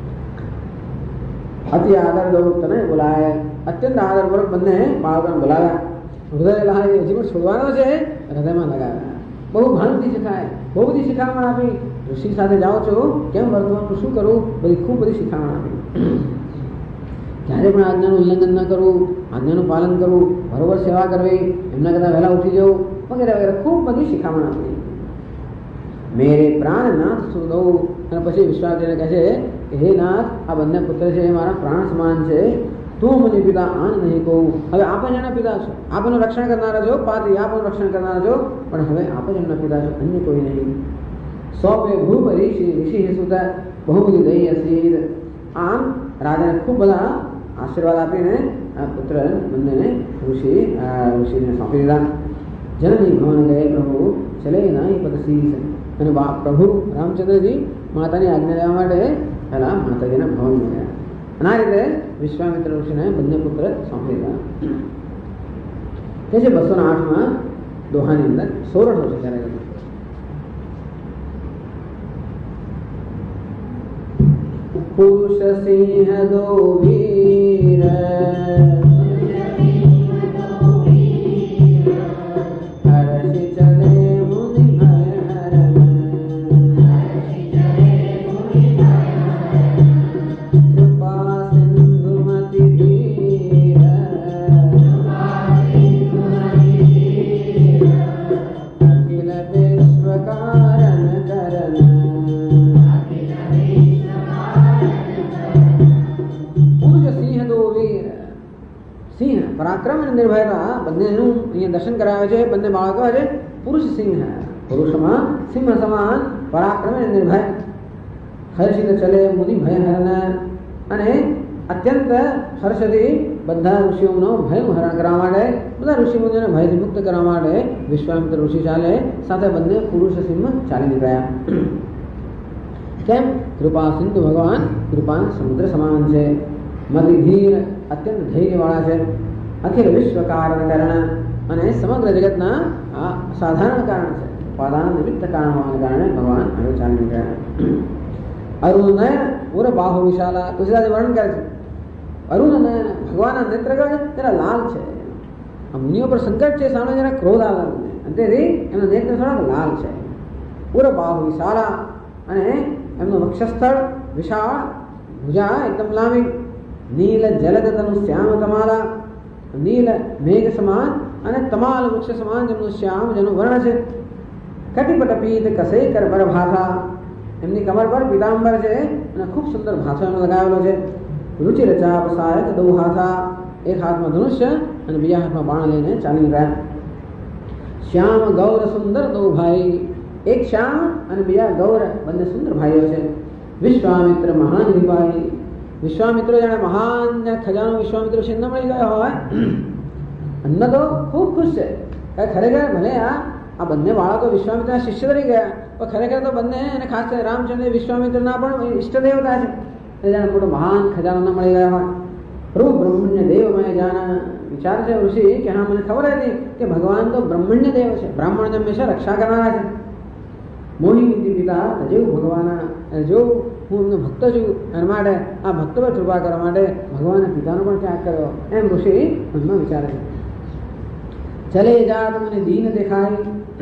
અતિ આદર દો તને બોલાય. અત્યંત આદરપૂર્વક બંને બાળકોને બોલાવ્યા. હૃદય લહાય હજી પણ છોડવાનો છે, હૃદયમાં લગાવ્યા. બહુ ભાનથી શીખાય, બહુ બધી શિખામણ આપી. ઋષિ સાથે જાઓ છો, કેમ વર્તવાનું, શું કરવું, બધી ખૂબ બધી શિખામણ આપી. ક્યારે પણ આજ્ઞાનું ઉલ્લંઘન ન કરવું, આજ્ઞાનું પાલન કરવું, બરોબર સેવા કરવી, એમના કરતાં વહેલા ઉઠી જવું વગેરે વગેરે ખૂબ બધી શિખામણ આપી. મેરે પ્રાણ નાથ શું દઉં. અને પછી વિશ્વાસજીને કહે છે કે હે નાથ, આ બંને પુત્ર છે એ મારા પ્રાણ સમાન છે. તું મને પિતા આન નહીં કહું. હવે આપ જ એના પિતા છો, આપ એનું રક્ષણ કરનારા છો, પાત્રી આપ એનું રક્ષણ કરનારા છો, પણ હવે આપ જ એમના પિતા છો, અન્ય કોઈ નહીં. સૌપે ભૂપ ઋષિ સુત બહુ બધી દઈ અસીદ. આમ રાજાને ખૂબ બધા આશીર્વાદ આપીને આ પુત્ર બંનેને ઋષિને સોંપી દીધા. જનની ભવન ગયે પ્રભુ ચલે નાઈ પદશીસ. અને પ્રભુ રામચંદ્રજી માતાની આજ્ઞા લેવા માટે પહેલા માતાજીના ભવન ગયા. અને આ રીતે વિશ્વામિત્ર ઋષિને બંને પુત્ર સોંપી દીધા. તે છે 208માં દોહાની અંદર સોરઠો છે. ત્યારે પુરુષ સિંહ દો વીર હર્ષિ ચલે મુનિ ભય હરણ. કૃપા સિંધુમતિ ધીર અખિલ વિશ્વ કારણ કરણ. સિંહ પરાક્રમ અને નિર્ભયતા બંનેનું અહીંયા દર્શન કરાવે છે. બંને બાળકો છે પુરુષ સિંહ. પુરુષમાં સિંહ સમાન પરાક્રમ અને નિર્ભય. હર્ષિત ચલે મુનિ ભય હરણ. અને અત્યંત હર્ષથી બધા ઋષિઓનો ભય હરણ કરવા માટે, બધા ઋષિ મુનિઓને ભયથી મુક્ત કરવા માટે વિશ્વામિત્ર ઋષિ ચાલે સાથે બંને પુરુષ સિંહ ચાલી નીકળ્યા. કેમ? કૃપા સિંધુ ભગવાન કૃપા સમુદ્ર સમાન છે. મતિધીર અત્યંત ધૈર્યવાળા છે. અખિલ વિશ્વ કારણ કરણ. અને સમગ્ર જગતના આ સાધારણ કારણ છે, ઉપાદાન નિમિત્ત કારણ હોવાને કારણે ભગવાન આગળ ચાલી નીકળ્યા. અરુણ નયન ઉર બાહુ વિશાલા. ગુજરાતી વર્ણન કરે છે. અરુણ નયન ભગવાનના નેત્રગણ જરા લાલ છે. આ મુનિઓ પર સંકટ છે, સામે જરા ક્રોધ આવે અને તેથી એમના નેત્ર થોડાક લાલ છે. ઉર બાહુ વિશાલા. અને એમનું વક્ષસ્થળ વિશાળ, ભુજા એકદમ લાંબી. નીલ જલદ તનુ શ્યામ તમાલા. નીલ મેઘ સમાન અને તમાલ વૃક્ષ સમાન જેમનું શ્યામ જેનું વર્ણ છે. કટિપટ પીત કસે કર પર ભાથા. એમની કમર પર પીતાંબર છે અને ખૂબ સુંદર ભાથો એનો લગાવેલો છે. રુચિર ચાપ સાયક દૌ હાથા. એક હાથમાં ધનુષ્ય અને બીજા હાથમાં બાણ લઈને ચાલી રહ્યા. શ્યામ ગૌર સુંદર દૌ ભાઈ. એક શ્યામ અને બીજા ગૌર બંને સુંદર ભાઈઓ છે. વિશ્વામિત્ર મહાન વિભાઈ. વિશ્વામિત્ર જાણે મહાન ખજાનો વિશ્વામિત્ર છે ન મળી ગયો હોય. અન્ન તો ખૂબ ખુશ છે. ખરેખર ભલે આ બંને બાળકો વિશ્વામિત્રના શિષ્ય તરીકે ગયા, પણ ખરેખર તો બંને અને ખાસ કરીને રામચંદ્ર વિશ્વામિત્રના પણ ઈષ્ટ દેવતા છે. જાણે મોટો મહાન ખજાનો ન મળી ગયા હોય. પ્રભુ બ્રહ્મણ્ય દેવમય જાન. વિચાર છે ઋષિ કે હા મને ખબર હતી કે ભગવાન તો બ્રહ્મણ્ય દેવ છે, બ્રાહ્મણને હંમેશા રક્ષા કરનારા છે. મોહિની પિતા જેવું ભગવાન જો હું એમનો ભક્ત છું એના માટે આ ભક્ત પર કૃપા કરવા માટે ભગવાને પિતાનો પણ ત્યાગ કર્યો એમ ઋષિ મનમાં વિચારે છે. ચલે જાત મને દીન દેખાય.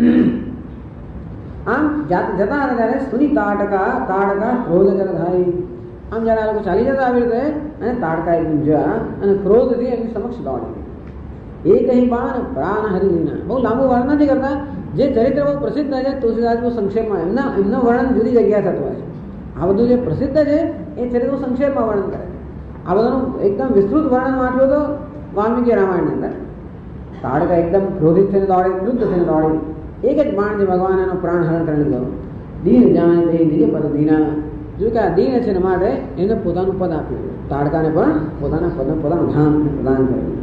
આમ જતા હતા ત્યારે સુની તાડકા ક્રોધ કર થાય. આમ જયારે આ લોકો ચાલી જતા આવી રીતે અને તાડકા એકદમ જોયા અને ક્રોધથી એની સમક્ષ દોડી. એ કહી બાણ પ્રાણ હરિના. બહુ લાંબુ વર્ણન નથી કરતા. જે ચરિત્ર બહુ પ્રસિદ્ધ છે તુલસીદાસ બહુ સંક્ષેપમાં એમનું વર્ણન જુદી જગ્યાએ થતું હોય છે. આ બધું જે પ્રસિદ્ધ છે એ ચરિત્ર સંક્ષેપમાં વર્ણન કરે છે. આ બધાનું એકદમ વિસ્તૃત વર્ણન વાંચ્યું તો વાલ્મીકી રામાયણની અંદર. તાડકા એકદમ ક્રોધિત થઈને દોડી, ક્રુદ્ધ થઈને દોડી. એક જ બાણથી ભગવાન એનો પ્રાણ હરણ કરી લીધો. દીન જાણે તે નિજ પદ દીના. જો કે આ દીન છે ને માટે એને પોતાનું પદ આપ્યું. તાડકાને પણ પોતાના પદ પોતાનું ધામ પ્રદાન કર્યું.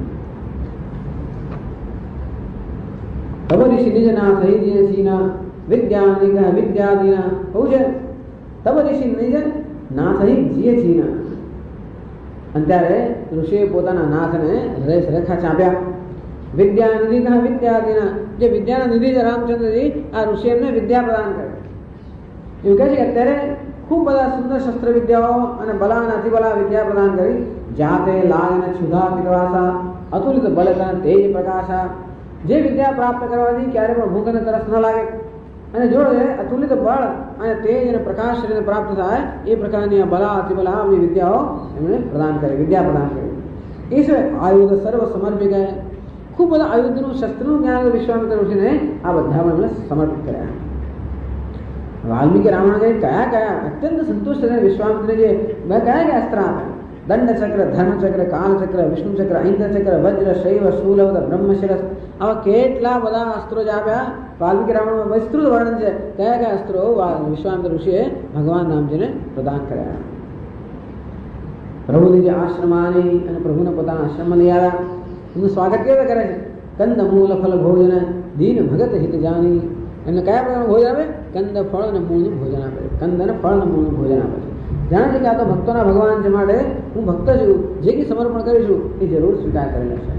તબ ઋષિ નિજ ના થઈ દિયે સીના વિદ્યા નિગહ વિદ્યાદીના. કહું છે તબ ઋષિ નિજ ના થઈ જીએ છીના. અત્યારે ઋષિએ પોતાના નાથને રેખા ચાપ્યા. વિદ્યાનિધિ કહા વિદ્યાદીના. જે વિદ્યાના નિધિ છે રામચંદ્રજી, આ ઋષિ એમને વિદ્યા પ્રદાન કરે. એવું કહે છે કે અત્યારે ખૂબ બધા સુંદર શસ્ત્ર વિદ્યાઓ અને બલા અને અતિબલા વિદ્યા પ્રદાન કરી. જાતે લાગ અને ક્ષુધા પિતવાસા અતુલિત બલ તેજ પ્રકાશા. જે વિદ્યા પ્રાપ્ત કરવાથી ક્યારે પણ ભૂખ અને તરસ ન લાગે અને જોડે અતુલિત બળ અને તેજ અને પ્રકાશ શરીરને પ્રાપ્ત થાય એ પ્રકારની આ બલા અતિબલા આવી વિદ્યાઓ એમણે પ્રદાન કરી, વિદ્યા પ્રદાન કરી. એ સિવાય આયુધ સર્વ સમર્પી ગયા. ખૂબ બધા આયુધનું શસ્ત્રનું જ્ઞાન વિશ્વામિત્ર ઋષિને આ બધા એમણે સમર્પિત કર્યા. વાલ્મીકી રામાયણ કહે કયા કયા અત્યંત સંતુષ્ટ થઈને વિશ્વામિત્રને જે કયા કયા અસ્ત્ર આપ્યા. દંડચક્ર, ધર્મચક્ર, કાલચક્ર, વિષ્ણુચક્ર, ઇન્દ્રચક્ર, વજ્ર, શૈવ, શૂલવદ, બ્રહ્મશિરસ, આવા કેટલા બધા અસ્ત્રો જ આપ્યા. વાલ્મીકી રામાયણમાં વિસ્તૃત વર્ણન છે કયા કયા અસ્ત્રો વિશ્વામિત્ર ઋષિએ ભગવાન રામજીને પ્રદાન કર્યા. પ્રભુની જે આશ્રમાની અને પ્રભુને પોતાના આશ્રમમાં લઈ આવ્યા. એમનું સ્વાગત કેવી કરે છે. કંદ મૂળ ફલ ભોજન દીન ભગત હિત જાની. એમને કયા પ્રકારનું ભોજન આપે? કંદ ફળ અને મૂળનું ભોજન આપે છે. કંદ અને ફળ અને મૂળનું ભોજન આપે છે. જાણે છે કે આ તો ભક્તોના ભગવાન છે માટે હું ભક્ત છું, જે કંઈ સમર્પણ કરીશું એ જરૂર સ્વીકાર કરી લેશે.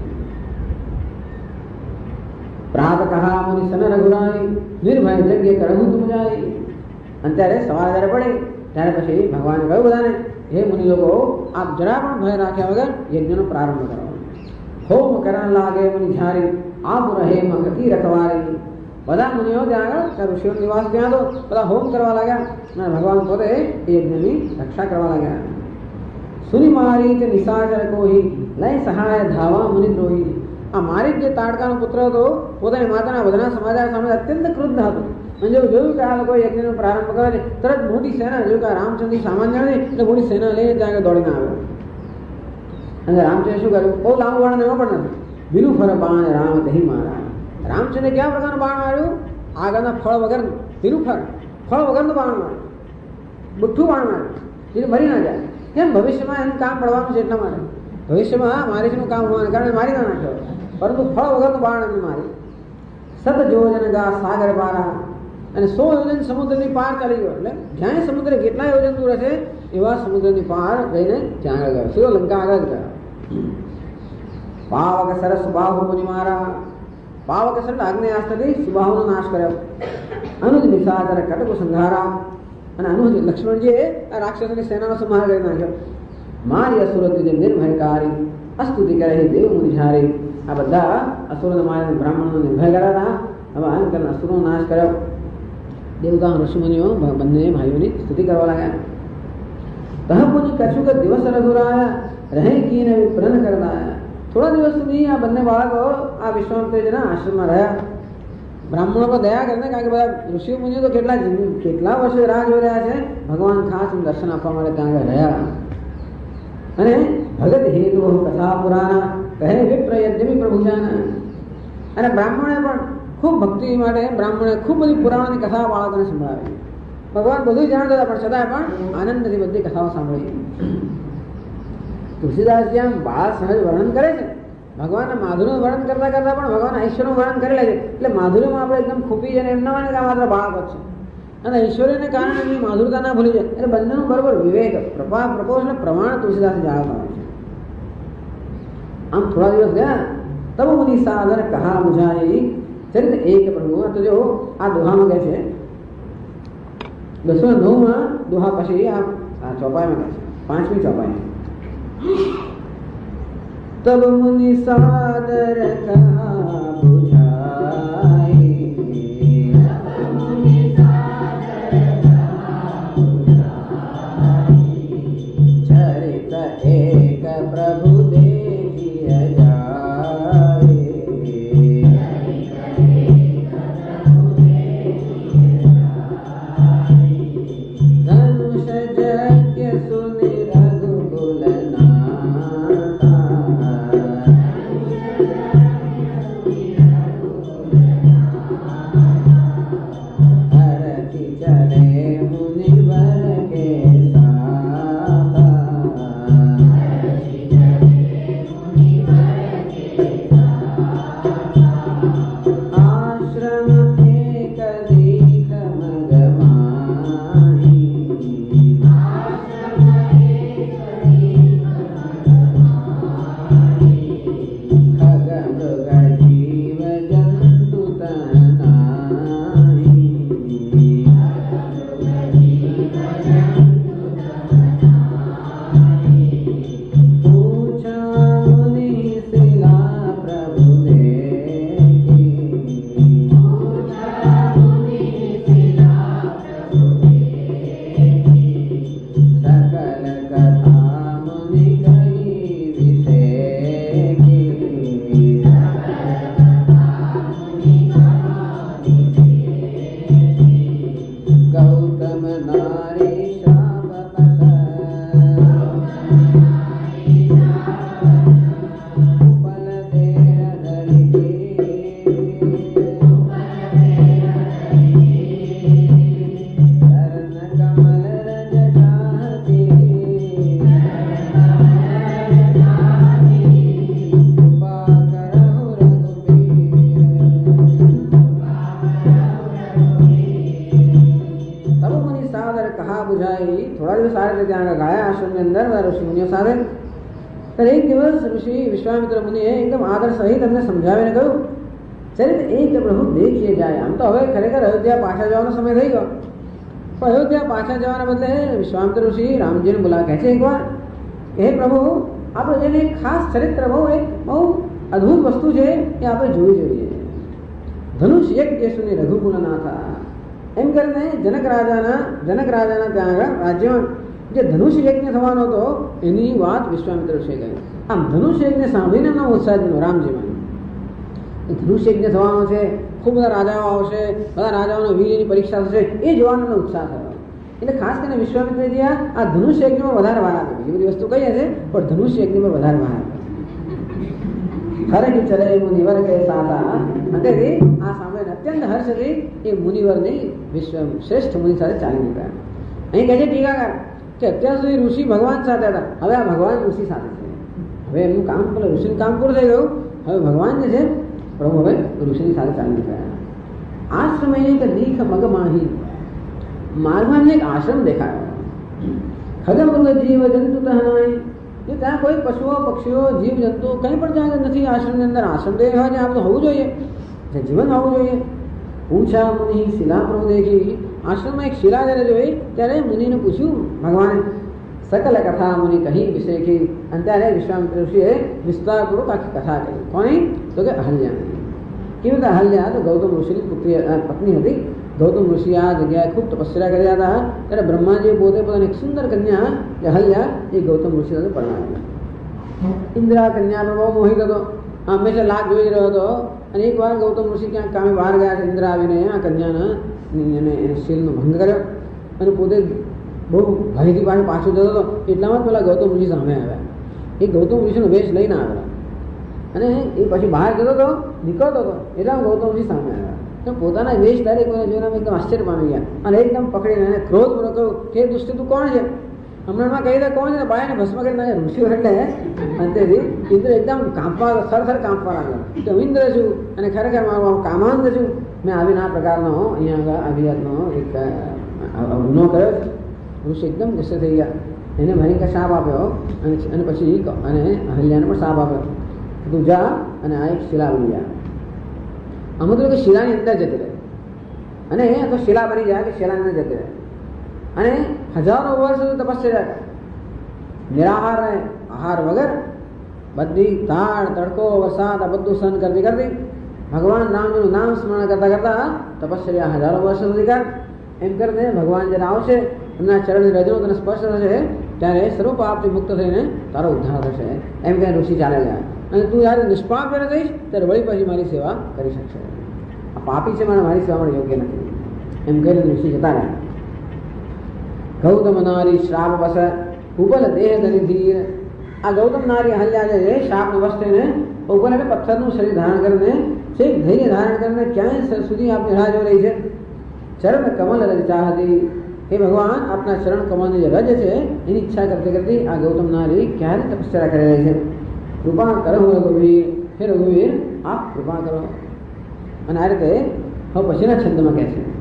પ્રાત કહા મુનિ સન રઘુરાય નિર્ભય જગ્ય કરહુ તુમ જાય. અત્યારે સવાર જ્યારે પડે ત્યારે પછી ભગવાને કહ્યું બધાને, હે મુનિ લોકો, આપ જરા પણ ભય રાખ્યા વગર યજ્ઞનો પ્રારંભ કરો. હોમ કરણ લાગે મુનિ ઝારી આપ રહે મખતી રખવારી. બધા મુનિઓ ત્યાં આગળ ઋષિઓ નિવાસ ત્યાં તો બધા હોમ કરવા લાગ્યા અને ભગવાન પોતે એ યજ્ઞની રક્ષા કરવા લાગ્યા. સુની મારી તે નિશાચર કોહી લઈ સહાય ધાવા મુનિ દ્રોહી. આ મારી જે તાડકાનો પુત્ર હતો પોતાની માતાના વધના સમાચાર સામે અત્યંત ક્રુદ્ધ હતો. અને જેવું જોયું કે આ લોકો યજ્ઞનો પ્રારંભ કરે છે તરત મોટી સેના, જોયું કે રામચંદ્ર સામાન્ય નથી એટલે મોટી સેના લઈને ત્યાં આગળ દોડીને આવ્યો. અને રામચંદ્ર શું કર્યું? બહુ લાંબુ વર્ણન એમાં પણ નથી. બિનુ ફર બાણ રામ દહી મારા. રામચંદ્રે કયા પ્રકારનું બાણ માર્યું? આગળના ફળ વગરનું, બિનુફર ફળ વગરનું બાણ માર્યું, બુઠ્ઠું બાણ માર્યું, જેથી મરી ના જાય. કેમ? ભવિષ્યમાં એનું કામ પડવાનું છે એટલા માટે. ભવિષ્યમાં મારીનું કામ હોવાને કારણે મારી ના નાખ્યો, પરંતુ ફળ વગરનું બાણ એમને મારી. સત જોજન ગા સાગર પારા. અને 100 યોજન સમુદ્રની પાર ચાલી ગયો. એટલે જ્યાં સમુદ્ર કેટલા યોજન દૂર હશે એવા સમુદ્રની પાર જઈને ત્યાં આગળ ગયો. સીધો લંકા આગળ ગયો. પાવક સરસ બાહુ મુનિ મારા. પાવક સરસ આગ્નેયાસ્ત્રથી સુબાહુનો નાશ કર્યો. અનુજ નિશાચર કટકુ સંહારા. અને અનુજ લક્ષ્મણજીએ આ રાક્ષસોની સેનાનો સંહાર કરી નાખ્યો. મારી અસુરથી જે નિર્ભયકારી અસ્તુતિ કરે દેવ મુનિઝારી. આ બધા અસુરોને મારીને બ્રાહ્મણોને નિર્ભય કર્યા હતા. હવે અંકલ અસુરોનો નાશ કર્યો. દેવતા ઋષિમુનિઓ બંને ભાઈઓની સ્તુતિ કરવા લાગ્યા. તહપુની કશુક દિવસ રઘુરાયા રહે કીને વિપ્રન કરવાયા. થોડા દિવસ સુધી આ બંને બાળકો આ વિશ્વામિત્રજીના આશ્રમમાં રહ્યા. બ્રાહ્મણો પર દયા કરીને, કારણ કે બધા ઋષિ મુનિઓ તો કેટલા વર્ષે રાહ જોઈ રહ્યા છે. ભગવાન ખાસ દર્શન આપવા માટે ત્યાં આગળ રહ્યા. અને ભગત હેતુ કથા પુરાણા કહે વિપ્ર યજ્ઞ પ્રભુજાના. અને બ્રાહ્મણે પણ ખૂબ ભક્તિ માટે બ્રાહ્મણે ખૂબ બધી પુરાણોની કથા બાળકોને સંભળાવી. ભગવાન બધું જાણતા હતા પણ છતાંય પણ આનંદથી બધી કથાઓ સાંભળી. તુલસીદાસજી આમ બાળ સહજ વર્ણન કરે છે. ભગવાનના માધુર્યનું વર્ણન કરતા કરતા પણ ભગવાન ઐશ્વર્યનું વર્ણન કરી લે છે. એટલે માધુર્યમાં આપણે એકદમ ખૂપી જાય એમના માને કે આ માત્ર બાળક છે, અને ઐશ્વર્યને કારણે એમની માધુરતા ના ભૂલી જાય. એટલે બંનેનું બરોબર વિવેક પ્રપોઝ પ્રમાણ તુલસીદાસ જાળવતા હોય છે. આમ થોડા દિવસ ગયા તબ મુનિ સાદર કહા બુઝાઈ ચરિત એક પ્રભુ. તો જો આ દોહામાં કહે છે 209 દોહા પછી આ ચોપાઈમાં કહે છે 5મી ચોપાઈ. तब मुनि सादर कहा बुझाई चरित एक प्रभु देखिय जाए धनुष यज्ञ सुनि रघुकुल एक दिवस ऋषि विश्वामित्र मुनि एकदम आदर सहित अમને સમજાવીને કહ્યું ચરિત એક પ્રભુ દેખીએ જાય. આમ તો હવે ખરેખર અયોધ્યા પાછા જવાનો સમય થઈ ગયો, પણ અયોધ્યા પાછા જવાના બદલે વિશ્વામિત્ર ઋષિ રામજીને બોલા કહે છે એકવાર હે પ્રભુ આપણે જેને ખાસ ચરિત્ર બહુ અદ્ભુત વસ્તુ છે એ આપણે જોવી જોઈએ. ધનુષ યજ્ઞ સુની રઘુકુલના હતા એમ કરીને જનક રાજાના ત્યાં આગળ રાજ્યમાં જે ધનુષ યજ્ઞ થવાનો હતો એની વાત વિશ્વામિત્ર ઋષિએ કહી. આમ ધનુષ યજ્ઞ સાંભળીને એમનો ઉત્સાહ જનો રામજીમાં ધનુષ યજ્ઞ થવાનો છે, ખૂબ બધા રાજાઓ આવશે, બધા રાજાઓનો વીરની પરીક્ષા થશે એ જોવાનો ઉત્સાહ થયો. એટલે ખાસ કરીને વિશ્વામિત્રજી આ ધનુષ યજ્ઞમાં વધારે વાર આપે. બીજી બધી વસ્તુ કહીએ છે પણ ધનુષ યજ્ઞમાં વધારે વાર આપે. હરકી ચલે મુનિવર કે સાતા અંતેથી આ સાંભળીને અત્યંત હર્ષથી એ મુનિવરની શ્રેષ્ઠ મુનિ સાથે ચાલી નીકળ્યા. અહીં કહે છે ટીકાકાર કે અત્યાર સુધી ઋષિ ભગવાન સાથે હતા, હવે આ ભગવાન ઋષિ સાથે છે. હવે એમનું કામ ઋષિનું કામ પૂરું થઈ ગયું, હવે ભગવાન જે છે પ્રભુ હવે ઋષિની સાથે ચાલી નીકળ્યા. આશ્રમ એક દીખ મગમાહી માર્ગમાં એક આશ્રમ દેખાયો. ખગમૃગ જીવ જંતુ તહનાય જો ત્યાં કોઈ પશુઓ પક્ષીઓ જીવ જંતુ કંઈ પણ ત્યાં નથી. આશ્રમની અંદર આશ્રમ તો હોય ત્યાં બધું હોવું જોઈએ, જીવન હોવું જોઈએ. પૂછા મુનિ શિલા પ્રભુ દેખી આશ્રમમાં એક શિલા જ્યારે જોઈ ત્યારે મુનિને પૂછ્યું ભગવાને સકલ કથા મુનિ કહી વિષયકી. અને ત્યારે વિશ્વામિત્ર ઋષિએ વિસ્તારપૂર્વક આખી કથા કહી. કોની? તો કે અહલ્યા. કેવી રીતે અહલ્યા? તો ગૌતમ ઋષિની પત્ની હતી. ગૌતમ ઋષિ આ જગ્યાએ ખૂબ તપસ્યા કર્યા હતા ત્યારે બ્રહ્માજીએ પોતે પોતાની એક સુંદર કન્યા અહલ્યા એ ગૌતમ ઋષિ સાથે પરણાવી. ઇન્દ્રા કન્યા પર બહુ મોહિત હતો, હંમેશા લાગ જોઈ રહ્યો હતો. અને એક વાર ગૌતમ ઋષિ ક્યાંક કામે બહાર ગયા છે, ઇન્દ્ર આવીને આ કન્યાના એને શીલનો ભંગ કર્યો અને પોતે બહુ ભયથી પાછો જતો હતો. એટલામાં જ પેલા ગૌતમ ઋષિ સામે આવ્યા. એ ગૌતમ ઋષિનો વેશ લઈને આવેલા અને એ પછી બહાર જતો હતો, નીકળતો હતો એટલામાં ગૌતમ ઋષિ સામે આવ્યા. તો પોતાના વેશ દરેક કોઈને જોઈને એકદમ આશ્ચર્ય પામી ગયા અને એકદમ પકડીને એને ક્રોધપૂર્વક કહ્યું કે દુષ્ટ તું કોણ છે? હમણાં કહી દે કોણ છે? બાયાને ભસ્મ કરી નાખે. ઋષિઓ એટલે અંતેથી ઇન્દ્ર એકદમ કાંપવા થર કાંપવા લાગ્યો કે હું ઇન્દ્ર છું અને ખરેખર મારો કામાંત છું. મેં આવીને આ પ્રકારનો અહીંયા આગળ અભિયાતનો એક ગુનો કર્યો છે. ઋષિ એકદમ ગુસ્સે થઈ ગયા. એને ભયંકર શાપ આપ્યો અને પછી અને અહલ્યાને પણ શાપ આપ્યો તું જા અને આ એક શિલા બની જાય. અમુક લોકો શિલાની અંદર જતી રહે અને તો શિલા બની જાય કે શિલાની અંદર જતી રહે અને હજારો વર્ષ સુધી તપસ્યા કરે, નિરાહાર રહે, આહાર વગર બધી ધાડ તડકો વરસાદ આ બધું સહન કરતી કરતી ભગવાન રામજીનું નામ સ્મરણ કરતા કરતા તપસ્યા હજારો વર્ષ સુધી કર. એમ કરીને ભગવાન જ્યારે આવશે એમના ચરણની રજનો તને સ્પર્શ થશે ત્યારે સર્વ પાપથી મુક્ત થઈને તારો ઉદ્ધાર થશે એમ કહીને ઋષિ ચાલે ગયા. અને તું જ્યારે નિષ્પાપ જ્યારે થઈશ ત્યારે વળી પછી મારી સેવા કરી શકશે. આ પાપી છે, મારી સેવા માટે યોગ્ય નથી એમ કહીને ઋષિ જતા રહ્યા. ગૌતમ નારી શ્રાપ વસ ઉપલ દેહ ધરી ધીર. આ ગૌતમ નારી અહલ્યા જે છે શાપનો વશ થઈને ઉપર એટલે પથ્થરનું શરીર ધારણ કરીને છેક ધૈર્ય ધારણ કરીને ક્યાંય સુધી આપની રાહ જોઈ રહી છે. ચરણ કમલ રજ ચાહતી. હે ભગવાન, આપના ચરણ કમલની જે રજ છે એની ઈચ્છા કરતી કરતી આ ગૌતમ નારી ક્યારે તપસ્યા કરી રહી છે. કૃપા કરો રઘુવીર, હે રઘુવીર આપ કૃપા કરો. અને આ રીતે હવે પછીના છંદમાં કહે છે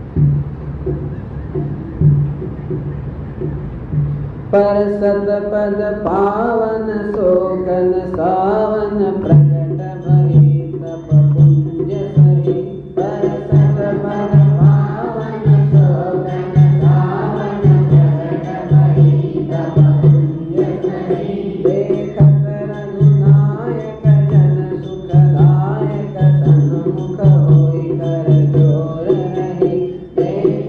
પર સત પદ પાવન શોકન સાવન પ્રગટ ભઈ તપ પુંજ સહી. પર સત પદ પાવન શોકન સાવન પ્રગટ ભઈ તપ પુંજ સહી. દેખત રઘુનાયક જન સુખદાયક સન્મુખ હોઈ કર જોર રહી. દેખત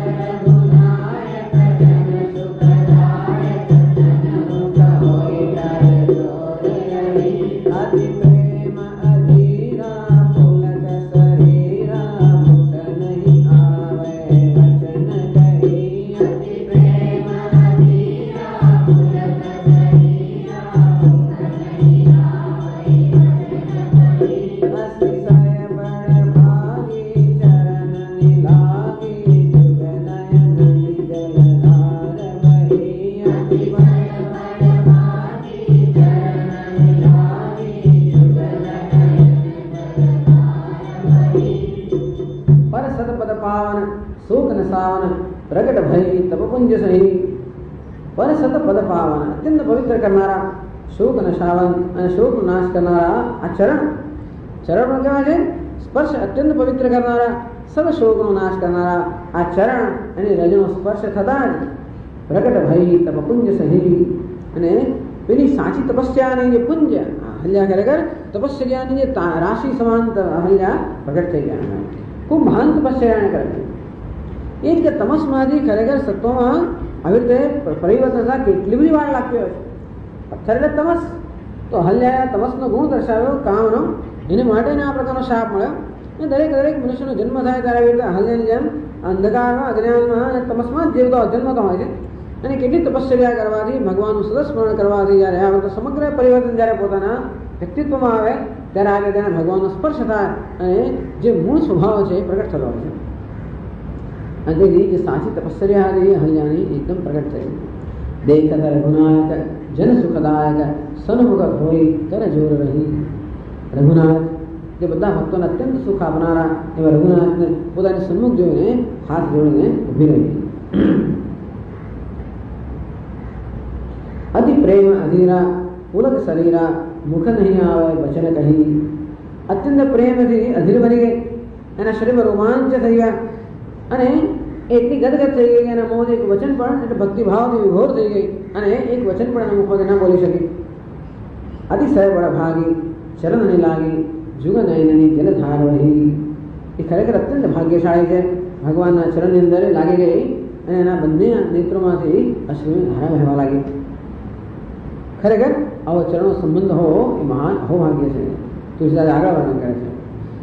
રઘુનાયક જન સુખદાયક સન્મુખ હોઈ કર જોર રહી. અતિ પ્રેમ અધીરા પુલક શરીરા મુખ નહીં આવે વચન કહી. અતિ પ્રેમ અધીરા પુલક શરીરા મુખ નહીં આવે વચન કહી. અતિશય બળ ભાગી ચરણ નિલાગી જુગ નયન જલધાર વહી. અતિ બળ ભાગી ચરણ નિલાગી જુગ નયન જલધાર વહી. પર સતપદ પાવન શોક ન સાવન પ્રગટ ભઈ તપ પુંજ સહી. પર સતપદ પાવન અત્યંત પવિત્ર કરનારા, શોક ન સાવન અને શોકનો નાશ કરનારા આ ચરણ કહેવાય છે. સ્પર્શ અત્યંત પવિત્ર કરનારા, સર્વ શોકનો નાશ કરનારા આ ચરણ અને રજનો સ્પર્શ થતા જ પ્રગટ ભઈ તપ પુંજ સહી. અને પેલી સાચી તપસ્યાની જે પુંજ અહલ્યા ખરેખર તપસ્યાની જે રાશિ સમાન અહલ્યા પ્રગટ થઈ ગયા. ખૂબ મહાન તપસ્યા કરે. એ જ કે તમસમાંથી ખરેખર સત્વમાં આવી રીતે પરિવર્તન થતા કેટલી બધી વાર લાગતી હોય છે. પથ્થર એટલે તમસ, તો અહલ્યાએ તમસનો ગુણ દર્શાવ્યો કામનો, એને માટે આ પ્રકારનો શાપ મળ્યો. અને દરેક મનુષ્યનો જન્મ થાય ત્યારે આવી રીતે અહલ્યાની જેમ અંધકારમાં અજ્ઞાનમાં અને તમસમાં જ જીવતો જન્મતો હોય છે. અને કેટલી તપસ્યા કરવાથી, ભગવાનનું સતત સ્મરણ કરવાથી જ્યારે આવે તો સમગ્ર પરિવર્તન જ્યારે પોતાના વ્યક્તિત્વમાં આવે ત્યારે આગળ તેને ભગવાનનો સ્પર્શ થાય અને જે મૂળ સ્વભાવ છે એ પ્રગટ થતો હોય છે. અને તેથી જે સાચી તપસ્યા હતી અહલ્યાની એકદમ પ્રગટ થઈ. દેખત રઘુનાયક જન સુખદાયક સન્મુખ હોઈ કર જોર રહી. રઘુનાયક જે બધા ભક્તોને અત્યંત સુખ આપનારા એવા રઘુનાયકને પોતાની સન્મુખ જોઈને હાથ જોડીને ઊભી રહી. અતિ પ્રેમ અધીરા પુલક શરીરા મુખ નહીં આવે વચન કહી. અત્યંત પ્રેમથી અધીર બની ગઈ, એના શરીરમાં રોમાંચ થઈ ગયા અને એટલી ગદગદ થઈ ગઈ એના મોઢે એક વચન પણ એટલે ભક્તિભાવથી વિભોર થઈ ગઈ અને એક વચન પણ એના મુખમાંથી ન બોલી શકી. અતિશય બળ ભાગી ચરણ નહીં લાગી જુગ નયનની જલધાર વહી. એ ખરેખર અત્યંત ભાગ્યશાળી છે. ભગવાનના ચરણની અંદર લાગી ગઈ અને એના બંને નેત્રોમાંથી અશ્રુની ધારા વહેવા લાગી. ખરેખર આવો ચરણો સંબંધ હો એ મહાન અહોભાગ્ય છે. તુલસીદાસ આગળ વર્ણન કરે છે.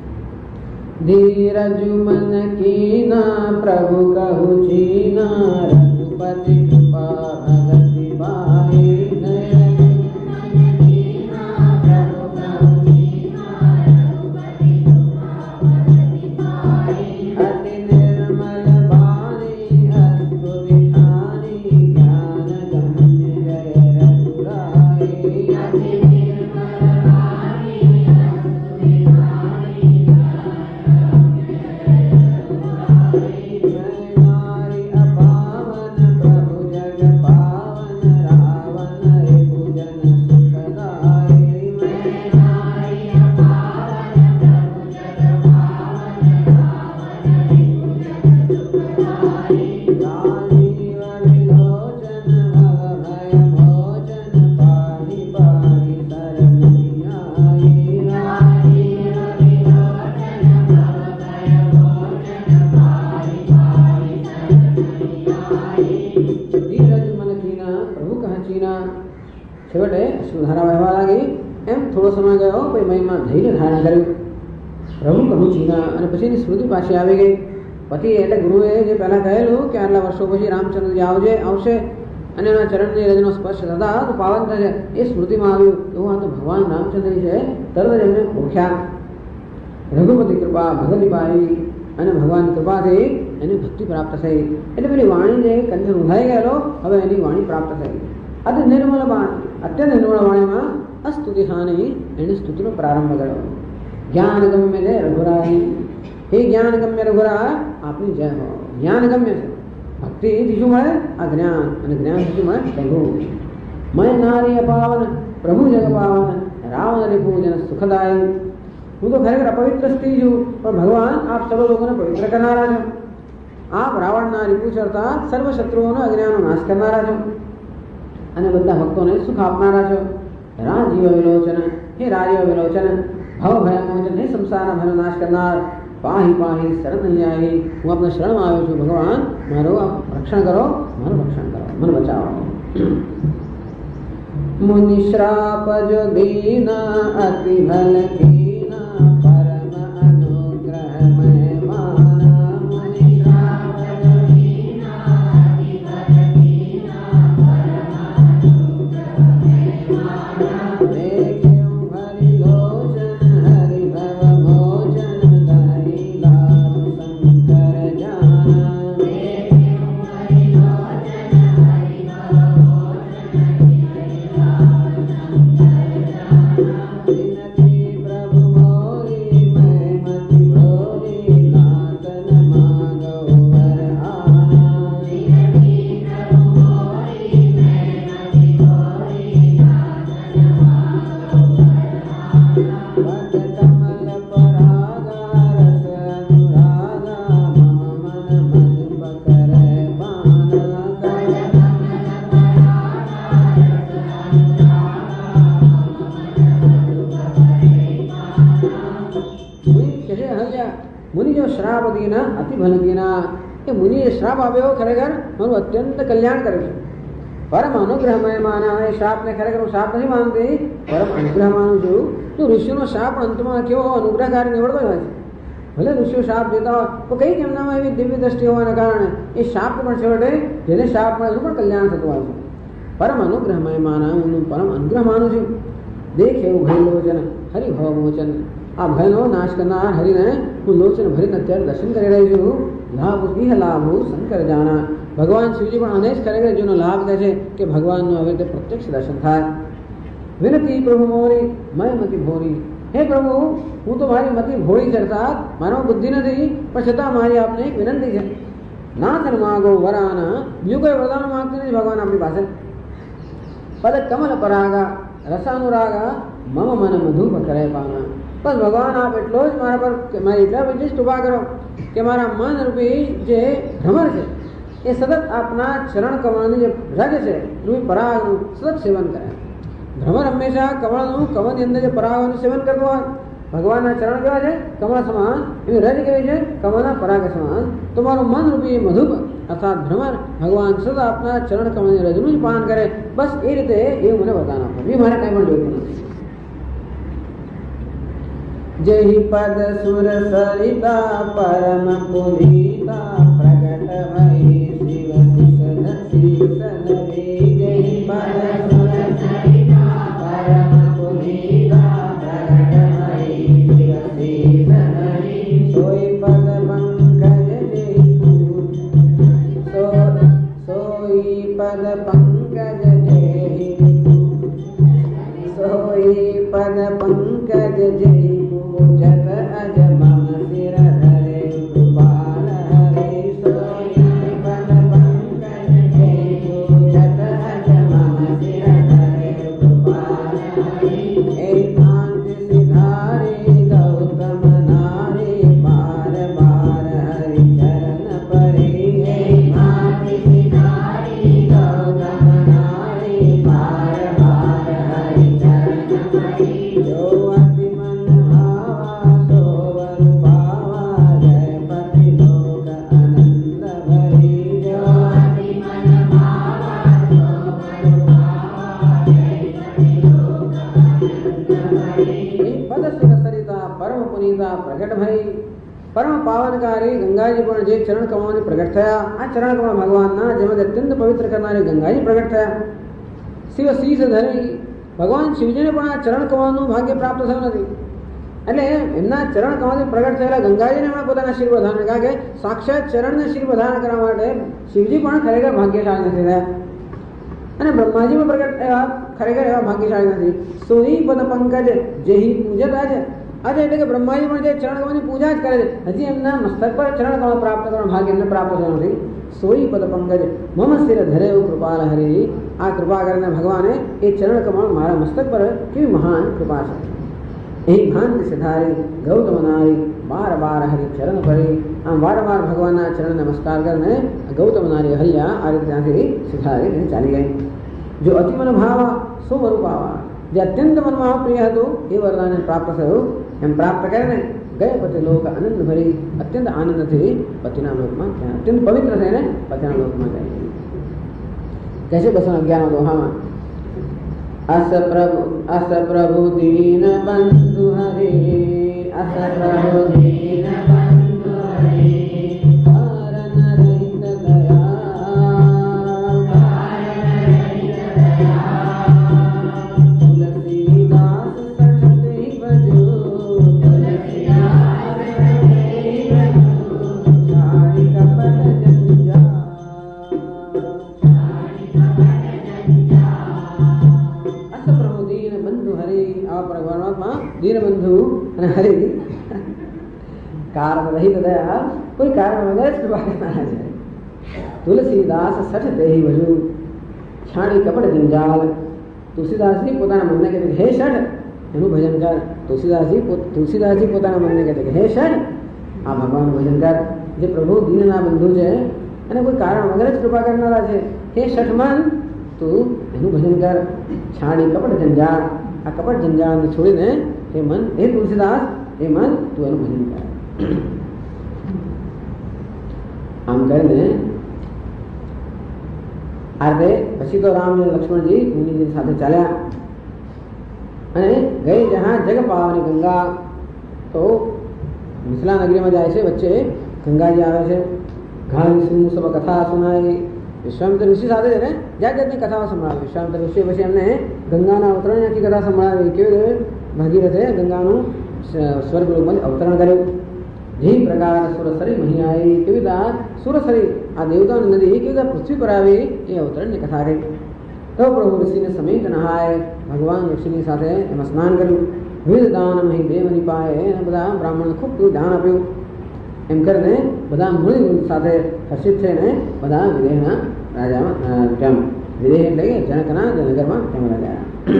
ધીરજ મન કીના પ્રભુ કહુ ચીના રઘુપતિ કૃપા ભગતિ પાઈ. અતિ નિર્મલ બાણી અસ્તુ વિધાની જ્ઞાન ગમ્ય જય રઘુરાઈ. અતિ નિર્મલ બાણી અસ્તુ વિધાની નારી અપાવન પ્રભુ જગપાલ. અશ્રુધારા વહેવા લાગી. એમ થોડો સમય ગયો પછી મહિમાં ધૈર્ય ધારણ કર્યું. પ્રભુ કહું ચીના અને પછી એની સ્મૃતિ પાછી આવી ગઈ. પતિ એટલે ગુરુએ જે પહેલા કહેલું કે આટલા વર્ષો પછી રામચંદ્રજી આવશે અને એના ચરણની રજનો સ્પર્શ થતા તો પાવન થશે, એ સ્મૃતિમાં આવ્યું. એવું આ તો ભગવાન રામચંદ્રજી છે. તરત જ એમને ઓળખ્યા. રઘુપતિ કૃપા ભગવતી પાવી અને ભગવાનની કૃપાથી એની ભક્તિ પ્રાપ્ત થઈ. એટલે પેલી વાણી જે કંઠ રૂંધાઈ ગયેલો હવે એની વાણી પ્રાપ્ત થઈ. અતિ નિર્મળ વાણી, અત્યંત નિર્મળ વાણીમાં અસ્તુતિ ખાની એની સ્તુતિનો પ્રારંભ કર્યો. જ્ઞાન ગમ્ય છે રઘુરાય, હે જ્ઞાન ગમ્ય રઘુરાય આપની જય હો. જ્ઞાન ગમ્ય છે, ભક્તિથી શું મળે? આ જ્ઞાન, અને જ્ઞાનથી શું મળે? પ્રભુ. મય નારી અપાવન પ્રભુ જગ પાવન રાવણ રિપુજન સુખદાય. હું તો ખરેખર અપવિત્ર સ્ત્રી છું, પણ ભગવાન આપ સર્વ લોકોને પવિત્ર કરનારા છો. આપ રાવણના રિપુ ચડતા સર્વ શત્રુઓનો અજ્ઞાનનો નાશ કરનારા છો અને બધા ભક્તોને સુખ આપનારા છો. રાજીવ વિલોચન, હે રાજીવ વિલોચન ભવ ભયમોચન, હે સંસારના ભયનો નાશ કરનાર. પાહી પાહી શરણ નહીં આવી, હું આપને શરણમાં આવ્યો છું. ભગવાન મારું આપ રક્ષણ કરો, મારું રક્ષણ કરો, મને બચાવો. મુનિ શ્રાપ જો દીના અતિ ભલ કીના પરમ અનુગ્રહ મહેમાના. મુનિ શ્રાપ જો દીના અતિ ભલ કીના પરમ અનુગ્રહ મહેમાના. દેખ્યું હરિ લોચન હરિ ભવ મોચન દહી લાભ શંકર જાના. દેખ્યું હરિ લોચન હરિ ભવ વિનતી પ્રભુ મોરી મહેમતિ ભોરી નાતન માગો વર આના. વિનતી પ્રભુ મોરી મહેમતિ ભોરી નાતન માગો વર આના. વદ કમલ પરાગા રસ અનુરાગા મમ મન મધુપ કરે પાના. વદ કમલ પરાગા રસ મુનિ જો શ્રાપ દીના અતિ ભલ દીના, એ મુનિએ શ્રાપ આપ્યો ખરેખર મારું અત્યંત કલ્યાણ કર્યું છે. પરમ અનુગ્રહ મહેમાના, એ શ્રાપને ખરેખર હું શ્રાપ નથી માનતી, પરમ અનુગ્રહ માનું છું. તો ઋષિનો શ્રાપ અંતમાં કેવો અનુગ્રહકારી નીવડતો હોય છે. ભલે ઋષિઓ શ્રાપ દેતા હોય તો કંઈક એમનામાં એવી દિવ્ય દ્રષ્ટિ હોવાના કારણે એ શ્રાપ પણ છેવટે જેને શ્રાપ મળે એનું પણ કલ્યાણ થતું હોય છે. પરમ અનુગ્રહ મહેમાના, હું પરમ અનુગ્રહ માનું છું. દેખ એવું ભય લોચન હરિ ભવ મોચન, આ ભયનો નાશ કરનાર હરિને હું લોચન ભરીને અત્યારે દર્શન કરી રહી છું. લાભ ઇહ લાભ શંકર જાના, ભગવાન શિવજી પણ આને જ ખરેખર જેનો લાભ કહે છે કે ભગવાનનું હવે તે પ્રત્યક્ષ દર્શન થાય. વિનતી પ્રભુ મોરી મય મતિ ભોરી, હે પ્રભુ હું તો મારી મતિ ભોળી છે, અર્થાત મારામાં બુદ્ધિ નથી, પણ છતાં મારી આપને એક વિનંતી છે. નાથન માગો વરાના, બીજું કોઈ વરદાન માંગતું નથી ભગવાન આપણી પાસે. પદ કમલ પરાગા રસાનુરાગા મમ મન મધુપ કરે પાના. બસ ભગવાન આપ એટલો જ મારા પર મારી એટલા વિશિષ્ટ ઉભા કરો કે મારા મન રૂપી જે ભ્રમર છે એ સતત આપના ચરણ કમળની જે રગ છે રૂપી પરાગનું સતત સેવન કરે. ભ્રમર હંમેશા કમળની અંદર જે પરાગનું સેવન કરતું હોય. ભગવાનના ચરણ કેવા છે? કમળ સમાન. એની રજ કેવી છે? કમળના પરાગ સમાન. તો મારું મન રૂપી મધુપ અર્થાત ભ્રમર ભગવાન સતત આપના ચરણ કમળની રજનું જ પાન કરે. બસ એ રીતે એવું મને વરદાન આપો, એ મારે કંઈ પણ જોઈતું નથી. जहि पद सुर सरिता परम पुनीता प्रगट भई शिव शिषन शीसन जहि पद सुर सरिता परम पुनीता प्रगट भई शिव शीसन सोई पद पंकज जहि सोई पद पंकज जहि सोई पद पंकज जहि जप अज मम सिर धरे कृपाल हरे सोई पद पंकज जय जप अज मम सिर धरे कृपाल हरे एकांत सिधारे गौतम नारे बार बार हरि चरण परे एकांत सिधारे गौतम नारे बार बार हरि चरण परे जो अति मन पुनीता प्रकट भई परम पावनकारी गंगाजी पण जे चरण कमळ प्रकट થયા આ ચરણ કમળ ભગવાનના જેમાં અત્યંત પવિત્ર કરનારી ગંગાજી પ્રકટ થયા શિવ શીશ ધરી ભગવાન શિવજીને પણ આ ચરણ કમળનું ભાગ્ય પ્રાપ્ત થયું નથી એટલે એમના ચરણ કમળથી પ્રગટ થયેલા ગંગાજીને પણ પોતાના શિર પર ધારણ કારણ કે સાક્ષાત ચરણને શિર પર ધારણ કરવા માટે શિવજી પણ ખરેખર ભાગ્યશાળી નથી રહ્યા અને બ્રહ્માજી પણ પ્રગટ એવા ખરેખર એવા ભાગ્યશાળી નથી સોઈ પદ પંકજ જેહી પૂજતા છે આજે એટલે કે બ્રહ્માજી પણ જે ચરણ કમળની પૂજા જ કરે છે હજી એમના મસ્તક પર ચરણ કમળ પ્રાપ્ત કરવાનું ભાગ્ય એમને પ્રાપ્ત થયું નથી સોઈ પદ પંકજ મમ શિર ધરે કૃપાલ હરિ આ કૃપા કરીને ભગવાને એ ચરણ કમળ મારા મસ્તક પર કેવી મહાન કૃપા છે यही भांति सिधारी गौतम नारी बार बार हरि चरण परी आम बार बार भगवान चरण नमस्कार करने गौतम नारी हरिया आ रीते सिधारी चाली गई जो अति मन भाव सो स्वरूप आवा जो अत्यंत मनमोह प्रिय હતો એ વરદાન પ્રાપ્ત થયું એમ પ્રાપ્ત કરીને ગયે પતિ લોક આનંદ ભરી અત્યંત આનંદથી પતિના લોકમાં અત્યંત પવિત્ર થઈને પતિના લોકમાં જાય कैसे 211 दोहाમાં अस प्रभु दीन बंधु हरे अस प्रभु दीन बंधु हरे कारण रहित दया तुलसीदास सठते भजो छाड़ी कपट जंजाल परमात्मा दीन बंधु हरि कारण रहित दया कोई कारण वगैरह कृपा करना है तुलसीदास सठ देही भजू छाड़ी कपट जंजाल तुलसीदास जी પોતાના મનને કહે હે ષડ એનું ભજન કર તુલસીદાસ जी પોતાના મનને કહે હે ષડ આ ભગવાનનું ભજન કર જે પ્રભુ દીનના બંધુ છે અને કોઈ કારણ વગર જ કૃપા કરનારા છે હે ષઠમન તું એનું ભજન કર છાડી કપટ જંજાળ आ कपट जंजाल ने छोड़ीने हे मन हे तुलसीदास हे मन तू एनु भजन कर आम करीने आरते પછી તો રામ અને લક્ષ્મણજી મુનિજી સાથે ચાલ્યા અને ગઈ જહાં જગ પાવની ગંગા તો મિથિલા નગરીમાં જાય છે વચ્ચે ગંગાજી આવે છે ઘાણી સુન સબ કથા સુનાઈ વિશ્વામિત્ર ઋષિ સાથે છે ને જાત જાતની કથાઓ સંભળાવી વિશ્વામિત્ર ઋષિ પછી એમને ગંગાના અવતરણની આખી કથા સંભળાવી કેવી રીતે ભાગીરથે ગંગાનું સ્વર્ગલોકમાં અવતરણ કર્યું જે પ્રકાર સુરસરી મહી આવી કેવી રીતે સુરસરી આ દેવતાની નદી કેવી રીતે પૃથ્વી પર આવી એ અવતરણની કથા કરી તો પ્રભુ ઋષિને સમેત નહાય ભગવાન ઋષિની સાથે એમાં સ્નાન કર્યું વિવિધ દાન મહી દેવની પાએ એને બધા બ્રાહ્મણને ખૂબ દાન આપ્યું એમ કરીને બધા મુનિ સાથે હર્ષિત થઈને બધા વિદેહના રાજામાં તેમ વિદેહ એટલે કે જનકના નગરમાં તેમ ગયા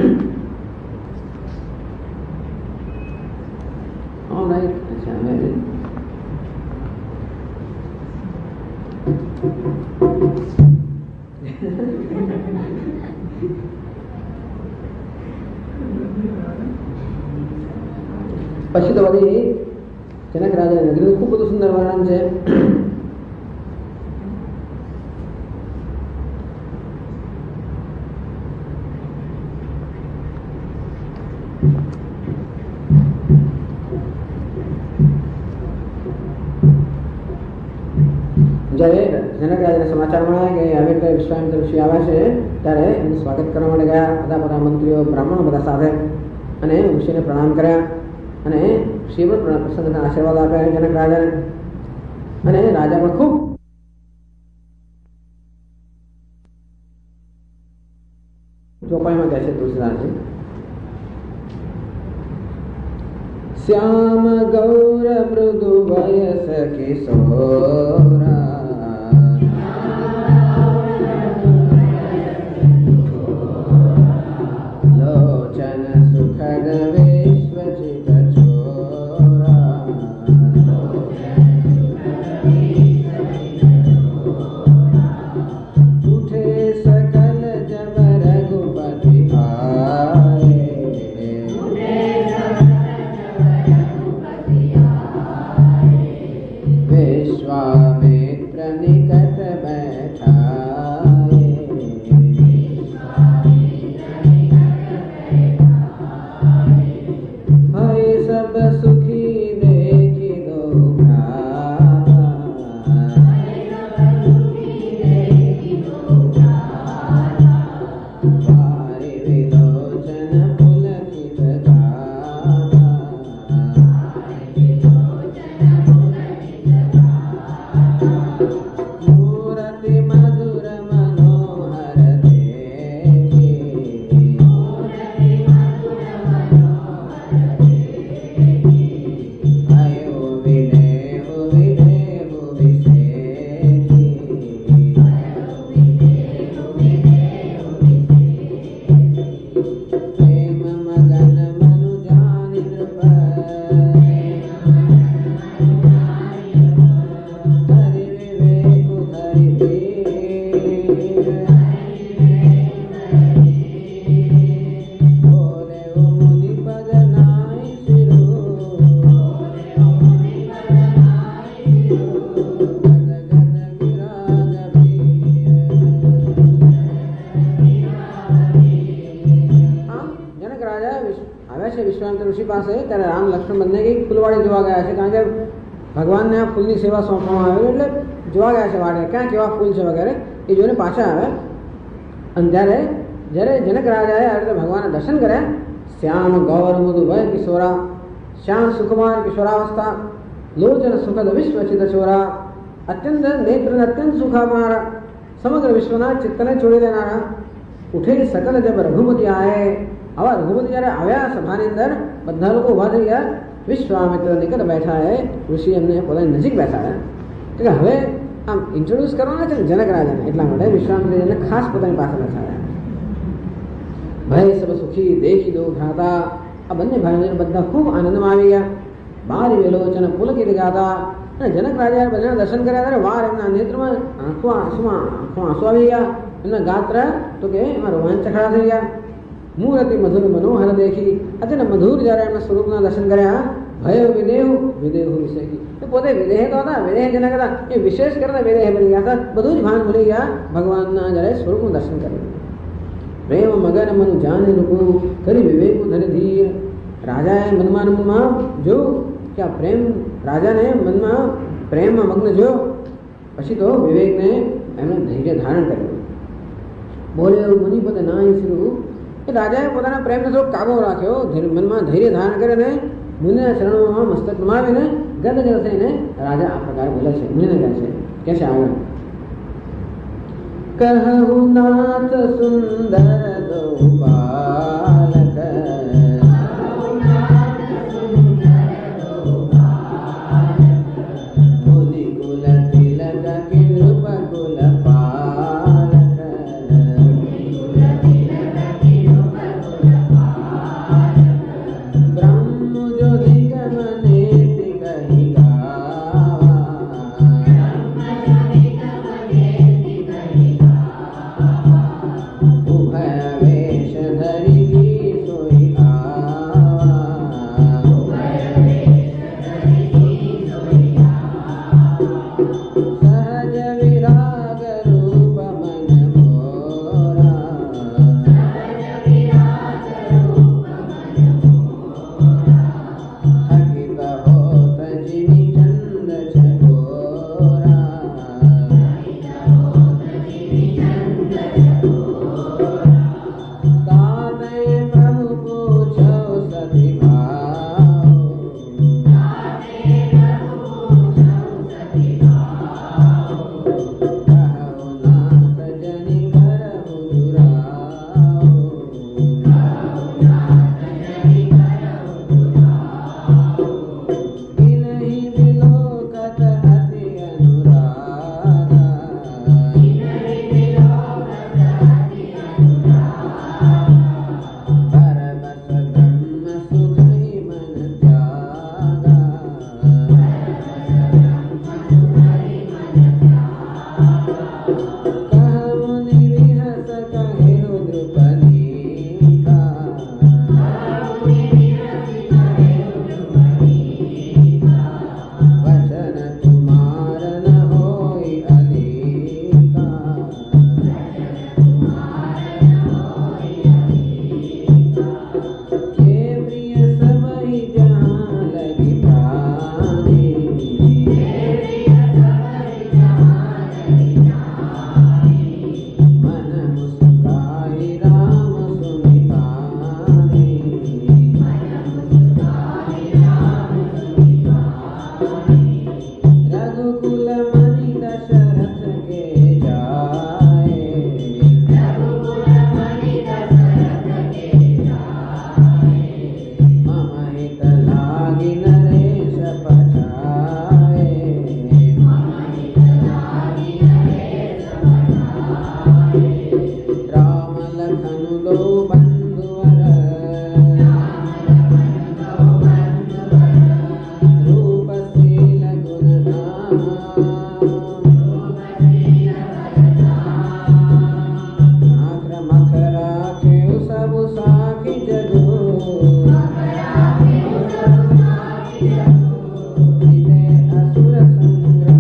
ઓલરાઈટ અચ્છા હવે પછી તો બધી जनक राजा नगरी खूब બધું સુંદર વર્ણન છે જ્યારે જનક રાજાને સમાચાર મળ્યા કે હવે તો વિશ્વામિત્ર ઋષિ આવ્યા છે ત્યારે એનું સ્વાગત કરવા માટે ગયા બધા બધા મંત્રીઓ બ્રાહ્મણો બધા સાથે અને ઋષિને પ્રણામ કર્યા અને શિવ પ્રસન્નના આશીર્વાદ આપ્યા જનક રાજાને અને રાજા પણ ખૂબ ચોપાઈમાં કહે છે તુલસીદાસજી શ્યામ ગૌર મૃદુ વયસ કિશોરા લોચન સુખદ વિશ્વચિત विश्वामित्र લક્ષ્મણ બંને કંઈક ફૂલવાડી જોવા ગયા છે, કારણ કે ભગવાનને આ ફૂલની સેવા સોંપવામાં આવી એટલે જોવા ગયા છે વાડે ક્યાં કેવા ફૂલ છે વગેરે એ જોઈને પાછા આવે. અને જ્યારે જનક રાજાએ આ રીતે ભગવાનના દર્શન કર્યા, શ્યામ ગૌર મધુભય કિશોરા, શ્યામ સુકુમાર કિશોરાવસ્થા, લોચન સુખદ વિશ્વચિત ચોરા, અત્યંત નેત્ર અત્યંત સુખામારા, સમગ્ર વિશ્વના ચિત્તને છોડી દેનારા, ઉઠે સકલ જબ રઘુમતી આયે. આવા રઘુમતી જ્યારે આવ્યા સભાની અંદર બધા લોકો ઉભા થઈ ગયા. વિશ્વામિત્ર નિકટ બેઠા એ ઋષિ એમને પોતાની નજીક બેઠા કે હવે આમ ઇન્ટ્રોડ્યુસ કરવાના છે ને જનક રાજાને, એટલા માટે વિશ્વામિત્રજીને ખાસ પોતાની પાસે બેઠાડ્યા. ભય સબ સુખી દેખી દો ભ્રાતા, આ બંને ભાઈઓ બધા ખૂબ આનંદમાં આવી ગયા. બારી વેલોચન પુલકિત ગાતા, અને જનક રાજાએ બધાના દર્શન કર્યા ત્યારે વાર એમના નેત્રમાં આંખો આંસુ આવી ગયા. એમના ગાત્ર તો કે એમાં રોમાંચખડા થઈ ગયા. મૂર્તિ મધુર મનોહર દેખી, અત્યંત મધુર જ્યારે એમના સ્વરૂપના દર્શન કર્યા. ભય વિદેહ વિશે એ પોતે વિદેહ તો હતા, વિદેહ જેના કરતા એ વિશેષ કરતા વિદેહ બની ગયા હતા. બધું જ ભાન ભૂલી ગયા ભગવાનના જ્યારે સ્વરૂપનું દર્શન કર્યું. પ્રેમ મગન મનુ જાન રૂપું કરી વિવેકુ ધરી ધીર. રાજાએ મનમાં જોયું કે આ પ્રેમ, રાજાને મનમાં પ્રેમમાં મગ્ન જોયો, પછી તો વિવેકને એમણે ધૈર્ય ધારણ કર્યું. બોલ્યો મુનિપદ નાય શ્રુ, એ રાજાએ પોતાના પ્રેમને થોડોક કાબુ રાખ્યો, મનમાં ધૈર્ય ધારણ કરીને મુનિના ચરણોમાં મસ્તક નમાવીને ગદગદ થઈને રાજા આ પ્રકાર બોલે છે. મુનિને કહે છે આવો કહુ નાથ સુંદર દો બાલક, મુનિ કુલ તિલક કે નૃપ કુલ પાલક, બ્રહ્મ જો નિગમ નેતિ કહી ગાવા, ઉભય વેશ ધરી કી સોઈ આવા, સહજ વિરાગ રૂપ મન મોરા, હકીત હોત જીની ચંદ છગોરા, તાતે પ્રભુ પૂછો સતી ભાવ, કહો નાથ જની કરહુ દુરાવ, ઇનહિ વિલોકત અતિ અનુરાગા, પરબત બ્રહ્મ સુધઈ મન ત્યાગા, કહ મુનિ વિહસ કહેઉ દ્રુપદીકા, વચન તુમાર ન હોઈ અલીકા, કે પ્રિય સમય જહાં લગી પ્રાણી, મન મુસ્કાઈ રામ સુનિપાણી, રઘુકુલ મણિ દશરથ કે જાયે, મમ હિત લાગી નરેશ પઠાયે, રામ લખન દો બંધુવર, રૂપ શીલ ગુણ ધામ, આગ્ર મખ રાખ્યું સબુ સાખી જગો, જીતે અસુર સંગ્રામ.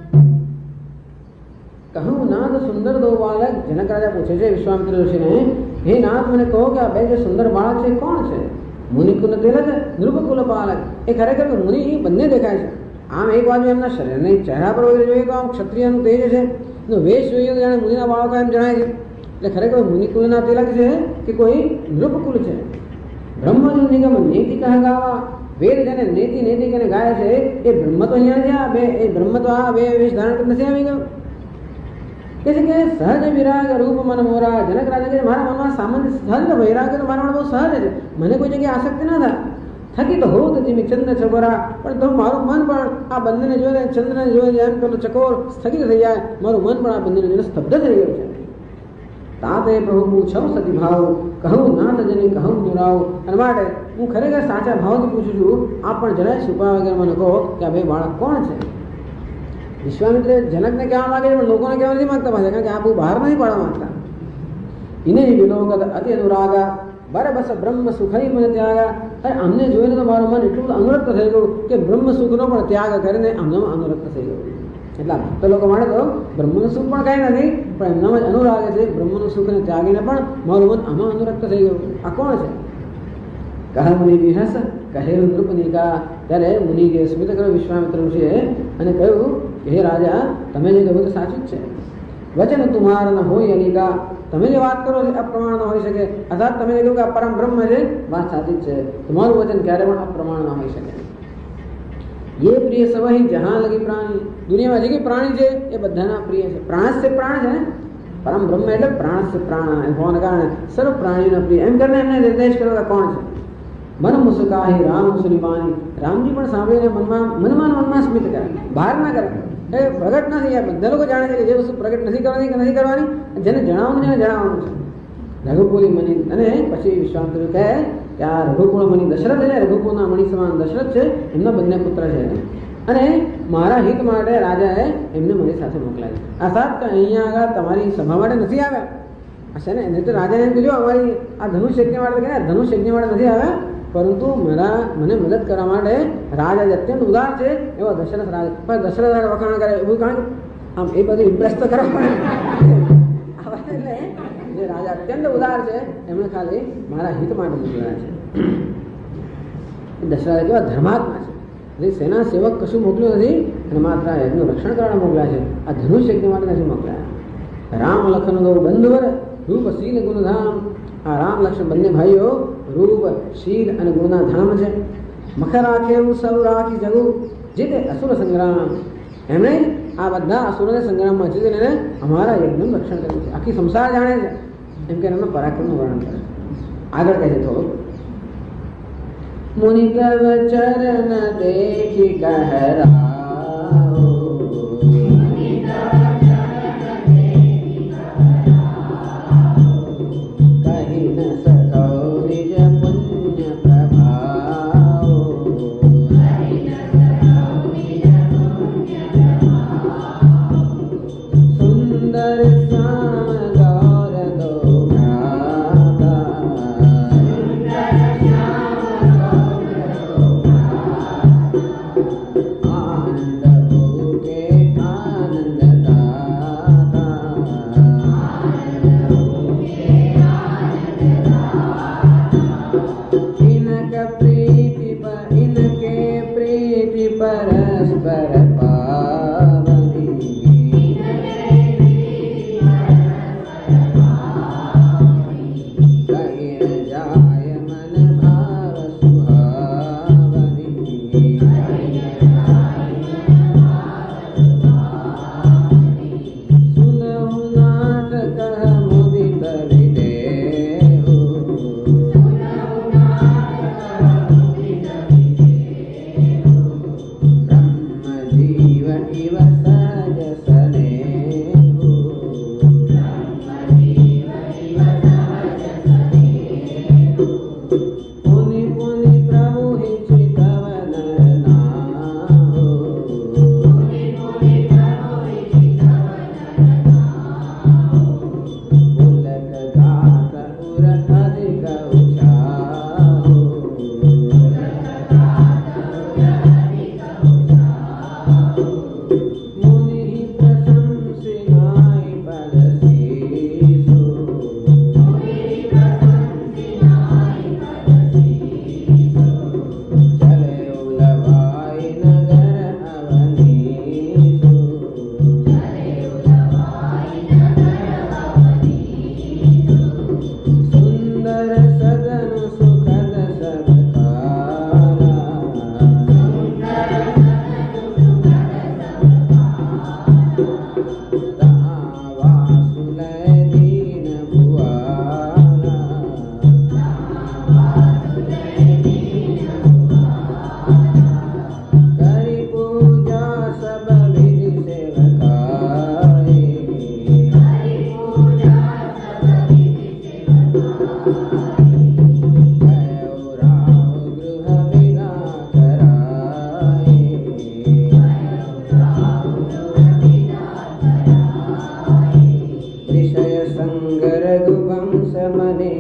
કહું નાદ સુંદર દો બાલક, જનક રાજા પૂછે છે વિશ્વામિત્ર ઋષિને હે નાથ, મને કહો કે આ બે જે સુંદર બાળક છે કોણ છે? મુનિકુલ તિલક, નૃપકુલ બાલક. એ ખરેખર મુનિ બંને દેખાય છે. આમ એક બાજુ એમના શરીરની ચહેરા પર જોઈએ તો આમ ક્ષત્રિયનું તેજ છે, વેશ જોઈએ તો જાણે મુનિના બાળકો એમ જણાય છે. એટલે ખરેખર મુનિકુલના તિલક છે કે કોઈ નૃપકુલ છે? બ્રહ્મજુ નિગમ નેતિ કહા ગાવા. વેદ જેને નેતિ નેતિ કરીને ગાય છે એ બ્રહ્મ તો અહીંયા છે. આ બે એ બ્રહ્મ તો આ બે વેશ ધારણ કરી નથી આવી ગયો. કે છે કે સહજ વિરાગ રૂપ મન મોરા. જનક રાજા કે મારા મનમાં સામાન્ય સહજ વૈરાગ તો મારા બહુ સહજ છે, મને કોઈ જગ્યાએ આસક્તિ ના થાય. થકી તો હોત જીમી ચંદ્ર છબરા. પણ તો મારું મન પણ આ બંનેને જોઈને, ચંદ્રને જોઈને એમ પેલો ચકોર સ્થગિત થઈ જાય, મારું મન પણ આ બંનેને જોઈને સ્તબ્ધ થઈ ગયું છે. તાતે પ્રભુ પૂછો સતી ભાવ, કહું નાથ જની કહું દુરાવ. અને માટે હું ખરેખર સાચા ભાવથી પૂછું છું, આપ પણ જરાય છુપા વગર મને કહો કે આ બે બાળક કોણ છે? વિશ્વામિત્ર જનકને કહેવા માંગે છે પણ લોકોને કહેવા નથી માંગતા પાછા, કારણ કે આ બહુ બહાર નહીં પાડવા માંગતા. ઇને વિલોકત અતિ અનુરાગા, બસ બ્રહ્મ સુખઈ મને ત્યાગા. અરે અમને જોઈને તો મારું મન એટલું બધું અનુરક્ત થઈ ગયું કે બ્રહ્મ સુખનો પણ ત્યાગ કરીને અમનામાં અનુરક્ત થઈ ગયું. એટલા ભક્ત લોકો માટે તો બ્રહ્મનું સુખ પણ કાંઈ નથી, પણ એમનામાં જ અનુરાગ છે. બ્રહ્મનું સુખને ત્યાગીને પણ મારું મન આમાં અનુરક્ત થઈ ગયું. આ કોણ છે? કહા મુનિ વિહસ કહે નૃપનિકા. ત્યારે મુનિ કે સ્મિત કર્યો વિશ્વામિત્ર ઋષિએ અને કહ્યું કે હે રાજા, તમે જે કહ્યું તો સાચું જ છે. વચન તુમાર ન હોય અનિકા. તમે જે વાત કરો છો અપ્રમાણ ન હોઈ શકે. અર્થાત તમે જે કહ્યું કે આ પરમ બ્રહ્મ છે, વાત સાચી જ છે. તમારું વચન ક્યારે પણ અપ્રમાણ ન હોઈ શકે. ये प्रिय सवही जहां लगी प्राणी. दुनियाમાં જે કંઈ પ્રાણી છે એ બધાના પ્રિય છે. પ્રાણ છે પ્રાણ છે ને, પરમ બ્રહ્મ એટલે પ્રાણ છે પ્રાણ એમ હોવાને કારણે સર્વ પ્રાણીના પ્રિય એમ કરીને એમને નિર્દેશ કર્યો કે કોણ છે? મન મુસ્કાહી રામ સુનિમાની. રામજી પણ સાંભળીને મનમાં સ્મિત કરે, બહાર ના કરે. એ પ્રગટ નથી. યાર બધા લોકો જાણે છે કે જે વસ્તુ પ્રગટ નથી કરવાની કે નથી કરવાની, જેને જણાવવાનું છે જણાવવાનું છે. રઘુકુલી મની. અને પછી વિશ્વામિત્ર કહે કે આ રઘુકુળ મની દશરથ છે, રઘુકુળના મણી સમાન દશરથ છે, એમના બંને પુત્ર છે અને મારા હિત માટે રાજાએ એમને મારી સાથે મોકલાય. આ સાત કે અહીંયા આગળ તમારી સભા માટે નથી આવ્યા. આ છે ને એને તો રાજાને એમ કીધું અમારી આ ધનુષ યજ્ઞ માટે કે ધનુષ યજ્ઞ માટે નથી આવ્યા, પરંતુ મને મદદ કરવા માટે રાજા અત્યંત ઉદાર છે એવા દશરથ રાજા. પણ દશરથ રાજા વખાણ કરે એવું, કારણ આમ એ બધું ઇમ્પ્રેસ તો કરવા એટલે જે રાજા અત્યંત ઉદાર છે એમણે ખાલી મારા હિત માટે મોકલ્યા છે. દશરથ કેવા ધર્માત્મા છે, સેના સેવક કશું મોકલ્યું નથી અને માત્ર યજ્ઞનું રક્ષણ કરવા મોકલ્યા છે. આ ધનુષ યજ્ઞ માટે નથી મોકલ્યા. રામ લખન ગૌ બંધુવર રૂપ શીલ ગુણધામ. આ રામ લક્ષ્મણ બંને ભાઈઓ રૂપ શીલ અને ગુણના ધામ છે. મખર રાખે એવું સૌ રાખી જગું. જે તે અસુર સંગ્રામ, એમણે આ બધા અસુરોને સંગ્રામમાં જીતીને અમારા યજ્ઞનું રક્ષણ કર્યું છે. આખી સંસાર જાણે છે એમ કે એમના પરાક્રમનું વર્ણન કરે. આગળ કહે છે થોડું. मुनि तव चरण देखि कहराओ, कहि न सको निज पुण्य प्रभाव, सुंदर श्याम गौर दो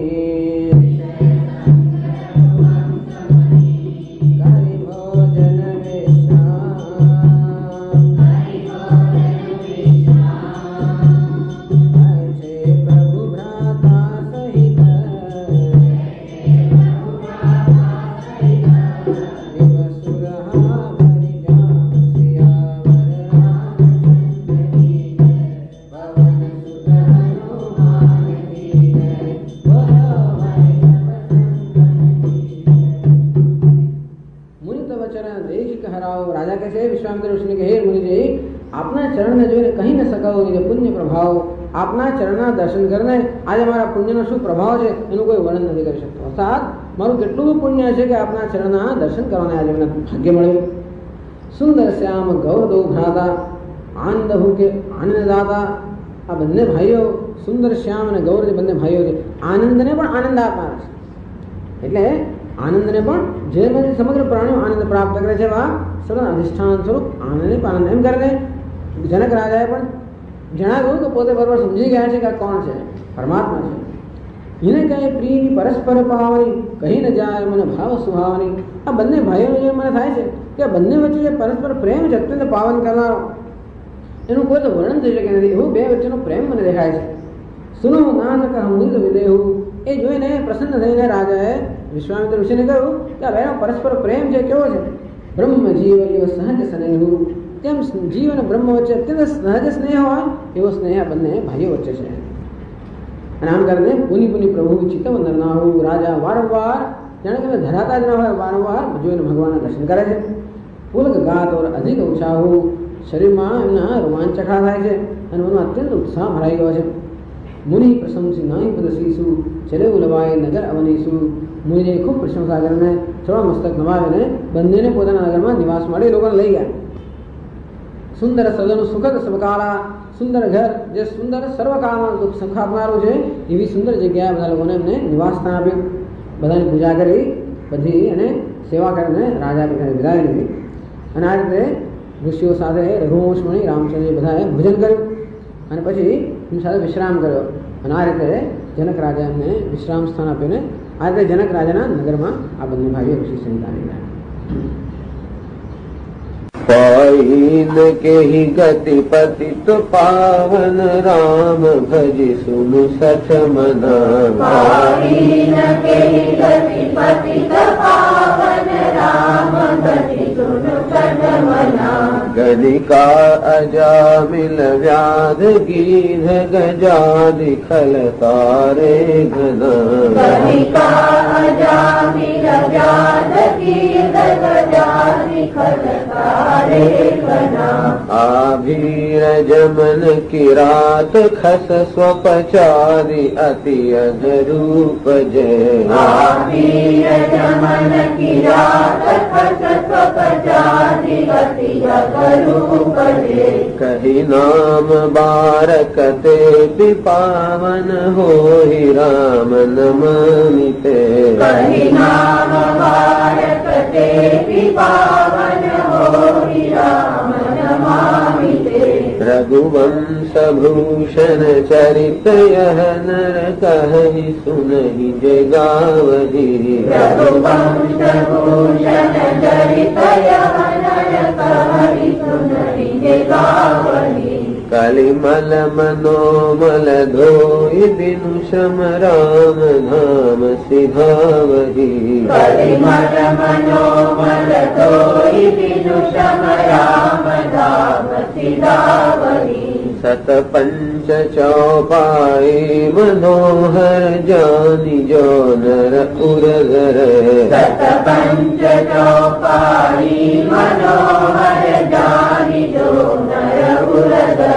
આપના ચરણના દર્શન કરીને આજે મારા પુણ્યનો શું પ્રભાવ છે એનું કોઈ વર્ણન નથી કરી શકતો. અર્થાત મારું કેટલું પુણ્ય છે કે આપના ચરણના દર્શન કરવાને આજે મને ભાગ્ય મળ્યું. સુંદર શ્યામ ગૌરદો ભ્રાતા આનંદ હું કે આનંદદાતા. આ બંને ભાઈઓ સુંદર શ્યામ અને ગૌર જે બંને ભાઈઓ છે આનંદને પણ આનંદ આપનાર છે. એટલે આનંદને પણ જે સમગ્ર પ્રાણીઓ આનંદ પ્રાપ્ત કરે છે એવા સદા અધિષ્ઠાન સ્વરૂપ આનંદ આનંદ એમ કરીને જનક રાજાએ પણ જણાવ્યું કે પોતે બરોબર સમજી ગયા છે કે આ કોણ છે, પરમાત્મા છે. એને કહે પ્રિયની પરસ્પર પાવની કહી ન જાય મને ભાવ સુહાવની. આ બંને ભાઈઓને જે મને થાય છે કે આ બંને વચ્ચે જે પરસ્પર પ્રેમ છે અત્યંત પાવન કરનારો એનું કોઈ તો વર્ણન થઈ શકે નથી. એવું બે વચ્ચેનો પ્રેમ મને દેખાય છે. સુનો ના સક હમુદ વિદેહુ. એ જોઈને પ્રસન્ન થઈને રાજાએ વિશ્વામિત્ર ઋષિને કહ્યું કે આ બેનો પરસ્પર પ્રેમ છે કેવો છે. બ્રહ્મ જીવ એવો સહજ સ્નેહ. તેમ જીવ અને બ્રહ્મ વચ્ચે અત્યંત સહજ સ્નેહ હોય એવો સ્નેહ આ બંને ભાઈઓ વચ્ચે છે. અને આમ કરીને પુનિ પુનિ પ્રભુ ચિત્તવ નરનાહુ. રાજા વારંવાર જાણે કે ધરાતા જ ન હોય વારંવાર જોઈને ભગવાનના દર્શન કરે છે. પુલક ગાત ઓર અધિક ઉત્સાહુ. શરીરમાં એમના રોમાંચકડા થાય છે અને મનમાં અત્યંત ઉત્સાહ ભરાઈ ગયો છે. મુનિ પ્રશંસી નાઈ પદશીસુ ચલે ઉલવાય નગર અવનીસુ. મુનિએ ખૂબ પ્રશંસા કરીને થોડા મસ્તક નમાવીને બંનેને પોતાના નગરમાં નિવાસ માટે લોકોને લઈ ગયા. સુંદર સદન સુખદ સબકાળા. સુંદર ઘર જે સુંદર સર્વકાળમાં સુખ આપનારું છે એવી સુંદર જગ્યાએ બધા લોકોને એમને નિવાસ સ્થાન આપ્યું. બધાની પૂજા કરી બધી અને સેવા કરીને રાજા બધાને વિદાય લીધી. અને આ રીતે ઋષિઓ સાથે રઘુવંશમણી રામચંદ્રજી બધાએ ભોજન કર્યું અને પછી એમની સાથે વિશ્રામ કર્યો. અને આ રીતે જનક રાજા એમને વિશ્રામ સ્થાન આપીને આ રીતે જનક રાજાના નગરમાં આ બંને ભાઈઓ ઋષિ સહિત આવી ગયા. पाइन के ही गति पतित पावन राम भज सुनु सच मना. पाइन के ही गति पतित पावन राम भज सुनु सच मना. गणिका अजामिल व्याध गीध गजादि खल तारे घना. गणिका अजामिल व्याध गीध गजादि खल तारे घना. आभीर जमन किरात खस स्वपचारि अति अनुरूप जय. आभीर जमन किरात खस स्वपचारि अति अनुरूप जय. कही नाम बारक ते पावन हो राम नमामिते. कही नाम बारक ते पावन हो राम नमामिते. रघुवंश भूषण चरित यह नर कहि सुनहि जय गावहि. रघुवंश भूषण चरित यह नर कहि सुनहि जय गावहि. कलिमल मनोमल धोई बिनु श्रम राम धाम सिधावहि. कलिमल मनोमल धोई बिनु श्रम राम धाम सिधावहि. सत पंच चौपाई मनोहर जानि जो नर उरधर. सत पंच चौपाई मनोहर जानि जो नर उरधर.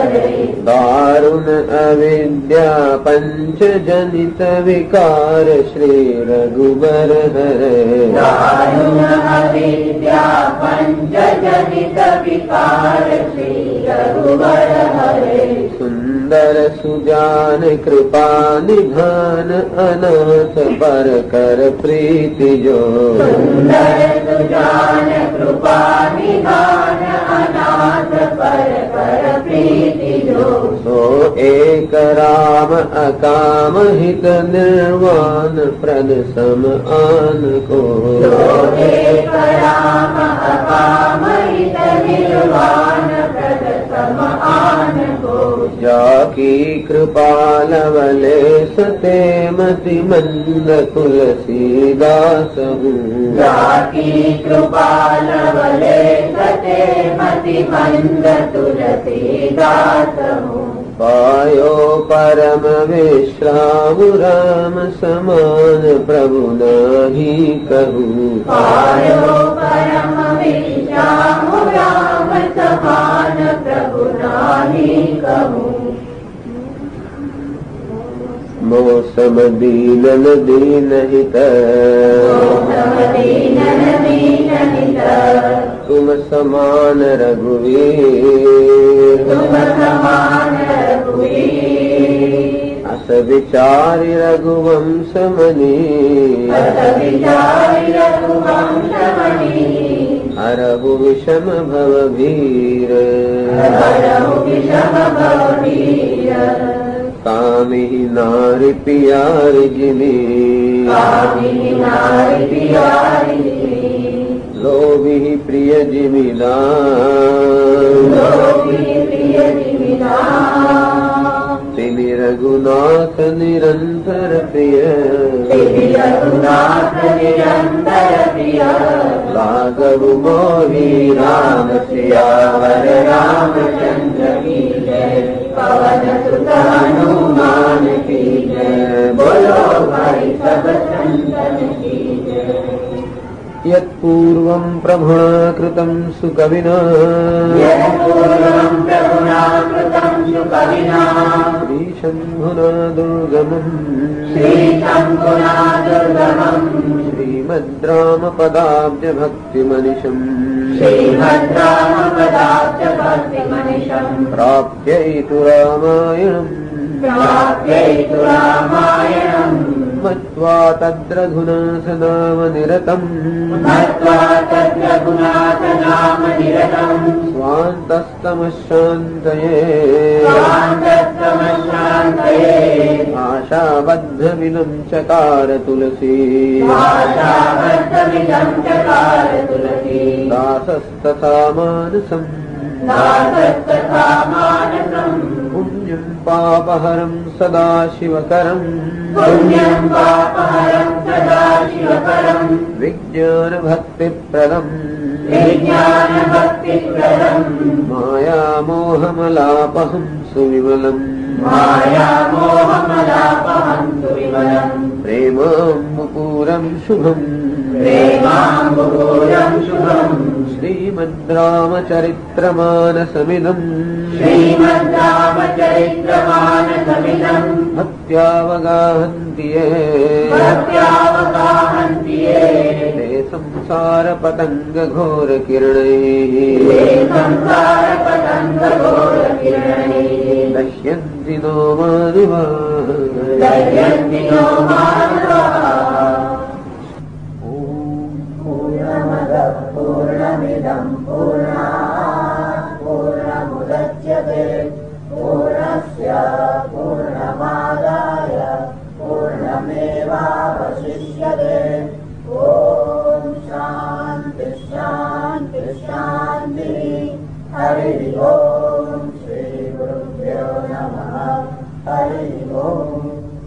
दारुण अविद्या पंच जनित विकार श्री रघुबर हरे. दारुण अविद्या पंच जनित विकार श्री रघुबर हरे. सुंदर सुजान कृपा निधान अनाथ पर कर प्रीति जो. सुंदर सुजान कृपा निधान अनाथ पर कर प्रीति जो. सो एक राम अकाम हित निर्वाण प्रद सम आन को। एक राम अकाम हित निर्वाण प्रद सम आन को। जाकी कृपा लवले सते मति मंद तुलसीदास हूँ। जाकी कृपा लवले सते मति मंद तुलसीदास हूँ। पायो परम विश्राम राम समान प्रभु नाही कहूँ। पायो परम विश्राम राम समान प्रभु नाही कहूँ। मौसम दीनन दीनहित दीनन दीनहित। तुम समान रघुवीर। तुम समान रघुवीर। अस विचारि रघुवंश मणि। अस विचारि रघुवंश मणि। हरहु विषम भव भीर। हरहु विषम भव भीर। कामिहि नारि पियारि जिमि। कामिनि नारि पियारि जिमि। लोभिहि प्रिय जिमि दान। लोभिहि प्रिय जिमि दान। तिमि रघुनाथ निरंतर प्रिय। तिमि रघुनाथ निरंतर प्रिय। राघव मोहि राम सियावर रामचंद्र की जय। पवन सुत हनुमान की जय। बोलो भाई सब संतन की जय। यत्पूर्वं प्रभुणा कृतं सुकविना। यत्पूर्वं प्रभुना कृतं सुकविना। श्रीशम्भुना दुर्गमम्। श्रीशम्भुना दुर्गमम्। श्रीमद् रामपदाब्जभक्तिमनिशम्। श्रीमद् रामपदाब्जभक्तिमनिशम्। प्राप्यैतु रामायणम्। प्राप्यैतु रामायणम्। मत्वा तद्रघुनाथ नाम निरतम्। मत्वा तद्रघुनाथ नाम निरतम्। स्वान्तस्तमशान्तये। स्वान्तस्तमशान्तये। आशाबद्धमिदं चकार तुलसी। आशाबद्धमिदं चकार तुलसी। दासस्तथा मानसम्। दासस्तथा मानसम्। पुण्यं पापहरं सदा शिवकरम्। पुण्यं पापहरं सदा शिवकरम्। विज्ञानभक्तिप्रदम्। विज्ञानभक्तिप्रदम्। मायामोहमलापहं सुविमलम्। मायामोहमलापहं सुविमलम्। प्रेमाम्बुपूरं शुभम्। प्रेमाम्बुपूरं शुभम्। श्रीमद् रामचरित्रमानसमिदम्। श्रीमद् रामचरित्रमानसमिदम्। भक्त्यावगाहन्ति ये। भक्त्यावगाहन्ति ये। ते संसारपतङ्गघोरकिरणैः। ते संसारपतङ्गघोरकिरणैः। दह्यन्ति नो माधवाः। दह्यन्ति नो माधवाः। पूर्णमदः पूर्णमिदं पूर्णात् पूर्णमुदच्यते। पूर्णस्य पूर्णमादाय पूर्णमेवावशिष्यते। ॐ शान्ति शान्ति शान्तिः। हरिः ॐ। श्रीगुरुभ्यो नमः। हरिः ॐ।